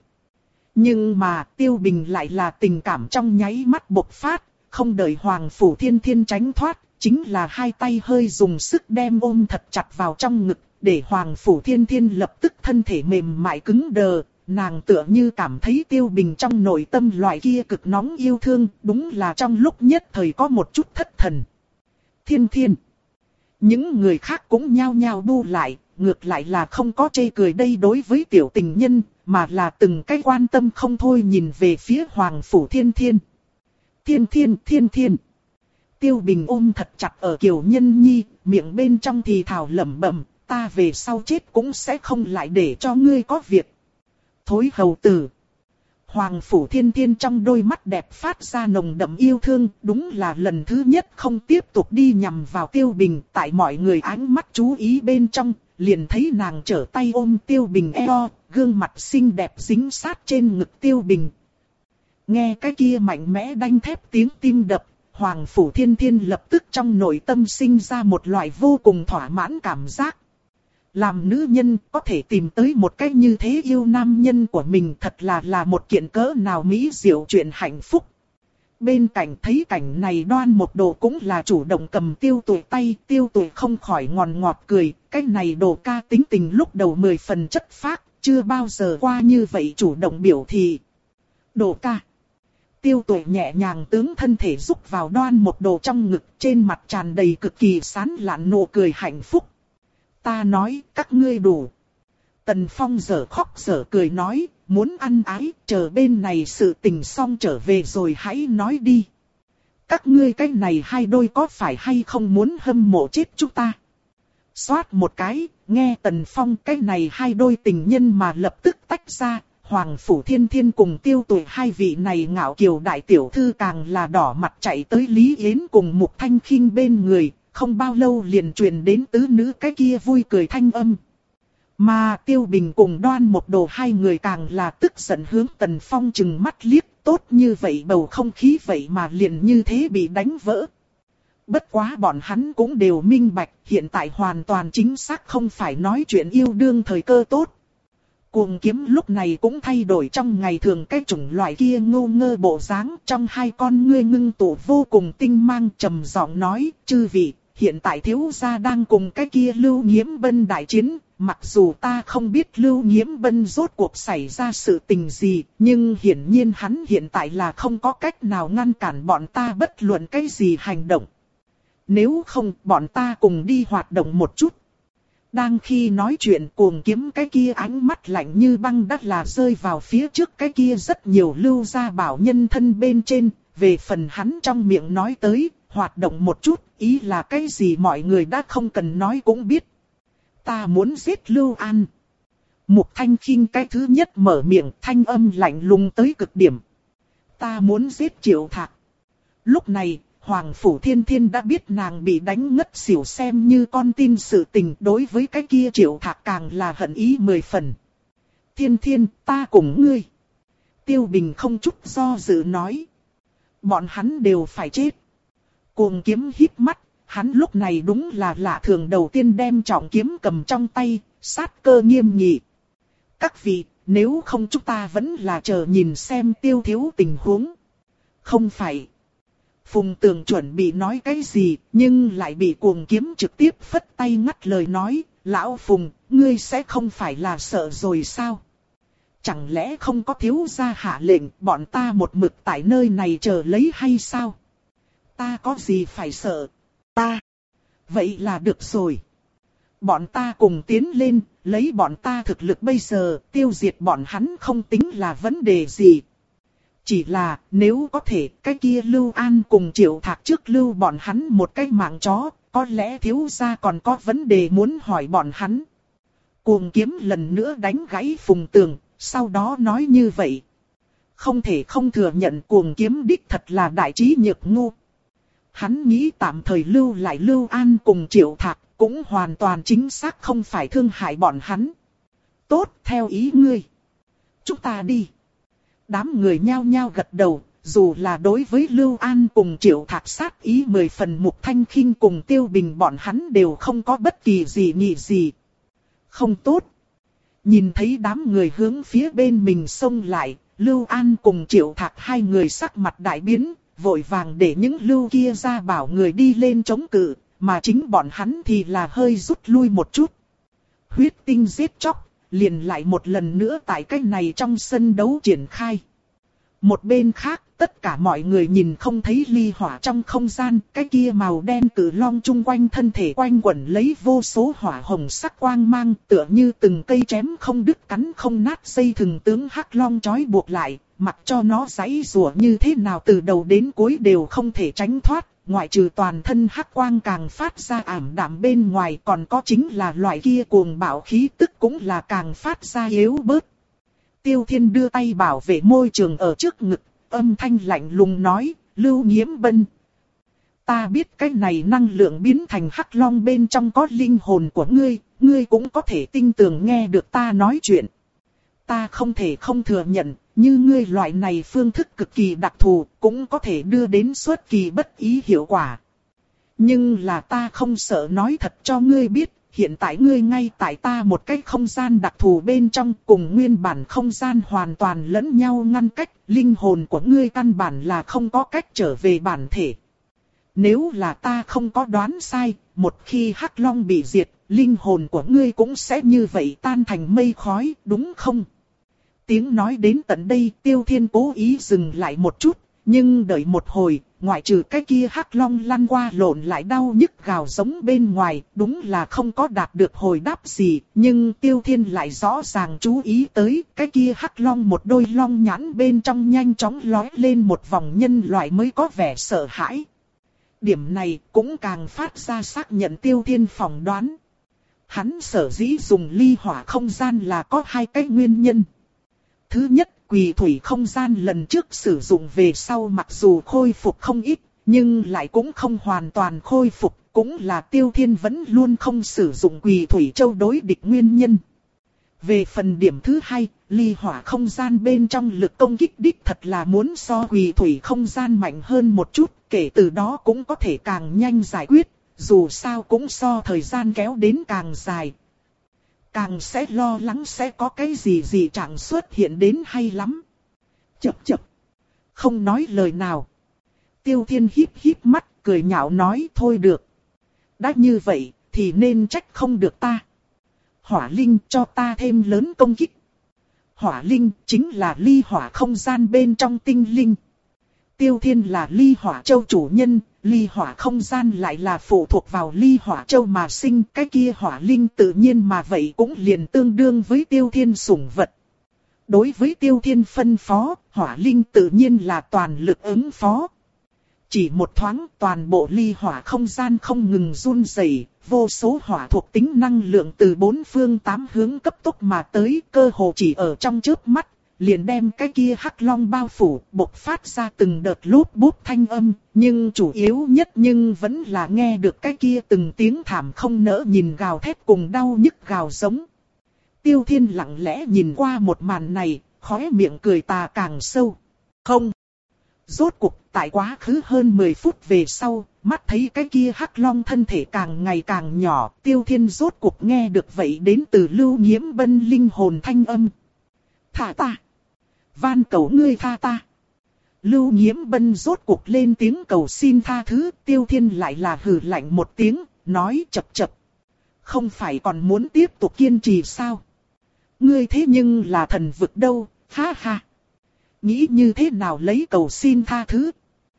Nhưng mà Tiêu Bình lại là tình cảm trong nháy mắt bộc phát, không đợi Hoàng Phủ Thiên Thiên tránh thoát, chính là hai tay hơi dùng sức đem ôm thật chặt vào trong ngực, để Hoàng Phủ Thiên Thiên lập tức thân thể mềm mại cứng đờ, nàng tựa như cảm thấy Tiêu Bình trong nội tâm loại kia cực nóng yêu thương, đúng là trong lúc nhất thời có một chút thất thần. Thiên Thiên, những người khác cũng nhao nhao bu lại, ngược lại là không có chê cười đây đối với tiểu tình nhân, mà là từng cái quan tâm không thôi nhìn về phía Hoàng Phủ Thiên Thiên. Thiên Thiên, Thiên Thiên. Tiêu Bình ôm thật chặt ở Kiều Nhân Nhi, miệng bên trong thì thào lẩm bẩm, ta về sau chết cũng sẽ không lại để cho ngươi có việc. Thối hầu tử. Hoàng Phủ Thiên Thiên trong đôi mắt đẹp phát ra nồng đậm yêu thương, đúng là lần thứ nhất không tiếp tục đi nhằm vào Tiêu Bình, tại mọi người ánh mắt chú ý bên trong, liền thấy nàng trở tay ôm Tiêu Bình eo, gương mặt xinh đẹp dính sát trên ngực Tiêu Bình. Nghe cái kia mạnh mẽ đanh thép tiếng tim đập, Hoàng Phủ Thiên Thiên lập tức trong nội tâm sinh ra một loại vô cùng thỏa mãn cảm giác. Làm nữ nhân có thể tìm tới một cách như thế yêu nam nhân của mình thật là là một kiện cỡ nào mỹ diệu chuyện hạnh phúc. Bên cạnh thấy cảnh này Đoan Một Đồ cũng là chủ động cầm Tiêu Tuệ tay, Tiêu Tuệ không khỏi ngòn ngọt cười, cái này Đồ ca tính tình lúc đầu mười phần chất phác, chưa bao giờ qua như vậy chủ động biểu thị. Đồ ca. Tiêu Tuệ nhẹ nhàng tướng thân thể rúc vào Đoan Một Đồ trong ngực, trên mặt tràn đầy cực kỳ sán lạn nụ cười hạnh phúc. Ta nói, các ngươi đủ. Tần Phong giở khóc giở cười nói, muốn ăn ái, chờ bên này sự tình xong trở về rồi hãy nói đi. Các ngươi cái này hai đôi có phải hay không muốn hâm mộ chết chúng ta? Xoát một cái, nghe Tần Phong cái này hai đôi tình nhân mà lập tức tách ra, Hoàng Phủ Thiên Thiên cùng Tiêu Tuệ hai vị này ngạo kiều đại tiểu thư càng là đỏ mặt chạy tới Lý Yến cùng Mục Thanh Khinh bên người. Không bao lâu liền truyền đến tứ nữ cái kia vui cười thanh âm. Mà Tiêu Bình cùng Đoan Một Đồ hai người càng là tức giận hướng Tần Phong chừng mắt liếc, tốt như vậy bầu không khí vậy mà liền như thế bị đánh vỡ. Bất quá bọn hắn cũng đều minh bạch, hiện tại hoàn toàn chính xác không phải nói chuyện yêu đương thời cơ tốt. Cuồng kiếm lúc này cũng thay đổi trong ngày thường cái chủng loại kia ngô ngơ bộ dáng, trong hai con ngươi ngưng tụ vô cùng tinh mang, trầm giọng nói, chư vị, hiện tại thiếu gia đang cùng cái kia Lưu Nhiễm Bân đại chiến, mặc dù ta không biết Lưu Nhiễm Bân rốt cuộc xảy ra sự tình gì, nhưng hiển nhiên hắn hiện tại là không có cách nào ngăn cản bọn ta bất luận cái gì hành động. Nếu không, bọn ta cùng đi hoạt động một chút. Đang khi nói chuyện, Cuồng kiếm cái kia ánh mắt lạnh như băng đắt là rơi vào phía trước cái kia rất nhiều Lưu gia bảo nhân thân bên trên. Về phần hắn trong miệng nói tới, hoạt động một chút, ý là cái gì mọi người đã không cần nói cũng biết. Ta muốn giết Lưu An. Mục Thanh Khinh cái thứ nhất mở miệng, thanh âm lạnh lùng tới cực điểm. Ta muốn giết Triệu Thạc. Lúc này, Hoàng Phủ Thiên Thiên đã biết nàng bị đánh ngất xỉu xem như con tin sự tình, đối với cái kia Triệu Thạc càng là hận ý mười phần. Thiên Thiên, ta cùng ngươi. Tiêu Bình không chút do dự nói. Bọn hắn đều phải chết. Cuồng kiếm hít mắt, hắn lúc này đúng là lạ thường đầu tiên đem trọng kiếm cầm trong tay, sát cơ nghiêm nghị. Các vị, nếu không chúng ta vẫn là chờ nhìn xem Tiêu thiếu tình huống. Không phải. Phùng Tường chuẩn bị nói cái gì, nhưng lại bị Cuồng kiếm trực tiếp phất tay ngắt lời nói, lão Phùng, ngươi sẽ không phải là sợ rồi sao? Chẳng lẽ không có thiếu gia hạ lệnh, bọn ta một mực tại nơi này chờ lấy hay sao? Ta có gì phải sợ? Ta. Vậy là được rồi. Bọn ta cùng tiến lên, lấy bọn ta thực lực bây giờ, tiêu diệt bọn hắn không tính là vấn đề gì. Chỉ là, nếu có thể, cái kia Lưu An cùng Triệu Thạc trước lưu bọn hắn một cái mạng chó, có lẽ thiếu gia còn có vấn đề muốn hỏi bọn hắn. Cuồng kiếm lần nữa đánh gãy Phùng Tường, sau đó nói như vậy. Không thể không thừa nhận Cuồng kiếm đích thật là đại trí nhược ngu. Hắn nghĩ tạm thời lưu lại Lưu An cùng Triệu Thạc, cũng hoàn toàn chính xác không phải thương hại bọn hắn. Tốt, theo ý ngươi. Chúng ta đi. Đám người nhao nhao gật đầu, dù là đối với Lưu An cùng Triệu Thạc sát ý mười phần, Mục Thanh Khinh cùng Tiêu Bình bọn hắn đều không có bất kỳ gì nghĩ gì. Không tốt. Nhìn thấy đám người hướng phía bên mình xông lại, Lưu An cùng Triệu Thạc hai người sắc mặt đại biến, vội vàng để những lưu kia ra bảo người đi lên chống cự, mà chính bọn hắn thì là hơi rút lui một chút. Huyết tinh giết chóc, liền lại một lần nữa tại cái này trong sân đấu triển khai. Một bên khác, tất cả mọi người nhìn không thấy ly hỏa trong không gian, cái kia màu đen cử long chung quanh thân thể quanh quẩn lấy vô số hỏa hồng sắc quang mang, tựa như từng cây chém không đứt cắn không nát dây thừng tướng hắc long trói buộc lại, mặc cho nó giãy giụa như thế nào từ đầu đến cuối đều không thể tránh thoát, ngoại trừ toàn thân hắc quang càng phát ra ảm đạm bên ngoài, còn có chính là loại kia cuồng bạo khí tức cũng là càng phát ra yếu bớt. Tiêu Thiên đưa tay bảo vệ môi trường ở trước ngực, âm thanh lạnh lùng nói, Lưu Nhiễm Bân. Ta biết cái này năng lượng biến thành hắc long bên trong có linh hồn của ngươi, ngươi cũng có thể tinh tường nghe được ta nói chuyện. Ta không thể không thừa nhận, như ngươi loại này phương thức cực kỳ đặc thù, cũng có thể đưa đến xuất kỳ bất ý hiệu quả. Nhưng là ta không sợ nói thật cho ngươi biết, hiện tại ngươi ngay tại ta một cái không gian đặc thù bên trong, cùng nguyên bản không gian hoàn toàn lẫn nhau ngăn cách, linh hồn của ngươi căn bản là không có cách trở về bản thể. Nếu là ta không có đoán sai, một khi Hắc Long bị diệt, linh hồn của ngươi cũng sẽ như vậy tan thành mây khói, đúng không? Tiếng nói đến tận đây, Tiêu Thiên cố ý dừng lại một chút, nhưng đợi một hồi, ngoại trừ cái kia Hắc Long lăn qua lộn lại đau nhức gào giống bên ngoài, đúng là không có đạt được hồi đáp gì, nhưng Tiêu Thiên lại rõ ràng chú ý tới, cái kia Hắc Long một đôi long nhãn bên trong nhanh chóng lóe lên một vòng nhân loại mới có vẻ sợ hãi. Điểm này cũng càng phát ra xác nhận Tiêu Thiên phỏng đoán. Hắn sở dĩ dùng ly hỏa không gian là có hai cái nguyên nhân. Thứ nhất, quỷ thủy không gian lần trước sử dụng về sau mặc dù khôi phục không ít, nhưng lại cũng không hoàn toàn khôi phục, cũng là Tiêu Thiên vẫn luôn không sử dụng quỷ thủy châu đối địch nguyên nhân. Về phần điểm thứ hai, ly hỏa không gian bên trong lực công kích đích thật là muốn so quỷ thủy không gian mạnh hơn một chút, kể từ đó cũng có thể càng nhanh giải quyết, dù sao cũng so thời gian kéo đến càng dài. Càng sẽ lo lắng sẽ có cái gì gì chẳng xuất hiện đến hay lắm. Chập chập. Không nói lời nào. Tiêu Thiên híp híp mắt, cười nhạo nói thôi được. Đã như vậy, thì nên trách không được ta. Hỏa linh cho ta thêm lớn công kích. Hỏa linh chính là ly hỏa không gian bên trong tinh linh. Tiêu Thiên là ly hỏa châu chủ nhân, ly hỏa không gian lại là phụ thuộc vào ly hỏa châu mà sinh. Cái kia hỏa linh tự nhiên mà vậy cũng liền tương đương với Tiêu Thiên sủng vật. Đối với Tiêu Thiên phân phó, hỏa linh tự nhiên là toàn lực ứng phó. Chỉ một thoáng toàn bộ ly hỏa không gian không ngừng run rẩy, vô số hỏa thuộc tính năng lượng từ bốn phương tám hướng cấp tốc mà tới, cơ hồ chỉ ở trong chớp mắt, liền đem cái kia hắc long bao phủ, bộc phát ra từng đợt lốp bút thanh âm, nhưng chủ yếu nhất nhưng vẫn là nghe được cái kia từng tiếng thảm không nỡ nhìn gào thét cùng đau nhức gào giống. Tiêu Thiên lặng lẽ nhìn qua một màn này, khóe miệng cười tà càng sâu. Không. Rốt cuộc tại quá khứ hơn mười phút về sau, mắt thấy cái kia hắc long thân thể càng ngày càng nhỏ, Tiêu Thiên rốt cuộc nghe được vậy đến từ Lưu Nhiễm Bân linh hồn thanh âm. Thả ta! Van cầu ngươi tha ta! Lưu Nhiễm Bân rốt cuộc lên tiếng cầu xin tha thứ, Tiêu Thiên lại là hừ lạnh một tiếng, nói chập chập. Không phải còn muốn tiếp tục kiên trì sao? Ngươi thế nhưng là thần vực đâu, ha ha! Nghĩ như thế nào lấy cầu xin tha thứ?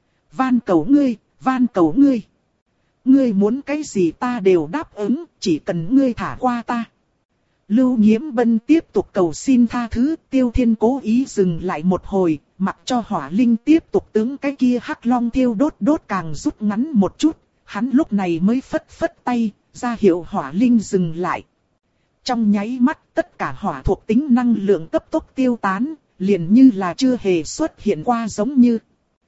Van cầu ngươi, van cầu ngươi. Ngươi muốn cái gì ta đều đáp ứng, chỉ cần ngươi thả qua ta. Lưu Nhiễm Bân tiếp tục cầu xin tha thứ, Tiêu Thiên cố ý dừng lại một hồi, mặc cho hỏa linh tiếp tục tướng cái kia hắc long thiêu đốt đốt càng rút ngắn một chút, hắn lúc này mới phất phất tay, ra hiệu hỏa linh dừng lại. Trong nháy mắt tất cả hỏa thuộc tính năng lượng cấp tốc tiêu tán, liền như là chưa hề xuất hiện qua giống như.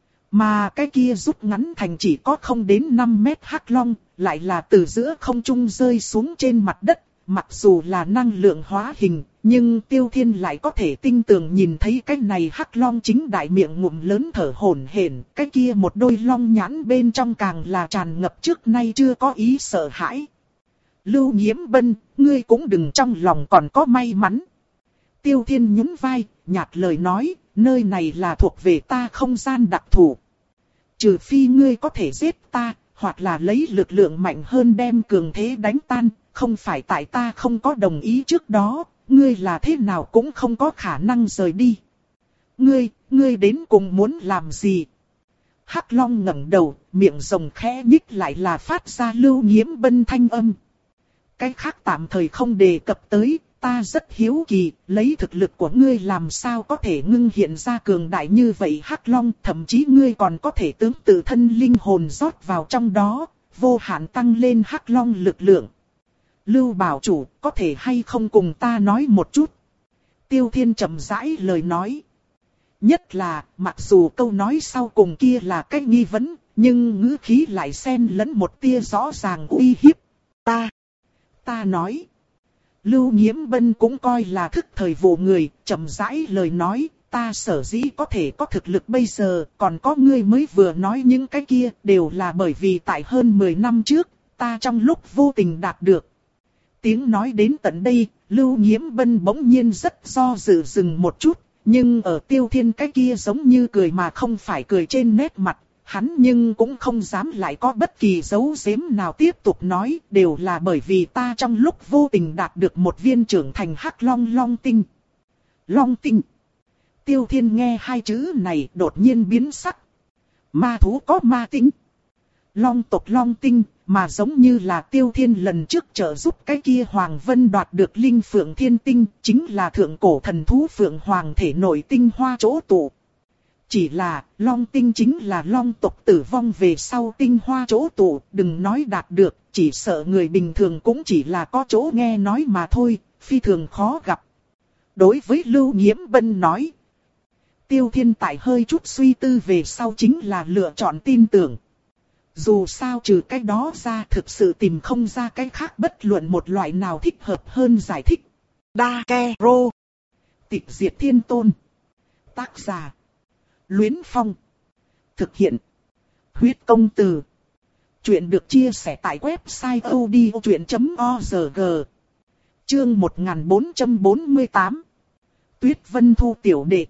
Mà cái kia rút ngắn thành chỉ có không đến năm mét hắc long, lại là từ giữa không trung rơi xuống trên mặt đất. Mặc dù là năng lượng hóa hình, nhưng Tiêu Thiên lại có thể tinh tường nhìn thấy cái này hắc long chính đại miệng ngụm lớn thở hổn hển, cái kia một đôi long nhãn bên trong càng là tràn ngập trước nay chưa có ý sợ hãi. Lưu Nhiễm Bân, ngươi cũng đừng trong lòng còn có may mắn. Tiêu Thiên nhún vai, nhạt lời nói, nơi này là thuộc về ta không gian đặc thù. Trừ phi ngươi có thể giết ta, hoặc là lấy lực lượng mạnh hơn đem cường thế đánh tan, không phải tại ta không có đồng ý trước đó, ngươi là thế nào cũng không có khả năng rời đi. Ngươi, ngươi đến cùng muốn làm gì? Hắc Long ngẩng đầu, miệng rồng khẽ nhích lại là phát ra Lưu Nhiễm Bân thanh âm. Cái khác tạm thời không đề cập tới. Ta rất hiếu kỳ, lấy thực lực của ngươi làm sao có thể ngưng hiện ra cường đại như vậy hắc long, thậm chí ngươi còn có thể tướng tự thân linh hồn rót vào trong đó, vô hạn tăng lên hắc long lực lượng. Lưu bảo chủ, có thể hay không cùng ta nói một chút? Tiêu Thiên chậm rãi lời nói. Nhất là, mặc dù câu nói sau cùng kia là cái nghi vấn, nhưng ngữ khí lại xen lẫn một tia rõ ràng uy hiếp. Ta, ta nói. Lưu Nhiễm Bân cũng coi là thức thời vụ người, chậm rãi lời nói, ta sở dĩ có thể có thực lực bây giờ, còn có ngươi mới vừa nói những cái kia, đều là bởi vì tại hơn mười năm trước, ta trong lúc vô tình đạt được. Tiếng nói đến tận đây, Lưu Nhiễm Bân bỗng nhiên rất do dự dừng một chút, nhưng ở Tiêu Thiên cái kia giống như cười mà không phải cười trên nét mặt. Hắn nhưng cũng không dám lại có bất kỳ dấu giếm nào tiếp tục nói, đều là bởi vì ta trong lúc vô tình đạt được một viên trưởng thành hắc long long tinh. Long tinh. Tiêu Thiên nghe hai chữ này đột nhiên biến sắc. Ma thú có ma tinh. Long tộc long tinh, mà giống như là Tiêu Thiên lần trước trợ giúp cái kia Hoàng Vân đoạt được linh phượng thiên tinh, chính là thượng cổ thần thú phượng hoàng thể nội tinh hoa chỗ tụ. Chỉ là, long tinh chính là long tộc tử vong về sau tinh hoa chỗ tụ, đừng nói đạt được, chỉ sợ người bình thường cũng chỉ là có chỗ nghe nói mà thôi, phi thường khó gặp. Đối với Lưu Nhiễm Bân nói, Tiêu Thiên tại hơi chút suy tư về sau chính là lựa chọn tin tưởng. Dù sao trừ cái đó ra thực sự tìm không ra cái khác bất luận một loại nào thích hợp hơn giải thích. Đa ke rô. Tịch diệt thiên tôn. Tác giả. Luyến Phong. Thực hiện. Huyết công từ. Chuyện được chia sẻ tại website odchuyện chấm org. Chương một nghìn bốn trăm bốn mươi tám. Tuyết Vân Thu tiểu đệ.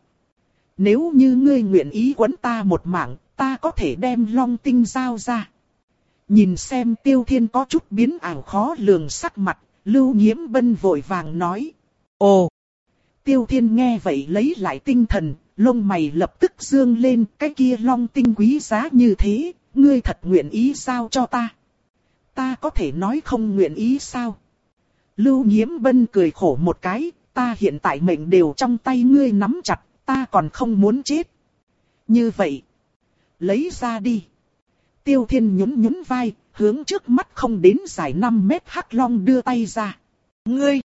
Nếu như ngươi nguyện ý quấn ta một mạng, ta có thể đem long tinh giao ra. Nhìn xem Tiêu Thiên có chút biến ảo khó lường sắc mặt, Lưu Nhiễm Bân vội vàng nói. Ồ! Tiêu Thiên nghe vậy lấy lại tinh thần, lông mày lập tức dương lên, cái kia long tinh quý giá như thế, ngươi thật nguyện ý sao cho ta? Ta có thể nói không nguyện ý sao? Lưu Nhiễm Bân cười khổ một cái, ta hiện tại mệnh đều trong tay ngươi nắm chặt, ta còn không muốn chết. Như vậy, lấy ra đi. Tiêu Thiên nhún nhún vai, hướng trước mắt không đến dài năm mét hắc long đưa tay ra. Ngươi!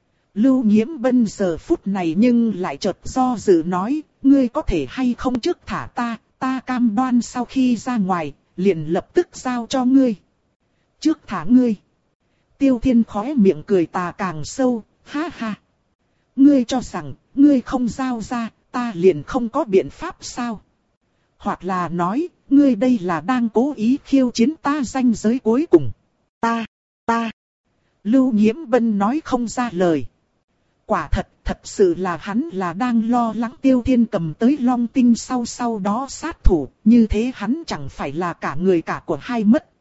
Lưu Nhiễm Bân giờ phút này nhưng lại chợt do dự nói, ngươi có thể hay không trước thả ta, ta cam đoan sau khi ra ngoài, liền lập tức giao cho ngươi. Trước thả ngươi. Tiêu Thiên khóe miệng cười tà càng sâu, ha ha. Ngươi cho rằng, ngươi không giao ra, ta liền không có biện pháp sao? Hoặc là nói, ngươi đây là đang cố ý khiêu chiến ta ranh giới cuối cùng. Ta, ta. Lưu Nhiễm Bân nói không ra lời. Quả thật, thật sự là hắn là đang lo lắng Tiêu Thiên cầm tới long tinh sau sau đó sát thủ, như thế hắn chẳng phải là cả người cả của hai mất.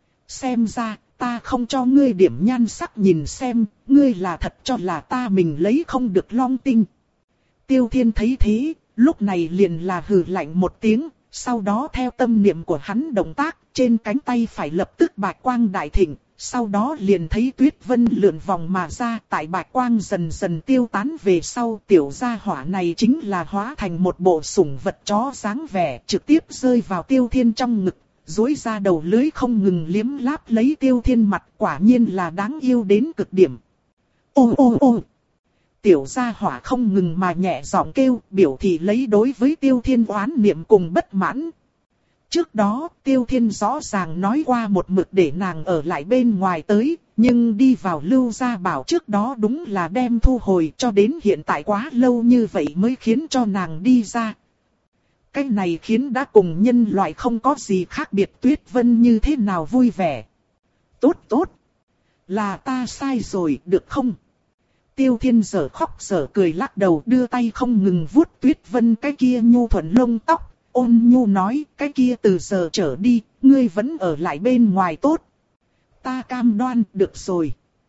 Xem ra, ta không cho ngươi điểm nhan sắc nhìn xem, ngươi là thật cho là ta mình lấy không được long tinh. Tiêu Thiên thấy thế, lúc này liền là hừ lạnh một tiếng, sau đó theo tâm niệm của hắn động tác, trên cánh tay phải lập tức bạch quang đại thịnh. Sau đó liền thấy Tuyết Vân lượn vòng mà ra, tại bạch quang dần dần tiêu tán về sau, tiểu gia hỏa này chính là hóa thành một bộ sủng vật chó dáng vẻ, trực tiếp rơi vào Tiêu Thiên trong ngực, duỗi ra đầu lưới không ngừng liếm láp lấy Tiêu Thiên mặt, quả nhiên là đáng yêu đến cực điểm. Ô ô ô! Tiểu gia hỏa không ngừng mà nhẹ giọng kêu, biểu thị lấy đối với Tiêu Thiên oán niệm cùng bất mãn. Trước đó, Tiêu Thiên rõ ràng nói qua một mực để nàng ở lại bên ngoài tới, nhưng đi vào Lưu Gia Bảo trước đó đúng là đem thu hồi cho đến hiện tại quá lâu như vậy mới khiến cho nàng đi ra. Cái này khiến đã cùng nhân loại không có gì khác biệt Tuyết Vân như thế nào vui vẻ. Tốt tốt, là ta sai rồi được không? Tiêu Thiên giở khóc giở cười lắc đầu đưa tay không ngừng vuốt Tuyết Vân cái kia nhu thuận lông tóc. Ôn nhu nói, cái kia từ giờ trở đi, ngươi vẫn ở lại bên ngoài tốt. Ta cam đoan, được rồi.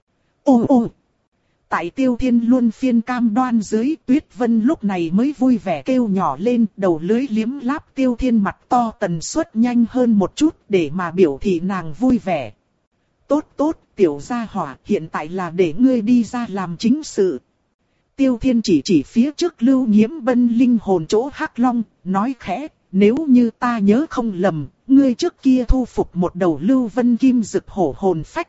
Ô ô! Tại Tiêu Thiên luôn phiên cam đoan dưới, Tuyết Vân lúc này mới vui vẻ kêu nhỏ lên, đầu lưới liếm láp Tiêu Thiên mặt to tần suất nhanh hơn một chút để mà biểu thị nàng vui vẻ. Tốt tốt, tiểu gia hỏa, hiện tại là để ngươi đi ra làm chính sự. Tiêu Thiên chỉ chỉ phía trước Lưu Nhiễm Bân linh hồn chỗ hắc long, nói khẽ. Nếu như ta nhớ không lầm, ngươi trước kia thu phục một đầu Lưu Vân Kim Dực hổ hồn phách.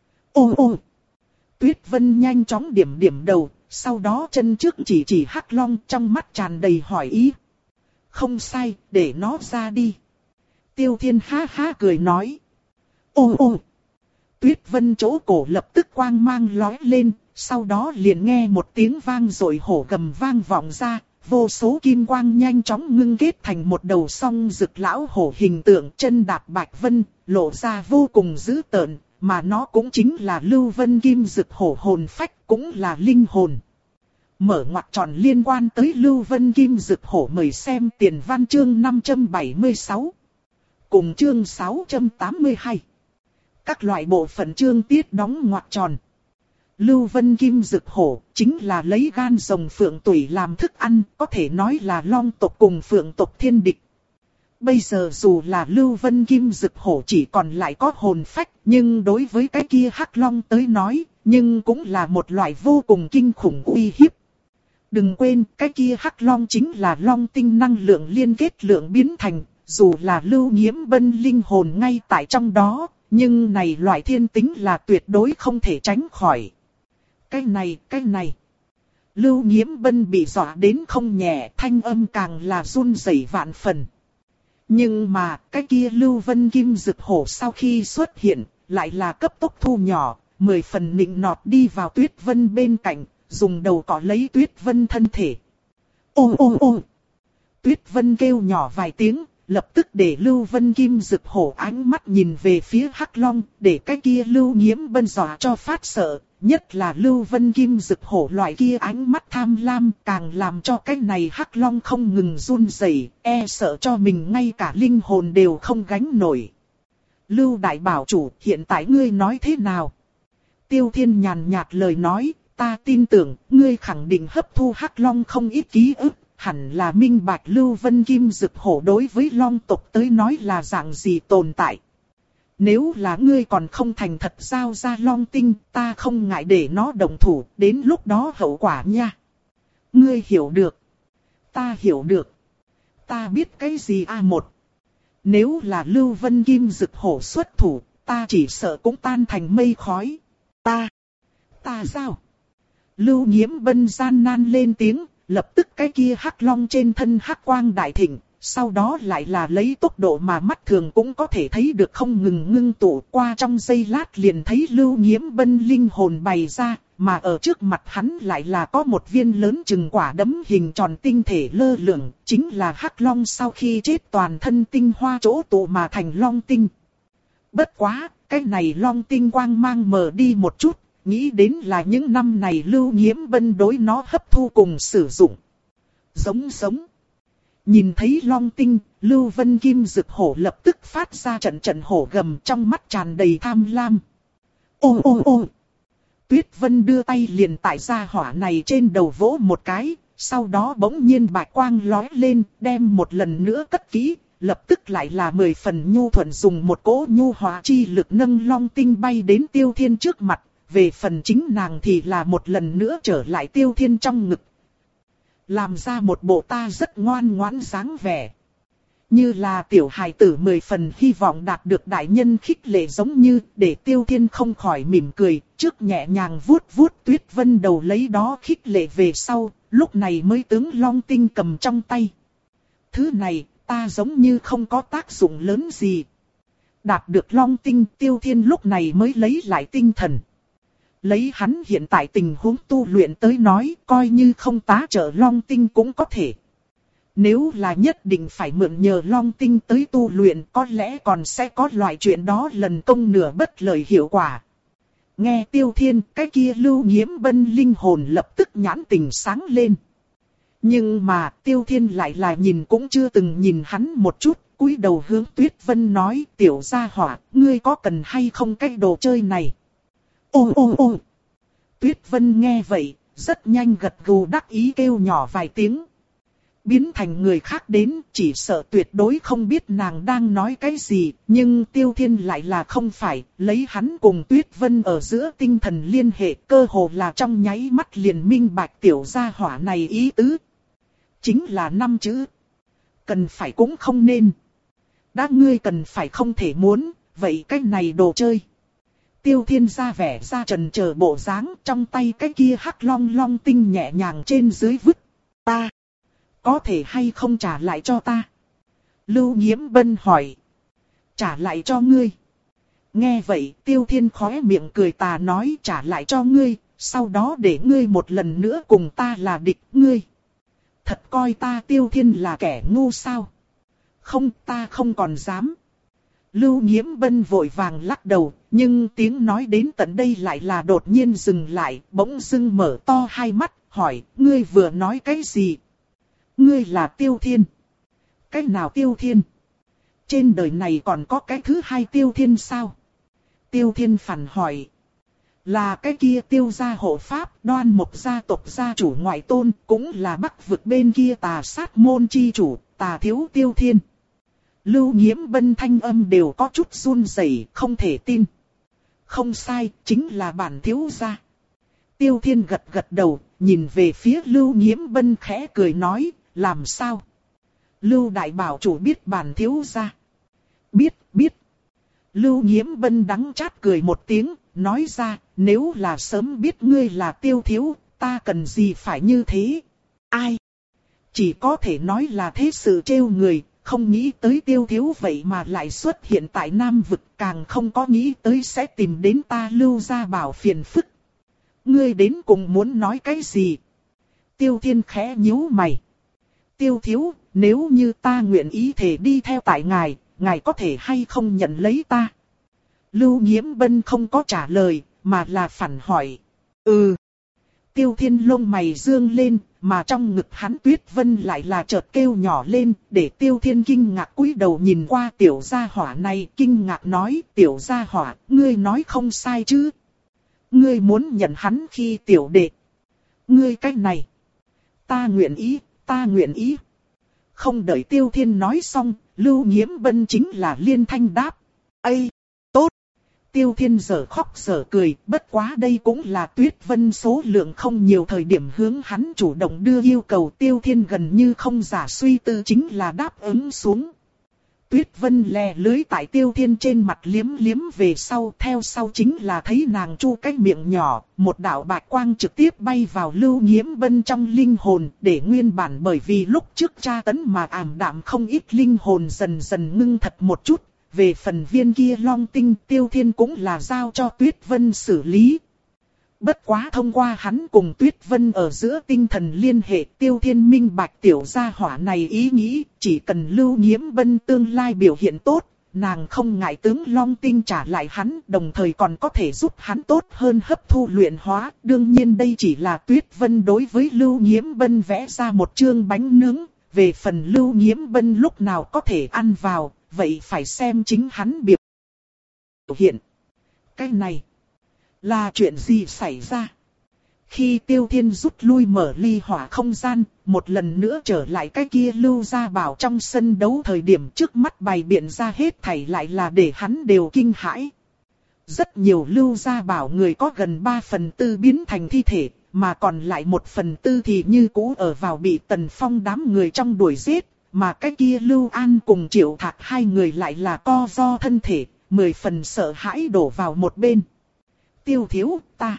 Ô ô! Tuyết Vân nhanh chóng điểm điểm đầu, sau đó chân trước chỉ chỉ hắc long trong mắt tràn đầy hỏi ý. Không sai, để nó ra đi. Tiêu Thiên ha ha cười nói. Ô ô! Tuyết Vân chỗ cổ lập tức quang mang lóe lên, sau đó liền nghe một tiếng vang rồi hổ gầm vang vọng ra. Vô số kim quang nhanh chóng ngưng kết thành một đầu song rực lão hổ hình tượng chân đạp bạch vân, lộ ra vô cùng dữ tợn, mà nó cũng chính là Lưu Vân Kim Dực hổ hồn phách, cũng là linh hồn. Mở ngoặc tròn liên quan tới Lưu Vân Kim Dực hổ mời xem tiền văn chương năm trăm bảy mươi sáu. Cùng chương sáu trăm tám mươi hai. Các loại bộ phận chương tiết đóng ngoặc tròn. Lưu Vân Kim Dực hổ chính là lấy gan rồng phượng tủy làm thức ăn, có thể nói là long tộc cùng phượng tộc thiên địch. Bây giờ dù là Lưu Vân Kim Dực hổ chỉ còn lại có hồn phách, nhưng đối với cái kia hắc long tới nói, nhưng cũng là một loại vô cùng kinh khủng uy hiếp. Đừng quên, cái kia hắc long chính là long tinh năng lượng liên kết lượng biến thành, dù là Lưu Nhiễm Bân linh hồn ngay tại trong đó, nhưng này loại thiên tính là tuyệt đối không thể tránh khỏi. Cái này, cái này. Lưu Nhiễm Bân bị dọa đến không nhẹ, thanh âm càng là run rẩy vạn phần. Nhưng mà, cái kia Lưu Vân Kim Dực hổ sau khi xuất hiện, lại là cấp tốc thu nhỏ, mười phần nịnh nọt đi vào Tuyết Vân bên cạnh, dùng đầu cọ lấy Tuyết Vân thân thể. Ô ô ô! Tuyết Vân kêu nhỏ vài tiếng, lập tức để Lưu Vân Kim Dực Hổ ánh mắt nhìn về phía Hắc Long, để cái kia Lưu Nhiễm Bân dọa cho phát sợ. Nhất là Lưu Vân Kim Dực Hổ loại kia ánh mắt tham lam càng làm cho cái này Hắc Long không ngừng run rẩy, e sợ cho mình ngay cả linh hồn đều không gánh nổi. Lưu Đại Bảo Chủ, hiện tại ngươi nói thế nào? Tiêu Thiên nhàn nhạt lời nói, ta tin tưởng ngươi khẳng định hấp thu Hắc Long không ít ký ức, hẳn là minh bạch Lưu Vân Kim Dực Hổ đối với Long tộc tới nói là dạng gì tồn tại. Nếu là ngươi còn không thành thật giao ra Long Tinh, ta không ngại để nó động thủ, đến lúc đó hậu quả nha. Ngươi hiểu được. Ta hiểu được. Ta biết cái gì a một. Nếu là Lưu Vân Kim Dực Hổ xuất thủ, ta chỉ sợ cũng tan thành mây khói. Ta. Ta sao? Lưu Nhiễm Bân gian nan lên tiếng, lập tức cái kia Hắc Long trên thân hắc quang đại thịnh. Sau đó lại là lấy tốc độ mà mắt thường cũng có thể thấy được không ngừng ngưng tụ qua trong giây lát liền thấy Lưu Nhiễm Bân linh hồn bày ra, mà ở trước mặt hắn lại là có một viên lớn chừng quả đấm hình tròn tinh thể lơ lửng, chính là Hắc Long sau khi chết toàn thân tinh hoa chỗ tụ mà thành Long Tinh. Bất quá, cái này Long Tinh quang mang mờ đi một chút, nghĩ đến là những năm này Lưu Nhiễm Bân đối nó hấp thu cùng sử dụng. Giống giống. Nhìn thấy Long Tinh, Lưu Vân Kim Dực Hổ lập tức phát ra trận trận hổ gầm trong mắt tràn đầy tham lam. Ô ô ô! Tuyết Vân đưa tay liền tại gia hỏa này trên đầu vỗ một cái, sau đó bỗng nhiên bạch quang lóe lên, đem một lần nữa cất kỹ, lập tức lại là mười phần nhu thuận dùng một cỗ nhu hóa chi lực nâng Long Tinh bay đến Tiêu Thiên trước mặt, về phần chính nàng thì là một lần nữa trở lại Tiêu Thiên trong ngực. Làm ra một bộ ta rất ngoan ngoãn dáng vẻ. Như là tiểu hài tử mười phần hy vọng đạt được đại nhân khích lệ giống như để Tiêu Thiên không khỏi mỉm cười, trước nhẹ nhàng vuốt vuốt Tuyết Vân đầu lấy đó khích lệ về sau, lúc này mới tướng Long Tinh cầm trong tay. Thứ này, ta giống như không có tác dụng lớn gì. Đạt được Long Tinh, Tiêu Thiên lúc này mới lấy lại tinh thần. Lấy hắn hiện tại tình huống tu luyện tới nói, coi như không tá trợ Long Tinh cũng có thể. Nếu là nhất định phải mượn nhờ Long Tinh tới tu luyện, có lẽ còn sẽ có loại chuyện đó lần công nửa bất lợi hiệu quả. Nghe Tiêu Thiên, cái kia Lưu Nhiễm Bân linh hồn lập tức nhãn tình sáng lên. Nhưng mà Tiêu Thiên lại là nhìn cũng chưa từng nhìn hắn một chút, cúi đầu hướng Tuyết Vân nói, tiểu gia hỏa, ngươi có cần hay không cái đồ chơi này? Ô ô ô! Tuyết Vân nghe vậy, rất nhanh gật gù đắc ý kêu nhỏ vài tiếng. Biến thành người khác đến, chỉ sợ tuyệt đối không biết nàng đang nói cái gì, nhưng Tiêu Thiên lại là không phải, lấy hắn cùng Tuyết Vân ở giữa tinh thần liên hệ, cơ hồ là trong nháy mắt liền minh bạch tiểu gia hỏa này ý tứ. Chính là năm chữ. Cần phải cũng không nên. Đã ngươi cần phải không thể muốn, vậy cái này đồ chơi. Tiêu Thiên ra vẻ ra trần chờ bộ dáng, trong tay cái kia hắc long long tinh nhẹ nhàng trên dưới vứt. Ta, có thể hay không trả lại cho ta? Lưu Nhiễm Bân hỏi. Trả lại cho ngươi. Nghe vậy, Tiêu Thiên khóe miệng cười tà nói trả lại cho ngươi, sau đó để ngươi một lần nữa cùng ta là địch ngươi. Thật coi ta Tiêu Thiên là kẻ ngu sao? Không, ta không còn dám. Lưu Nhiễm Bân vội vàng lắc đầu, nhưng tiếng nói đến tận đây lại là đột nhiên dừng lại, bỗng dưng mở to hai mắt, hỏi, ngươi vừa nói cái gì? Ngươi là Tiêu Thiên. Cái nào Tiêu Thiên? Trên đời này còn có cái thứ hai Tiêu Thiên sao? Tiêu Thiên phản hỏi. Là cái kia Tiêu gia hộ pháp, Đoan Mộc gia tộc gia chủ ngoại tôn, cũng là Bắc vực bên kia Tà Sát môn chi chủ, Tà Thiếu Tiêu Thiên. Lưu Nhiễm Bân thanh âm đều có chút run rẩy, không thể tin. Không sai, chính là bản thiếu gia. Tiêu Thiên gật gật đầu, nhìn về phía Lưu Nhiễm Bân khẽ cười nói, làm sao? Lưu Đại Bảo Chủ biết bản thiếu gia. Biết, biết. Lưu Nhiễm Bân đắng chát cười một tiếng, nói ra, nếu là sớm biết ngươi là Tiêu Thiếu, ta cần gì phải như thế? Ai? Chỉ có thể nói là thế sự trêu người. Không nghĩ tới Tiêu Thiếu vậy mà lại xuất hiện tại Nam vực, càng không có nghĩ tới sẽ tìm đến ta Lưu gia bảo phiền phức. Ngươi đến cùng muốn nói cái gì? Tiêu Thiên khẽ nhíu mày. Tiêu thiếu, nếu như ta nguyện ý thể đi theo tại ngài, ngài có thể hay không nhận lấy ta? Lưu Nhiễm Bân không có trả lời, mà là phản hỏi. Ừ. Tiêu Thiên lông mày dương lên, mà trong ngực hắn Tuyết Vân lại là chợt kêu nhỏ lên, để Tiêu Thiên kinh ngạc cúi đầu nhìn qua tiểu gia hỏa này, kinh ngạc nói, tiểu gia hỏa, ngươi nói không sai chứ? Ngươi muốn nhận hắn khi tiểu đệ. Ngươi cách này. Ta nguyện ý, ta nguyện ý. Không đợi Tiêu Thiên nói xong, Lưu Nhiễm Bân chính là liên thanh đáp. Ây, tốt. Tiêu Thiên giờ khóc giờ cười, bất quá đây cũng là Tuyết Vân số lượng không nhiều thời điểm hướng hắn chủ động đưa yêu cầu. Tiêu Thiên gần như không giả suy tư chính là đáp ứng xuống. Tuyết Vân lè lưới tại Tiêu Thiên trên mặt liếm liếm về sau, theo sau chính là thấy nàng chu cái miệng nhỏ, một đạo bạch quang trực tiếp bay vào Lưu Nhiễm Bân trong linh hồn, để nguyên bản bởi vì lúc trước tra tấn mà ảm đạm không ít linh hồn dần dần ngưng thật một chút. Về phần viên kia long tinh, Tiêu Thiên cũng là giao cho Tuyết Vân xử lý. Bất quá thông qua hắn cùng Tuyết Vân ở giữa tinh thần liên hệ, Tiêu Thiên minh bạch tiểu gia hỏa này ý nghĩ, chỉ cần Lưu Nhiễm Bân tương lai biểu hiện tốt, nàng không ngại tướng long tinh trả lại hắn, đồng thời còn có thể giúp hắn tốt hơn hấp thu luyện hóa. Đương nhiên đây chỉ là Tuyết Vân đối với Lưu Nhiễm Bân vẽ ra một chương bánh nướng, về phần Lưu Nhiễm Bân lúc nào có thể ăn vào, vậy phải xem chính hắn biểu hiện. Cái này là chuyện gì xảy ra? Khi Tiêu Thiên rút lui mở ly hỏa không gian, một lần nữa trở lại cái kia Lưu Gia Bảo trong sân đấu thời điểm trước mắt bày biện ra hết thảy lại là để hắn đều kinh hãi. Rất nhiều Lưu Gia Bảo người có gần ba phần tư biến thành thi thể, mà còn lại một phần tư thì như cũ ở vào bị Tần Phong đám người trong đuổi giết, mà cái kia Lưu An cùng Triệu Thạc hai người lại là co ro thân thể, mười phần sợ hãi đổ vào một bên. Tiêu thiếu, ta.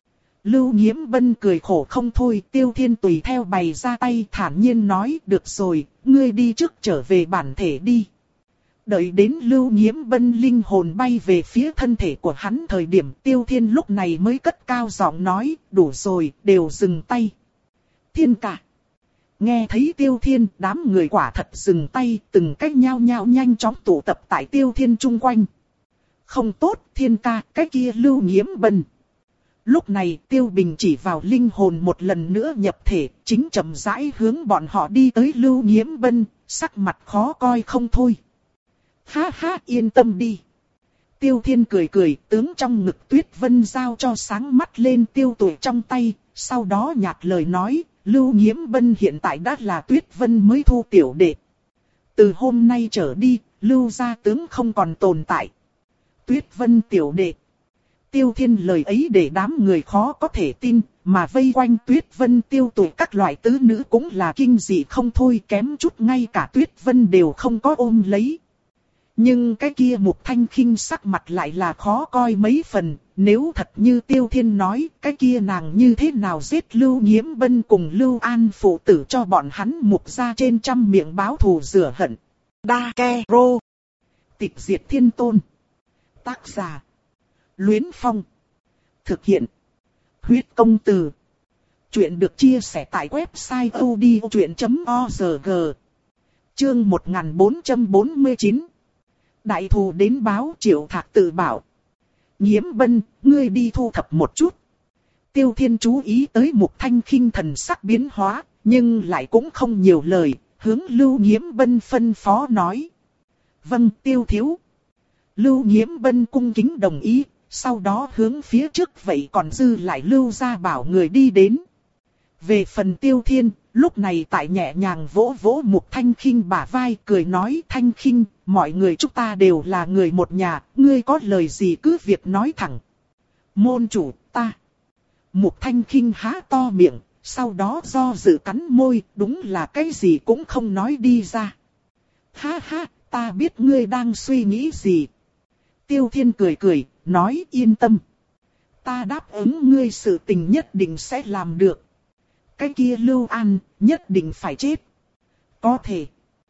Lưu Nhiễm Bân cười khổ không thôi, Tiêu Thiên tùy theo bày ra tay thản nhiên nói, được rồi, ngươi đi trước trở về bản thể đi. Đợi đến Lưu Nhiễm Bân linh hồn bay về phía thân thể của hắn thời điểm, Tiêu Thiên lúc này mới cất cao giọng nói, đủ rồi, đều dừng tay. Thiên ca. Nghe thấy Tiêu Thiên, đám người quả thật dừng tay, từng cách nhao nhao nhanh chóng tụ tập tại Tiêu Thiên chung quanh. Không tốt, Thiên ca, cái kia Lưu Nhiễm Bân. Lúc này Tiêu Bình chỉ vào linh hồn một lần nữa nhập thể, chính chậm rãi hướng bọn họ đi tới Lưu Nhiễm Bân, sắc mặt khó coi không thôi. Ha ha, yên tâm đi. Tiêu Thiên cười cười, tướng trong ngực Tuyết Vân giao cho sáng mắt lên Tiêu Tuổi trong tay, sau đó nhạt lời nói, Lưu Nhiễm Bân hiện tại đã là Tuyết Vân mới thu tiểu đệ. Từ hôm nay trở đi, Lưu gia tướng không còn tồn tại. Tuyết Vân tiểu đệ. Tiêu Thiên lời ấy để đám người khó có thể tin, mà vây quanh Tuyết Vân Tiêu Tuổi các loại tứ nữ cũng là kinh dị không thôi, kém chút ngay cả Tuyết Vân đều không có ôm lấy. Nhưng cái kia Mục Thanh Khinh sắc mặt lại là khó coi mấy phần, nếu thật như Tiêu Thiên nói, cái kia nàng như thế nào giết Lưu Nhiễm Bân cùng Lưu An phụ tử cho bọn hắn Mục ra trên trăm miệng báo thù rửa hận. Đa Ke Rô. Tịch diệt thiên tôn. Tác giả. Luyến Phong. Thực hiện. Huyết công từ. Chuyện được chia sẻ tại website odchuyện chấm org. Chương một nghìn bốn trăm bốn mươi chín. Đại thù đến báo. Triệu Thạc tự bảo. Nhiễm Bân, ngươi đi thu thập một chút. Tiêu Thiên chú ý tới Mục Thanh Khinh thần sắc biến hóa, nhưng lại cũng không nhiều lời, hướng Lưu Nhiễm Bân phân phó nói. Vâng, Tiêu thiếu. Lưu Nhiễm Bân cung kính đồng ý, sau đó hướng phía trước vậy còn dư lại Lưu Gia Bảo người đi đến. Về phần Tiêu Thiên, lúc này tại nhẹ nhàng vỗ vỗ Mục Thanh Khinh bả vai, cười nói, Thanh Khinh, mọi người chúng ta đều là người một nhà, ngươi có lời gì cứ việc nói thẳng. Môn chủ, ta. Mục Thanh Khinh há to miệng, sau đó do dự cắn môi, đúng là cái gì cũng không nói đi ra. Ha ha, ta biết ngươi đang suy nghĩ gì. Tiêu Thiên cười cười, nói yên tâm. Ta đáp ứng ngươi sự tình nhất định sẽ làm được. Cái kia Lưu An, nhất định phải chết. Có thể.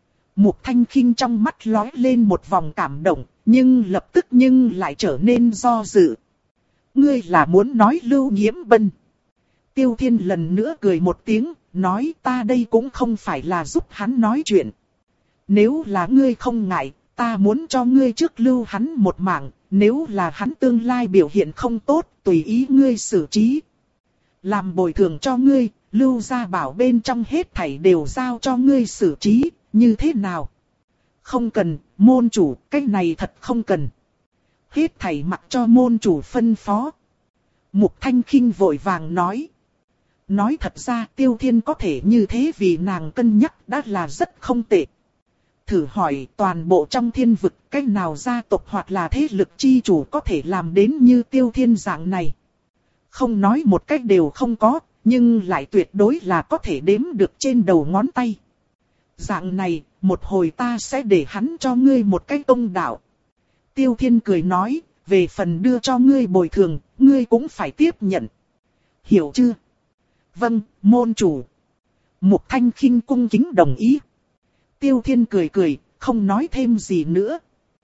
Mục Thanh Khinh trong mắt lóe lên một vòng cảm động, nhưng lập tức nhưng lại trở nên do dự. Ngươi là muốn nói Lưu Nhiễm Bân? Tiêu Thiên lần nữa cười một tiếng, nói ta đây cũng không phải là giúp hắn nói chuyện. Nếu là ngươi không ngại, ta muốn cho ngươi trước lưu hắn một mạng, nếu là hắn tương lai biểu hiện không tốt, tùy ý ngươi xử trí. Làm bồi thường cho ngươi, Lưu gia bảo bên trong hết thảy đều giao cho ngươi xử trí, như thế nào? Không cần, môn chủ, cái này thật không cần. Hết thảy mặc cho môn chủ phân phó. Mục Thanh Khinh vội vàng nói. Nói thật ra Tiêu Thiên có thể như thế vì nàng cân nhắc đã là rất không tệ. Thử hỏi toàn bộ trong thiên vực cách nào gia tộc hoặc là thế lực chi chủ có thể làm đến như Tiêu Thiên dạng này. Không nói một cách đều không có, nhưng lại tuyệt đối là có thể đếm được trên đầu ngón tay. Dạng này, một hồi ta sẽ để hắn cho ngươi một cái công đạo. Tiêu Thiên cười nói, về phần đưa cho ngươi bồi thường, ngươi cũng phải tiếp nhận. Hiểu chưa? Vâng, môn chủ. Mục Thanh Khinh cung kính đồng ý. Tiêu Thiên cười cười, không nói thêm gì nữa.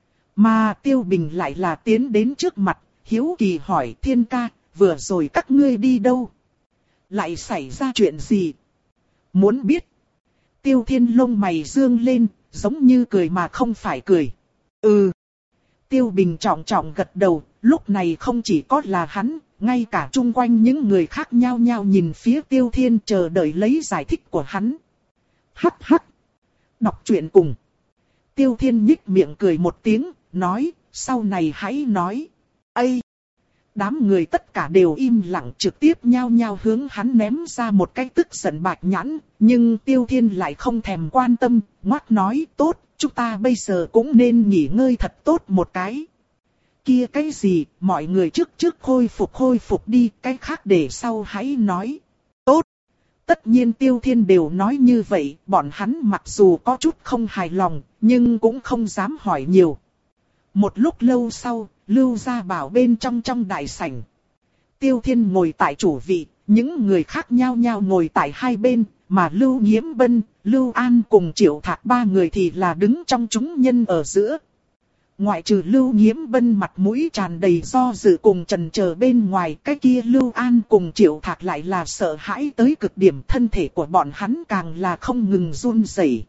Mà Tiêu Bình lại là tiến đến trước mặt, hiếu kỳ hỏi Thiên ca, vừa rồi các ngươi đi đâu? Lại xảy ra chuyện gì? Muốn biết? Tiêu Thiên lông mày dương lên, giống như cười mà không phải cười. Ừ. Tiêu Bình trọng trọng gật đầu, lúc này không chỉ có là hắn, ngay cả chung quanh những người khác nhao nhao nhìn phía Tiêu Thiên chờ đợi lấy giải thích của hắn. Hắc hắc. Đọc truyện cùng. Tiêu Thiên nhích miệng cười một tiếng, nói, sau này hãy nói. Ây! Đám người tất cả đều im lặng trực tiếp nhao nhao hướng hắn ném ra một cái tức giận bạch nhãn, nhưng Tiêu Thiên lại không thèm quan tâm, ngoắc nói, tốt, chúng ta bây giờ cũng nên nghỉ ngơi thật tốt một cái. Kia cái gì, mọi người trước trước khôi phục khôi phục đi, cái khác để sau hãy nói. Tốt! Tất nhiên Tiêu Thiên đều nói như vậy, bọn hắn mặc dù có chút không hài lòng, nhưng cũng không dám hỏi nhiều. Một lúc lâu sau, Lưu gia bảo bên trong trong đại sảnh. Tiêu Thiên ngồi tại chủ vị, những người khác nhau nhau ngồi tại hai bên, mà Lưu Nhiễm Bân, Lưu An cùng Triệu Thạc ba người thì là đứng trong chúng nhân ở giữa. Ngoại trừ Lưu Nhiễm Bân mặt mũi tràn đầy do dự cùng chần chờ bên ngoài, cái kia Lưu An cùng Triệu Thạc lại là sợ hãi tới cực điểm, thân thể của bọn hắn càng là không ngừng run rẩy.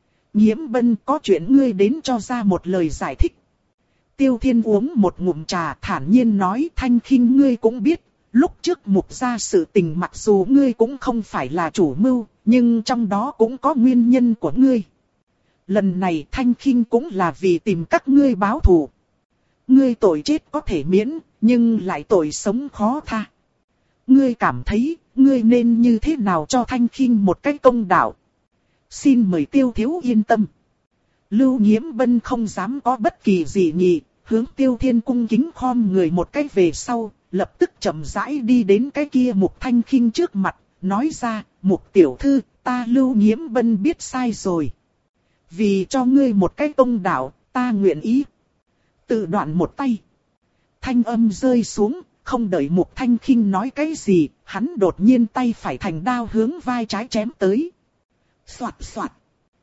Nhiễm Bân, có chuyện ngươi đến cho ra một lời giải thích. Tiêu Thiên uống một ngụm trà thản nhiên nói, Thanh Khinh ngươi cũng biết, lúc trước Mục gia sự tình mặc dù ngươi cũng không phải là chủ mưu, nhưng trong đó cũng có nguyên nhân của ngươi. Lần này Thanh Khinh cũng là vì tìm các ngươi báo thù. Ngươi tội chết có thể miễn, nhưng lại tội sống khó tha. Ngươi cảm thấy, ngươi nên như thế nào cho Thanh Khinh một cách công đạo? Xin mời Tiêu thiếu yên tâm. Lưu Nhiễm Bân không dám có bất kỳ gì nhị, hướng Tiêu Thiên cung kính khom người một cách về sau, lập tức chậm rãi đi đến cái kia Mục Thanh Khinh trước mặt, nói ra, Mục tiểu thư, ta Lưu Nhiễm Bân biết sai rồi. Vì cho ngươi một cái công đạo, ta nguyện ý. Tự đoạn một tay. Thanh âm rơi xuống, không đợi Mục Thanh Khinh nói cái gì, hắn đột nhiên tay phải thành đao hướng vai trái chém tới. Soạt soạt.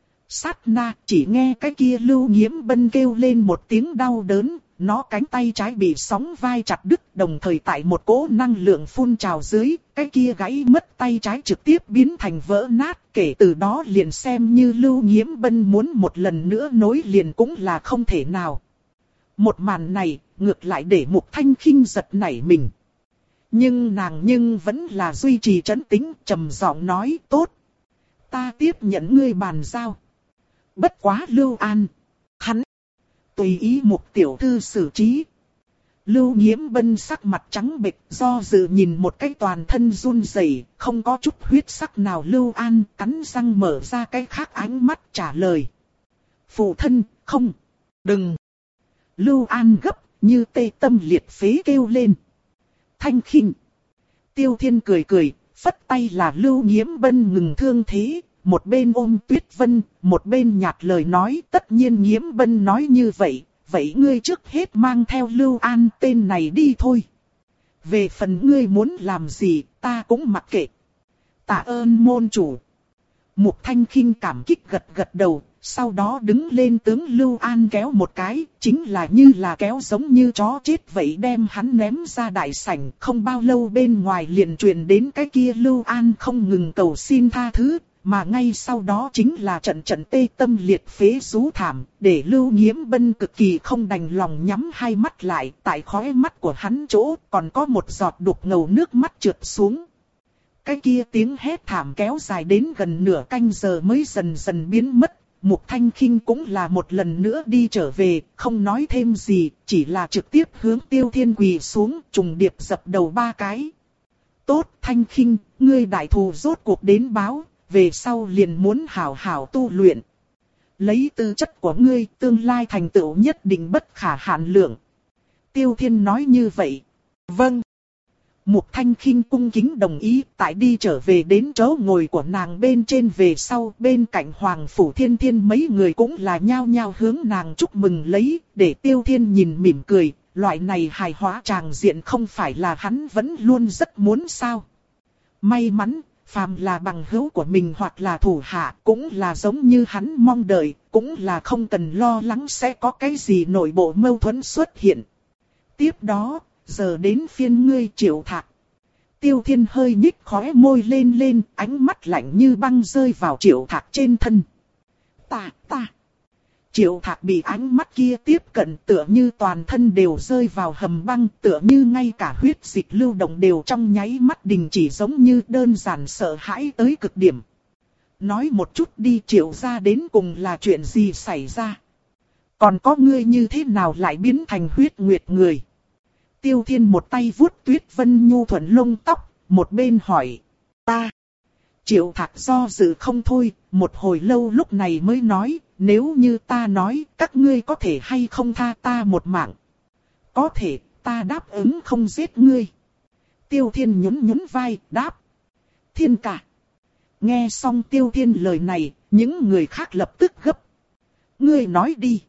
Sát na, chỉ nghe cái kia Lưu Nhiễm Bân kêu lên một tiếng đau đớn, nó cánh tay trái bị sóng vai chặt đứt, đồng thời tại một cỗ năng lượng phun trào dưới, cái kia gãy mất tay trái trực tiếp biến thành vỡ nát, kể từ đó liền xem như Lưu Nhiễm Bân muốn một lần nữa nối liền cũng là không thể nào. Một màn này, ngược lại để Mục Thanh Khinh giật nảy mình. Nhưng nàng nhưng vẫn là duy trì trấn tĩnh, trầm giọng nói, tốt. Ta tiếp nhận ngươi bàn giao. Bất quá Lưu An, hắn, tùy ý Mục tiểu thư xử trí. Lưu Nhiễm Bân sắc mặt trắng bệch, do dự nhìn một cái toàn thân run rẩy, không có chút huyết sắc nào. Lưu An cắn răng mở ra cái khác ánh mắt trả lời. Phụ thân, không, đừng. Lưu An gấp, như tê tâm liệt phế kêu lên. Thanh Khinh. Tiêu Thiên cười cười, phất tay là Lưu Nhiễm Bân ngừng thương thế. Một bên ôm Tuyết Vân, một bên nhạt lời nói, tất nhiên Nhiễm Bân nói như vậy, vậy ngươi trước hết mang theo Lưu An tên này đi thôi. Về phần ngươi muốn làm gì, ta cũng mặc kệ. Tạ ơn môn chủ. Mục Thanh Khinh cảm kích gật gật đầu, sau đó đứng lên tướng Lưu An kéo một cái, chính là như là kéo giống như chó chết vậy đem hắn ném ra đại sảnh. Không bao lâu bên ngoài liền truyền đến cái kia Lưu An không ngừng cầu xin tha thứ, mà ngay sau đó chính là trận trận tê tâm liệt phế rú thảm, để Lưu Nghiễm Bân cực kỳ không đành lòng nhắm hai mắt lại, tại khóe mắt của hắn chỗ còn có một giọt đục ngầu nước mắt trượt xuống. Cái kia tiếng hét thảm kéo dài đến gần nửa canh giờ mới dần dần biến mất. Mục Thanh Khinh cũng là một lần nữa đi trở về, không nói thêm gì, chỉ là trực tiếp hướng Tiêu Thiên quỳ xuống, trùng điệp dập đầu ba cái. Tốt Thanh Khinh, ngươi đại thù rốt cuộc đến báo, về sau liền muốn hảo hảo tu luyện. Lấy tư chất của ngươi, tương lai thành tựu nhất định bất khả hạn lượng. Tiêu Thiên nói như vậy. Vâng. Mục Thanh Khinh cung kính đồng ý, tại đi trở về đến chỗ ngồi của nàng bên trên về sau, bên cạnh Hoàng Phủ Thiên Thiên mấy người cũng là nhao nhao hướng nàng chúc mừng lấy, để Tiêu Thiên nhìn mỉm cười, loại này hài hóa tràng diện không phải là hắn vẫn luôn rất muốn sao. May mắn, phàm là bằng hữu của mình hoặc là thủ hạ cũng là giống như hắn mong đợi, cũng là không cần lo lắng sẽ có cái gì nội bộ mâu thuẫn xuất hiện. Tiếp đó, giờ đến phiên ngươi Triệu Thạc. Tiêu Thiên hơi nhích khóe môi lên lên, ánh mắt lạnh như băng rơi vào Triệu Thạc trên thân. Ta, ta. Triệu Thạc bị ánh mắt kia tiếp cận tựa như toàn thân đều rơi vào hầm băng, tựa như ngay cả huyết dịch lưu động đều trong nháy mắt đình chỉ, giống như đơn giản sợ hãi tới cực điểm. Nói một chút đi Triệu gia đến cùng là chuyện gì xảy ra? Còn có ngươi như thế nào lại biến thành huyết nguyệt người? Tiêu Thiên một tay vuốt Tuyết Vân nhu thuận lông tóc, một bên hỏi. Ta. Triệu Thạc do dự không thôi, một hồi lâu lúc này mới nói, nếu như ta nói, các ngươi có thể hay không tha ta một mạng? Có thể, ta đáp ứng không giết ngươi. Tiêu Thiên nhún nhún vai, đáp. Thiên ca. Nghe xong Tiêu Thiên lời này, những người khác lập tức gấp. Ngươi nói đi.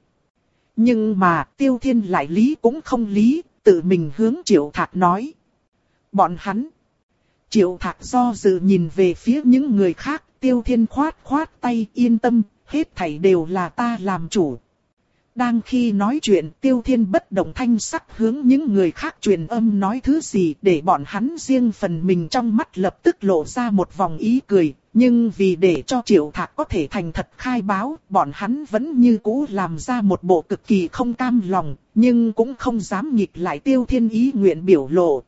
Nhưng mà Tiêu Thiên lại lý cũng không lý, tự mình hướng Triệu Thạc nói. Bọn hắn. Triệu Thạc do dự nhìn về phía những người khác, Tiêu Thiên khoát khoát tay, yên tâm, hết thảy đều là ta làm chủ. Đang khi nói chuyện, Tiêu Thiên bất động thanh sắc hướng những người khác truyền âm nói thứ gì, để bọn hắn riêng phần mình trong mắt lập tức lộ ra một vòng ý cười. Nhưng vì để cho Triệu Thạc có thể thành thật khai báo, bọn hắn vẫn như cũ làm ra một bộ cực kỳ không cam lòng, nhưng cũng không dám nghịch lại Tiêu Thiên ý nguyện biểu lộ.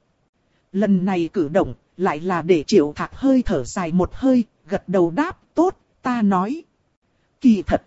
Lần này cử động, lại là để Triệu Thạc hơi thở dài một hơi, gật đầu đáp, tốt, ta nói. Kỳ thật,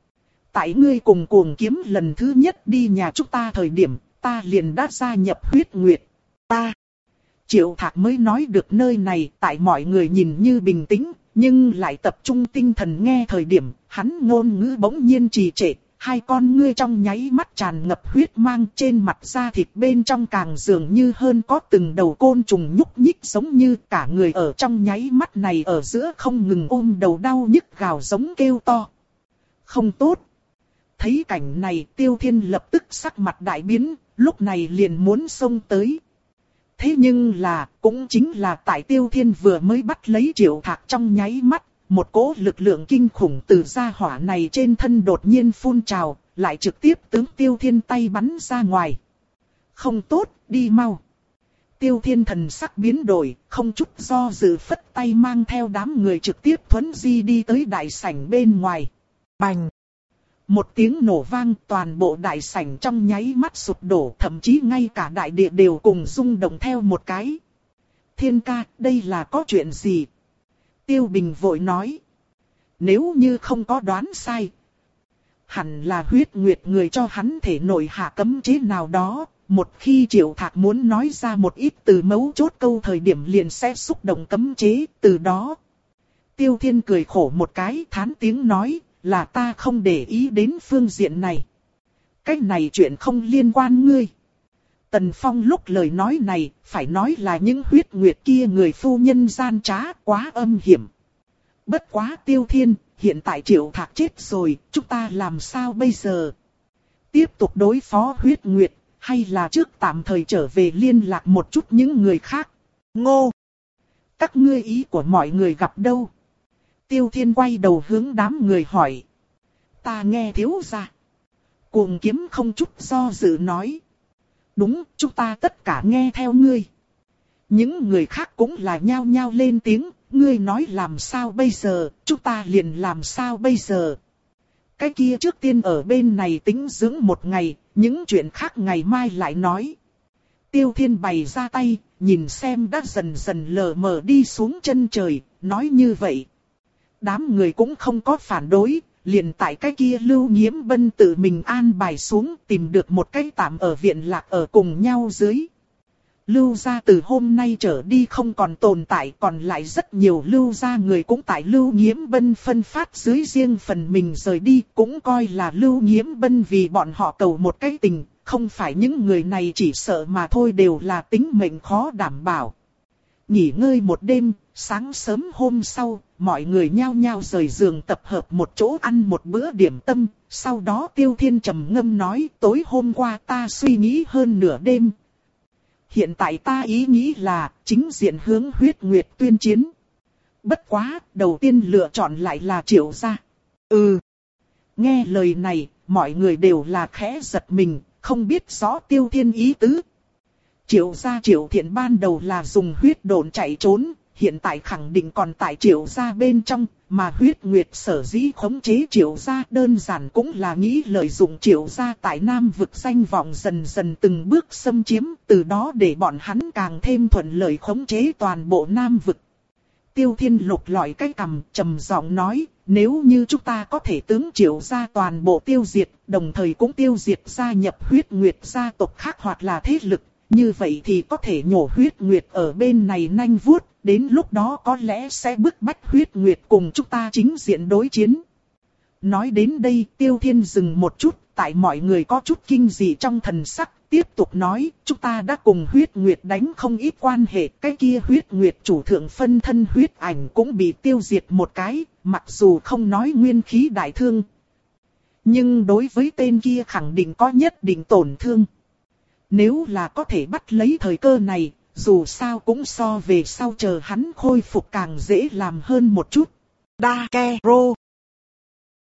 tại ngươi cùng Cuồng Kiếm lần thứ nhất đi nhà chúng ta thời điểm, ta liền đã gia nhập huyết nguyệt. Ta. Triệu Thạc mới nói được nơi này, tại mọi người nhìn như bình tĩnh, nhưng lại tập trung tinh thần nghe thời điểm, hắn ngôn ngữ bỗng nhiên trì trệ, hai con ngươi trong nháy mắt tràn ngập huyết mang, trên mặt da thịt bên trong càng dường như hơn có từng đầu côn trùng nhúc nhích, giống như cả người ở trong nháy mắt này ở giữa không ngừng ôm đầu đau nhức gào giống kêu to. Không tốt. Thấy cảnh này, Tiêu Thiên lập tức sắc mặt đại biến, lúc này liền muốn xông tới. Thế nhưng là, cũng chính là tại Tiêu Thiên vừa mới bắt lấy Triệu Thạc trong nháy mắt, một cỗ lực lượng kinh khủng từ gia hỏa này trên thân đột nhiên phun trào, lại trực tiếp tướng Tiêu Thiên tay bắn ra ngoài. Không tốt, đi mau. Tiêu Thiên thần sắc biến đổi, không chút do dự phất tay mang theo đám người trực tiếp thuấn di đi tới đại sảnh bên ngoài. Bành! Một tiếng nổ vang, toàn bộ đại sảnh trong nháy mắt sụp đổ, thậm chí ngay cả đại địa đều cùng rung động theo một cái. Thiên ca, đây là có chuyện gì? Tiêu Bình vội nói. Nếu như không có đoán sai, hẳn là huyết nguyệt người cho hắn thể nội hạ cấm chế nào đó. Một khi Triệu Thạc muốn nói ra một ít từ mấu chốt câu thời điểm liền sẽ xúc động cấm chế, từ đó. Tiêu Thiên cười khổ một cái, thán tiếng nói, là ta không để ý đến phương diện này. Cái này chuyện không liên quan ngươi. Tần Phong lúc lời nói này, phải nói là những huyết nguyệt kia người phu nhân gian trá, quá âm hiểm. Bất quá Tiêu Thiên, hiện tại Triệu Thạc chết rồi, chúng ta làm sao bây giờ? Tiếp tục đối phó huyết nguyệt, hay là trước tạm thời trở về liên lạc một chút những người khác? Ngô! Các ngươi ý của mọi người gặp đâu? Tiêu Thiên quay đầu hướng đám người hỏi. ta nghe thiếu gia. Cuồng kiếm không chút do dự nói. Đúng, chúng ta tất cả nghe theo ngươi. Những người khác cũng là nhao nhao lên tiếng, ngươi nói làm sao bây giờ, chúng ta liền làm sao bây giờ. Cái kia trước tiên ở bên này tính dưỡng một ngày, những chuyện khác ngày mai lại nói. Tiêu Thiên bày ra tay, nhìn xem đã dần dần lờ mờ đi xuống chân trời, nói như vậy. Đám người cũng không có phản đối, liền tại cái kia Lưu Nhiễm Bân tự mình an bài xuống tìm được một cái tạm ở viện lạc ở cùng nhau dưới. Lưu gia từ hôm nay trở đi không còn tồn tại, còn lại rất nhiều Lưu gia người cũng tại Lưu Nhiễm Bân phân phát dưới riêng phần mình rời đi, cũng coi là Lưu Nhiễm Bân vì bọn họ cầu một cái tình, không phải những người này chỉ sợ mà thôi đều là tính mệnh khó đảm bảo. Nghỉ ngơi một đêm, sáng sớm hôm sau, mọi người nhao nhao rời giường tập hợp một chỗ ăn một bữa điểm tâm, sau đó Tiêu Thiên trầm ngâm nói tối hôm qua ta suy nghĩ hơn nửa đêm. Hiện tại ta ý nghĩ là chính diện hướng huyết nguyệt tuyên chiến. Bất quá, đầu tiên lựa chọn lại là Triệu gia. Ừ. Nghe lời này, mọi người đều là khẽ giật mình, không biết rõ Tiêu Thiên ý tứ. Triệu gia Triệu Thiện ban đầu là dùng huyết độn chạy trốn, hiện tại khẳng định còn tại Triệu gia bên trong, mà huyết nguyệt sở dĩ khống chế Triệu gia đơn giản cũng là nghĩ lợi dụng Triệu gia tại Nam vực danh vọng dần dần từng bước xâm chiếm, từ đó để bọn hắn càng thêm thuận lợi khống chế toàn bộ Nam vực. Tiêu Thiên lục lọi cái cằm, trầm giọng nói, nếu như chúng ta có thể tướng Triệu gia toàn bộ tiêu diệt, đồng thời cũng tiêu diệt gia nhập huyết nguyệt gia tộc khác hoặc là thế lực, như vậy thì có thể nhổ huyết nguyệt ở bên này nanh vuốt, đến lúc đó có lẽ sẽ bức bách huyết nguyệt cùng chúng ta chính diện đối chiến. Nói đến đây Tiêu Thiên dừng một chút, tại mọi người có chút kinh dị trong thần sắc, tiếp tục nói, chúng ta đã cùng huyết nguyệt đánh không ít quan hệ, cái kia huyết nguyệt chủ thượng phân thân huyết ảnh cũng bị tiêu diệt một cái, mặc dù không nói nguyên khí đại thương. Nhưng đối với tên kia khẳng định có nhất định tổn thương. Nếu là có thể bắt lấy thời cơ này, dù sao cũng so về sau chờ hắn khôi phục càng dễ làm hơn một chút. Đa ke rô.